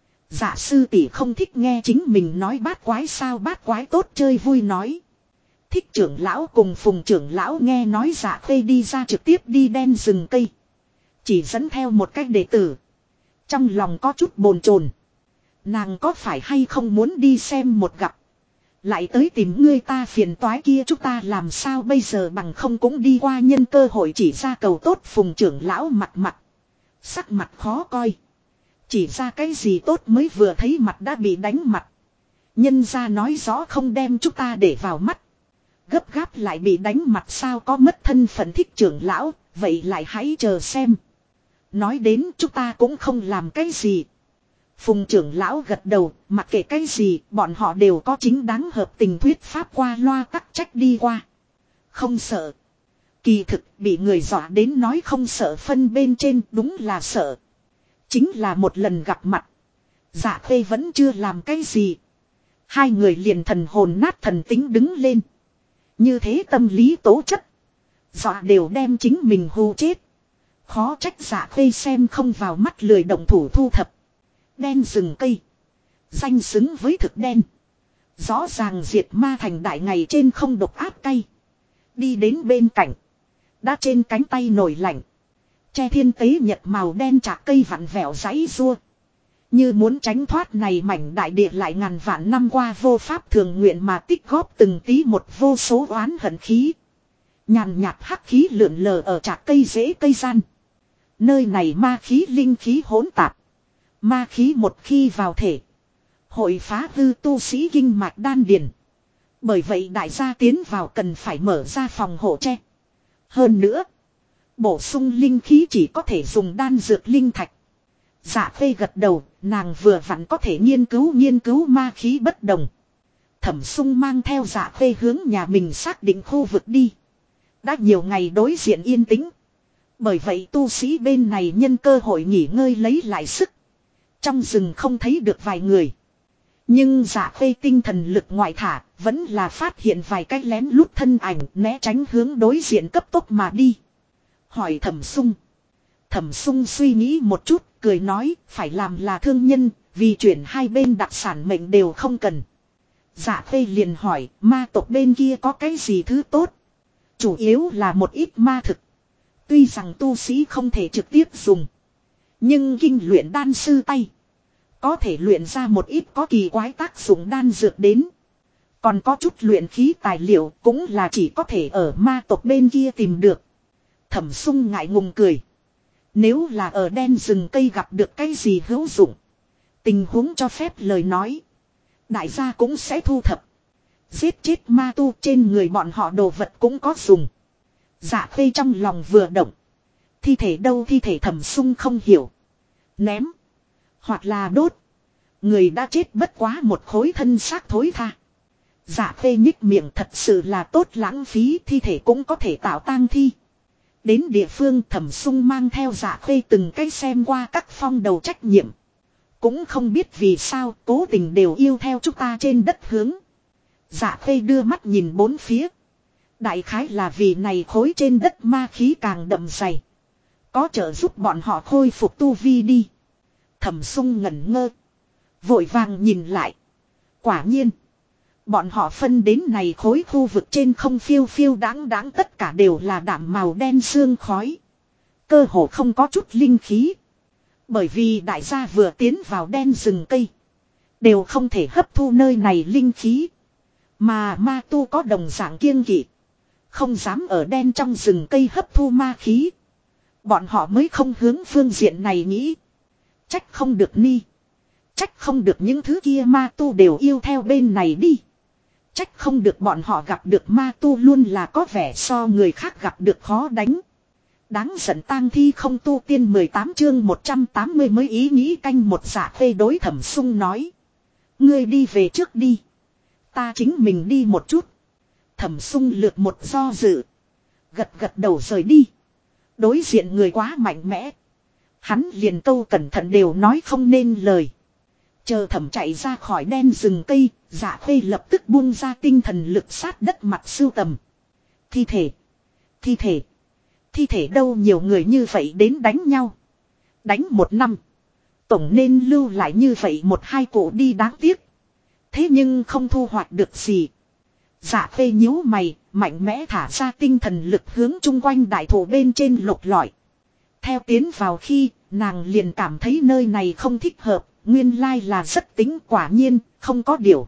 Dạ sư tỷ không thích nghe chính mình nói bát quái sao? Bát quái tốt chơi vui nói. Thích trưởng lão cùng Phùng trưởng lão nghe nói Dạ Khê đi ra trực tiếp đi đen rừng cây. Chỉ dẫn theo một cách đệ tử. Trong lòng có chút bồn chồn. Nàng có phải hay không muốn đi xem một gặp. Lại tới tìm ngươi ta phiền toái kia chúng ta làm sao bây giờ bằng không cũng đi qua nhân cơ hội chỉ ra cầu tốt. Phùng trưởng lão mặt. Sắc mặt khó coi. Chỉ ra cái gì tốt mới vừa thấy mặt đã bị đánh mặt. Nhân ra nói rõ không đem chúng ta để vào mắt. Gấp gáp lại bị đánh mặt sao có mất thân phận. Thích trưởng lão, vậy lại hãy chờ xem. Nói đến chúng ta cũng không làm cái gì. Phùng trưởng lão gật đầu, mặc kệ cái gì, bọn họ đều có chính đáng hợp tình thuyết pháp qua loa tắc trách đi qua. Không sợ. Kỳ thực bị người dọa đến nói không sợ phân bên trên đúng là sợ. Chính là một lần gặp mặt. Dạ Khê vẫn chưa làm cái gì. Hai người liền thần hồn nát thần tính đứng lên. Như thế tâm lý tố chất. Dọa đều đem chính mình hù chết. Khó trách Dạ Khê xem không vào mắt lười động thủ thu thập. Đen rừng cây. Danh xứng với thực đen. Rõ ràng diệt ma thành đại ngày trên không độc áp cay. Đi đến bên cạnh. Đã trên cánh tay nổi lạnh. Che thiên tế nhật màu đen chạc cây vặn vẹo giấy rua. Như muốn tránh thoát này mảnh đại địa lại ngàn vạn năm qua vô pháp thường nguyện mà tích góp từng tí một vô số oán hận khí. Nhàn nhạt hắc khí lượn lờ ở trạc cây rễ cây gian. Nơi này ma khí linh khí hỗn tạp. Ma khí một khi vào thể. Hội phá hư tu sĩ kinh mạch đan điền. Bởi vậy đại gia tiến vào cần phải mở ra phòng hộ tre. Hơn nữa. Bổ sung linh khí chỉ có thể dùng đan dược linh thạch. Dạ Khê gật đầu, nàng vừa vặn có thể nghiên cứu ma khí bất đồng. Thẩm Sung mang theo Dạ Khê hướng nhà mình xác định khu vực đi. Đã nhiều ngày đối diện yên tĩnh. Bởi vậy tu sĩ bên này nhân cơ hội nghỉ ngơi lấy lại sức. Trong rừng không thấy được vài người. Nhưng Dạ Khê tinh thần lực ngoại thả, vẫn là phát hiện vài cái lén lút thân ảnh né tránh hướng đối diện cấp tốc mà đi. Hỏi Thẩm Sung. Thẩm Sung suy nghĩ một chút, cười nói, phải làm là thương nhân, vì chuyển hai bên đặc sản mệnh đều không cần. Dạ Khê liền hỏi, ma tộc bên kia có cái gì thứ tốt? Chủ yếu là một ít ma thực. Tuy rằng tu sĩ không thể trực tiếp dùng. Nhưng kinh luyện đan sư tay. Có thể luyện ra một ít có kỳ quái tác dụng đan dược đến. Còn có chút luyện khí tài liệu cũng là chỉ có thể ở ma tộc bên kia tìm được. Thẩm Sung ngại ngùng cười. Nếu là ở đen rừng cây gặp được cái gì hữu dụng. Tình huống cho phép lời nói. Đại gia cũng sẽ thu thập. Giết chết ma tu trên người bọn họ đồ vật cũng có dùng. Dạ Khê trong lòng vừa động. Thi thể đâu thi thể Thẩm Sung không hiểu. Ném. Hoặc là đốt. Người đã chết bất quá một khối thân xác thối tha. Dạ Khê nhích miệng thật sự là tốt lãng phí thi thể cũng có thể tạo tang thi. Đến địa phương Thẩm Sung mang theo Dạ Khê từng cái xem qua các phong đầu trách nhiệm. Cũng không biết vì sao cố tình đều yêu theo chúng ta trên đất hướng. Dạ Khê đưa mắt nhìn bốn phía. Đại khái là vì này khối trên đất ma khí càng đậm dày. Có trợ giúp bọn họ khôi phục tu vi đi. Thẩm Sung ngẩn ngơ. Vội vàng nhìn lại. Quả nhiên. Bọn họ phân đến này khối khu vực trên không phiêu phiêu đáng đáng tất cả đều là đạm màu đen sương khói. Cơ hồ không có chút linh khí. Bởi vì đại gia vừa tiến vào đen rừng cây. Đều không thể hấp thu nơi này linh khí. Mà ma tu có đồng dạng kiêng kỵ. Không dám ở đen trong rừng cây hấp thu ma khí. Bọn họ mới không hướng phương diện này nghĩ. Trách không được ni. Trách không được những thứ kia ma tu đều yêu theo bên này đi. Trách không được bọn họ gặp được ma tu luôn là có vẻ so người khác gặp được khó đánh. Đáng giận tang thi không tu tiên 18 chương 180 mới ý nghĩ canh một Dạ Khê đối Thẩm Sung nói. Ngươi đi về trước đi. Ta chính mình đi một chút. Thẩm Sung lược một do dự. Gật gật đầu rời đi. Đối diện người quá mạnh mẽ. Hắn liền câu cẩn thận đều nói không nên lời. Chờ Thẩm chạy ra khỏi đen rừng cây. Dạ Khê lập tức buông ra tinh thần lực sát đất mặt sưu tầm. Thi thể. Thi thể. Thi thể đâu nhiều người như vậy đến đánh nhau. Đánh một năm. Tổng nên lưu lại như vậy một hai cụ đi đáng tiếc. Thế nhưng không thu hoạch được gì. Dạ Khê nhíu mày, mạnh mẽ thả ra tinh thần lực hướng chung quanh đại thụ bên trên lục lọi. Theo tiến vào khi, nàng liền cảm thấy nơi này không thích hợp, nguyên lai là rất tính quả nhiên, không có điều.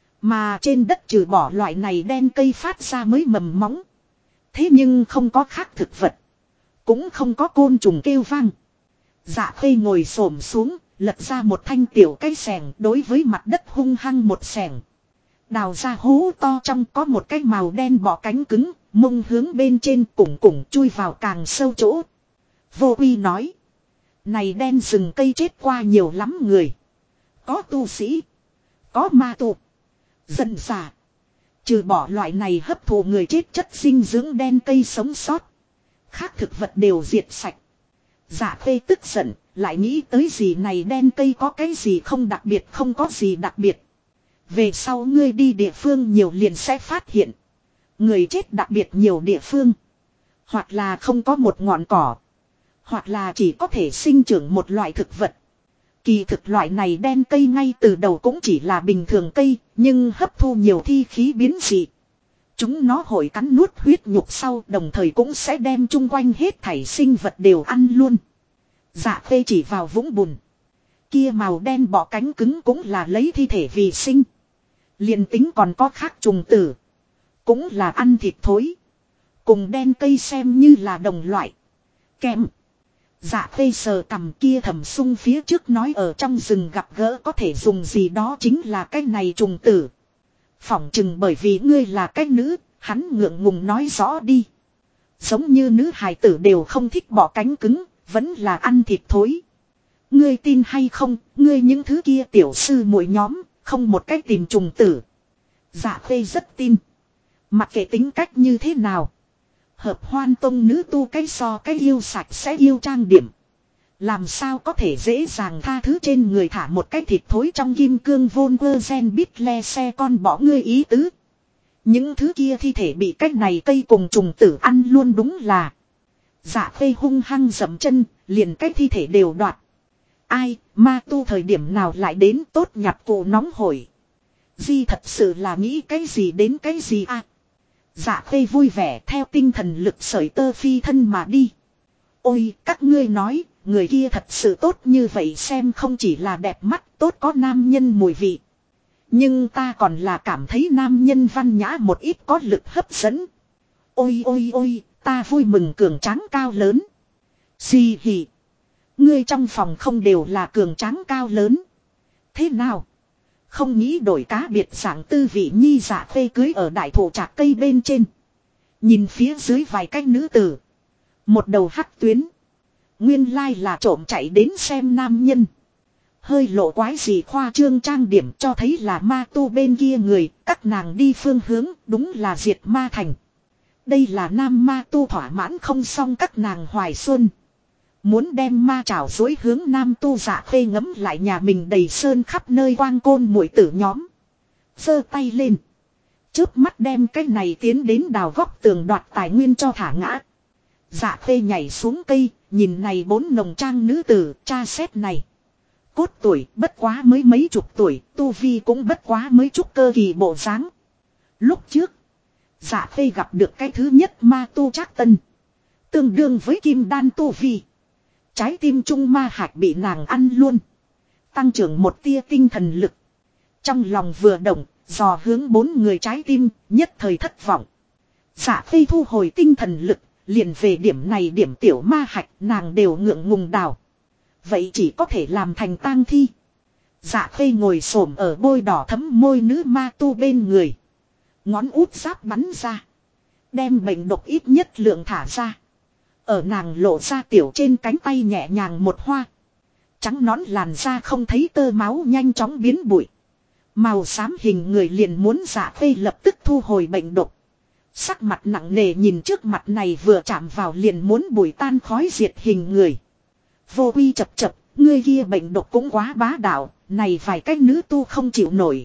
Mà trên đất trừ bỏ loại này đen cây phát ra mới mầm móng. Thế nhưng không có khác thực vật. Cũng không có côn trùng kêu vang. Dạ Khê ngồi xổm xuống, lật ra một thanh tiểu cây xẻng đối với mặt đất hung hăng một xẻng. Đào ra hố to trong có một cái màu đen bọ cánh cứng, mông hướng bên trên củng củng chui vào càng sâu chỗ. Vô Uy nói. Này đen rừng cây chết qua nhiều lắm người. Có tu sĩ. Có ma tu. Dần xả. Trừ bỏ loại này hấp thụ người chết chất dinh dưỡng đen cây sống sót. Khác thực vật đều diệt sạch. Dạ Khê tức giận, lại nghĩ tới gì này đen cây có cái gì không đặc biệt không có gì đặc biệt. Về sau ngươi đi địa phương nhiều liền sẽ phát hiện. Người chết đặc biệt nhiều địa phương. Hoặc là không có một ngọn cỏ. Hoặc là chỉ có thể sinh trưởng một loại thực vật. Kỳ thực loại này đen cây ngay từ đầu cũng chỉ là bình thường cây, nhưng hấp thu nhiều thi khí biến dị. Chúng nó hội cắn nuốt huyết nhục sau đồng thời cũng sẽ đem chung quanh hết thảy sinh vật đều ăn luôn. Dạ Khê chỉ vào vũng bùn. Kia màu đen bọ cánh cứng cũng là lấy thi thể vì sinh. Liền tính còn có khác trùng tử. Cũng là ăn thịt thối. Cùng đen cây xem như là đồng loại. Kèm. Dạ Khê sờ cầm kia thầm sung phía trước nói ở trong rừng gặp gỡ có thể dùng gì đó chính là cái này trùng tử. Phỏng chừng bởi vì ngươi là cái nữ, hắn ngượng ngùng nói rõ đi. Giống như nữ hài tử đều không thích bọ cánh cứng, vẫn là ăn thịt thối. Ngươi tin hay không, ngươi những thứ kia tiểu sư muội nhóm, không một cách tìm trùng tử. Dạ Khê rất tin. Mặc kệ tính cách như thế nào. Hợp Hoan Tông nữ tu cái so cái yêu sạch sẽ yêu trang điểm. Làm sao có thể dễ dàng tha thứ trên người thả một cái thịt thối trong kim cương Volvergen bít le xe con bỏ ngươi ý tứ. Những thứ kia thi thể bị cách này cây cùng trùng tử ăn luôn đúng là. Dạ Khê hung hăng dậm chân, liền cái thi thể đều đoạt. Ai, ma tu thời điểm nào lại đến tốt nhặt cụ nóng hổi. Di thật sự là nghĩ cái gì đến cái gì à. Dạ Khê vui vẻ theo tinh thần lực sởi tơ phi thân mà đi. Ôi, các ngươi nói, người kia thật sự tốt như vậy xem không chỉ là đẹp mắt, tốt có nam nhân mùi vị. Nhưng ta còn là cảm thấy nam nhân văn nhã một ít có lực hấp dẫn. Ôi ôi ôi, ta vui mừng cường tráng cao lớn. Xì hì. Ngươi trong phòng không đều là cường tráng cao lớn. Thế nào? Không nghĩ đổi cá biệt dạng tư vị nhi. Dạ Khê cưới ở đại thụ trạc cây bên trên. Nhìn phía dưới vài cái nữ tử. Một đầu hắc tuyến. Nguyên lai là trộm chạy đến xem nam nhân. Hơi lộ quái gì khoa trương trang điểm cho thấy là ma tu bên kia người. Các nàng đi phương hướng đúng là diệt ma thành. Đây là nam ma tu thỏa mãn không xong các nàng hoài xuân. Muốn đem ma trảo dối hướng nam tu. Dạ Khê ngấm lại nhà mình đầy sơn khắp nơi quang côn muội tử nhóm. Giơ tay lên. Chớp mắt đem cái này tiến đến đào góc tường đoạt tài nguyên cho thả ngã. Dạ Khê nhảy xuống cây, nhìn này 4 nồng trang nữ tử, tra xét này. Cốt tuổi bất quá mới mấy chục tuổi, tu vi cũng bất quá mới chút cơ kỳ bộ dáng. Lúc trước, Dạ Khê gặp được cái thứ nhất ma tu Trác Tân. Tương đương với kim đan tu vi. Trái tim trung ma hạch bị nàng ăn luôn. Tăng trưởng một tia tinh thần lực. Trong lòng vừa động, dò hướng 4 người trái tim, nhất thời thất vọng. Dạ Khê thu hồi tinh thần lực, liền về điểm này điểm tiểu ma hạch nàng đều ngượng ngùng đào. Vậy chỉ có thể làm thành tang thi. Dạ Khê ngồi xổm ở bôi đỏ thấm môi nữ ma tu bên người. Ngón út giáp bắn ra. Đem bệnh độc ít nhất lượng thả ra. Ở nàng lộ ra tiểu trên cánh tay nhẹ nhàng một hoa. Trắng nón làn da không thấy tơ máu nhanh chóng biến bụi. Màu xám hình người liền muốn Dạ Khê lập tức thu hồi bệnh độc. Sắc mặt nặng nề nhìn trước mặt này vừa chạm vào liền muốn bụi tan khói diệt hình người. Vô Quy chập chập, ngươi kia bệnh độc cũng quá bá đạo, này vài cái nữ tu không chịu nổi.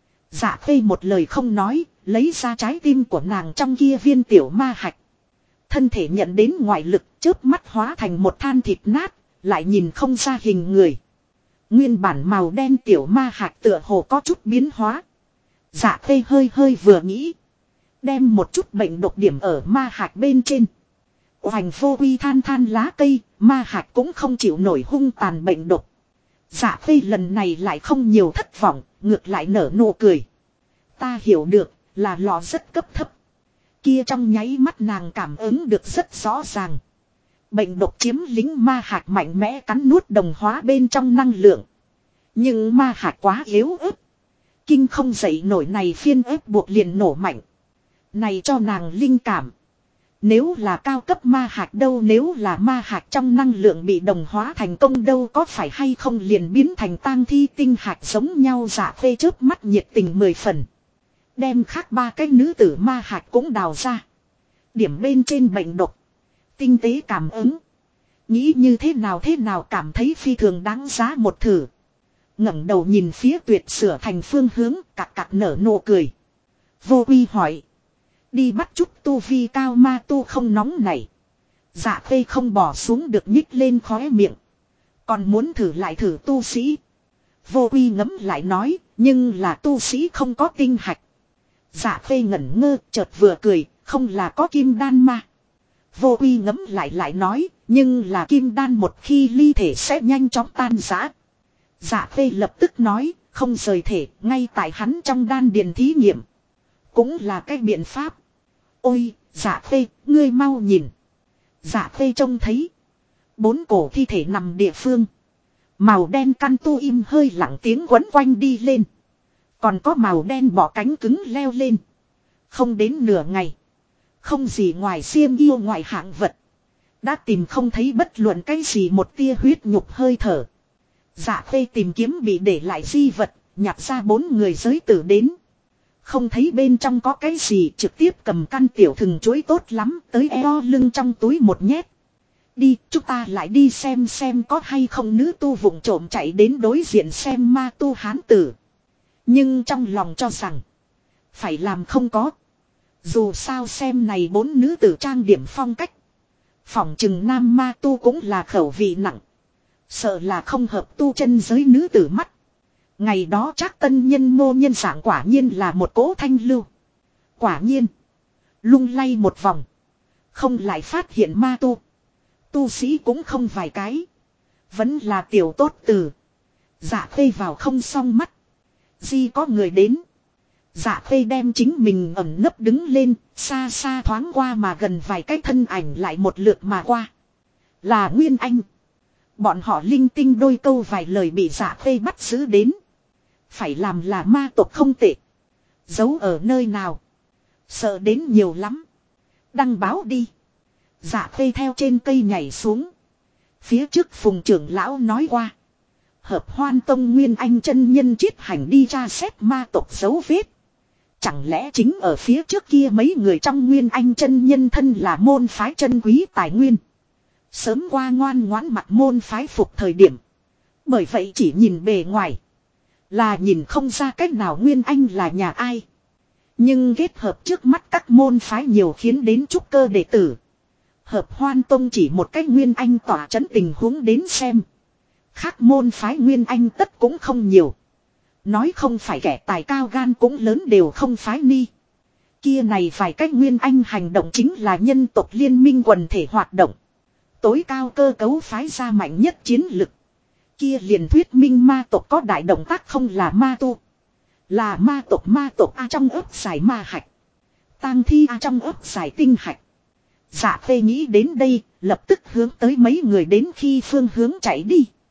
Dạ Khê một lời không nói, lấy ra trái tim của nàng trong kia viên tiểu ma hạch. Thân thể nhận đến ngoại lực chớp mắt hóa thành một than thịt nát, lại nhìn không ra hình người. Nguyên bản màu đen tiểu ma hạch tựa hồ có chút biến hóa. Dạ Khê hơi hơi vừa nghĩ. Đem một chút bệnh độc điểm ở ma hạch bên trên. Hoành Vô Quy than than lá cây, ma hạch cũng không chịu nổi hung tàn bệnh độc. Dạ Khê lần này lại không nhiều thất vọng, ngược lại nở nụ cười. Ta hiểu được, là lò rất cấp thấp. Kia trong nháy mắt nàng cảm ứng được rất rõ ràng. Bệnh độc chiếm lính ma hạch mạnh mẽ cắn nuốt đồng hóa bên trong năng lượng. Nhưng ma hạch quá yếu ớt. Kinh không dậy nổi này phiên ép buộc liền nổ mạnh. Này cho nàng linh cảm. Nếu là cao cấp ma hạch đâu, nếu là ma hạch trong năng lượng bị đồng hóa thành công đâu, có phải hay không liền biến thành tang thi tinh hạch giống nhau. Dạ Khê chớp mắt nhiệt tình 10 phần. Đem khác 3 cái nữ tử ma hạch cũng đào ra. Điểm bên trên bệnh độc. Tinh tế cảm ứng. Nghĩ như thế nào cảm thấy phi thường đáng giá một thử. Ngẩng đầu nhìn phía Tuyệt Sửa Thành phương hướng, cặc cặc nở nụ cười. Vô Quy hỏi. Đi bắt chút tu vi cao ma tu không nóng này. Dạ Khê không bỏ xuống được nhích lên khóe miệng. Còn muốn thử lại thử tu sĩ. Vô Quy ngấm lại nói, nhưng là tu sĩ không có tinh hạch. Dạ Khê ngẩn ngơ, chợt vừa cười, không là có kim đan ma. Vô Quy ngấm lại nói, nhưng là kim đan một khi ly thể sẽ nhanh chóng tan rã. Dạ phê lập tức nói, không rời thể, ngay tại hắn trong đan điền thí nghiệm. Cũng là cái biện pháp. Ôi, dạ phê, ngươi mau nhìn. Dạ phê trông thấy. 4 cổ thi thể nằm địa phương. Màu đen căn tu im hơi lặng tiếng quấn quanh đi lên. Còn có màu đen bỏ cánh cứng leo lên. Không đến nửa ngày. Không gì ngoài xiêm yêu ngoại hạng vật. Đã tìm không thấy bất luận cái gì một tia huyết nhục hơi thở. Dạ phê tìm kiếm bị để lại di vật, nhặt ra 4 người giới tử đến. Không thấy bên trong có cái gì, trực tiếp cầm căn tiểu thừng chuối tốt lắm, tới eo lưng trong túi một nhét. Đi, chúng ta lại đi xem có hay không nữ tu vụng trộm chạy đến đối diện xem ma tu hán tử. Nhưng trong lòng cho rằng, phải làm không có. Dù sao xem này 4 nữ tử trang điểm phong cách. Phỏng chừng nam ma tu cũng là khẩu vị nặng. Sợ là không hợp tu chân giới nữ tử mắt. Ngày đó chắc tân nhân mô nhân dạng quả nhiên là một cỗ thanh lưu. Quả nhiên. Lung lay một vòng. Không lại phát hiện ma tu. Tu sĩ cũng không vài cái. Vẫn là tiểu tốt từ. Dạ phê vào không xong mắt. Di có người đến. Dạ phê đem chính mình ẩn nấp đứng lên. Xa xa thoáng qua mà gần vài cái thân ảnh lại một lượt mà qua. Là Nguyên Anh. Bọn họ linh tinh đôi câu vài lời bị dạ phê bắt giữ đến. Phải làm là ma tộc không tệ. Giấu ở nơi nào. Sợ đến nhiều lắm. Đăng báo đi. Dạ phê theo trên cây nhảy xuống. Phía trước phùng trưởng lão nói qua. Hợp Hoan Tông Nguyên Anh chân nhân chiết hành đi ra xét ma tộc dấu vết. Chẳng lẽ chính ở phía trước kia mấy người trong Nguyên Anh chân nhân thân là môn phái chân quý tài nguyên. Sớm qua ngoan ngoãn mặt môn phái phục thời điểm. Bởi vậy chỉ nhìn bề ngoài. Là nhìn không ra cách nào Nguyên Anh là nhà ai. Nhưng kết hợp trước mắt các môn phái nhiều khiến đến trúc cơ đệ tử. Hợp Hoan Tông chỉ một cách Nguyên Anh tỏa chấn tình huống đến xem. Khác môn phái Nguyên Anh tất cũng không nhiều. Nói không phải kẻ tài cao gan cũng lớn đều không phái ni. Kia này phải cách Nguyên Anh hành động chính là nhân tộc liên minh quần thể hoạt động. Tối cao cơ cấu phái ra mạnh nhất chiến lực. Kia liền thuyết minh ma tộc có đại động tác không là ma tu. Là ma tộc A trong ấp giải ma hạch. Tang thi A trong ấp giải tinh hạch. Dạ phê nghĩ đến đây, lập tức hướng tới mấy người đến khi phương hướng chạy đi.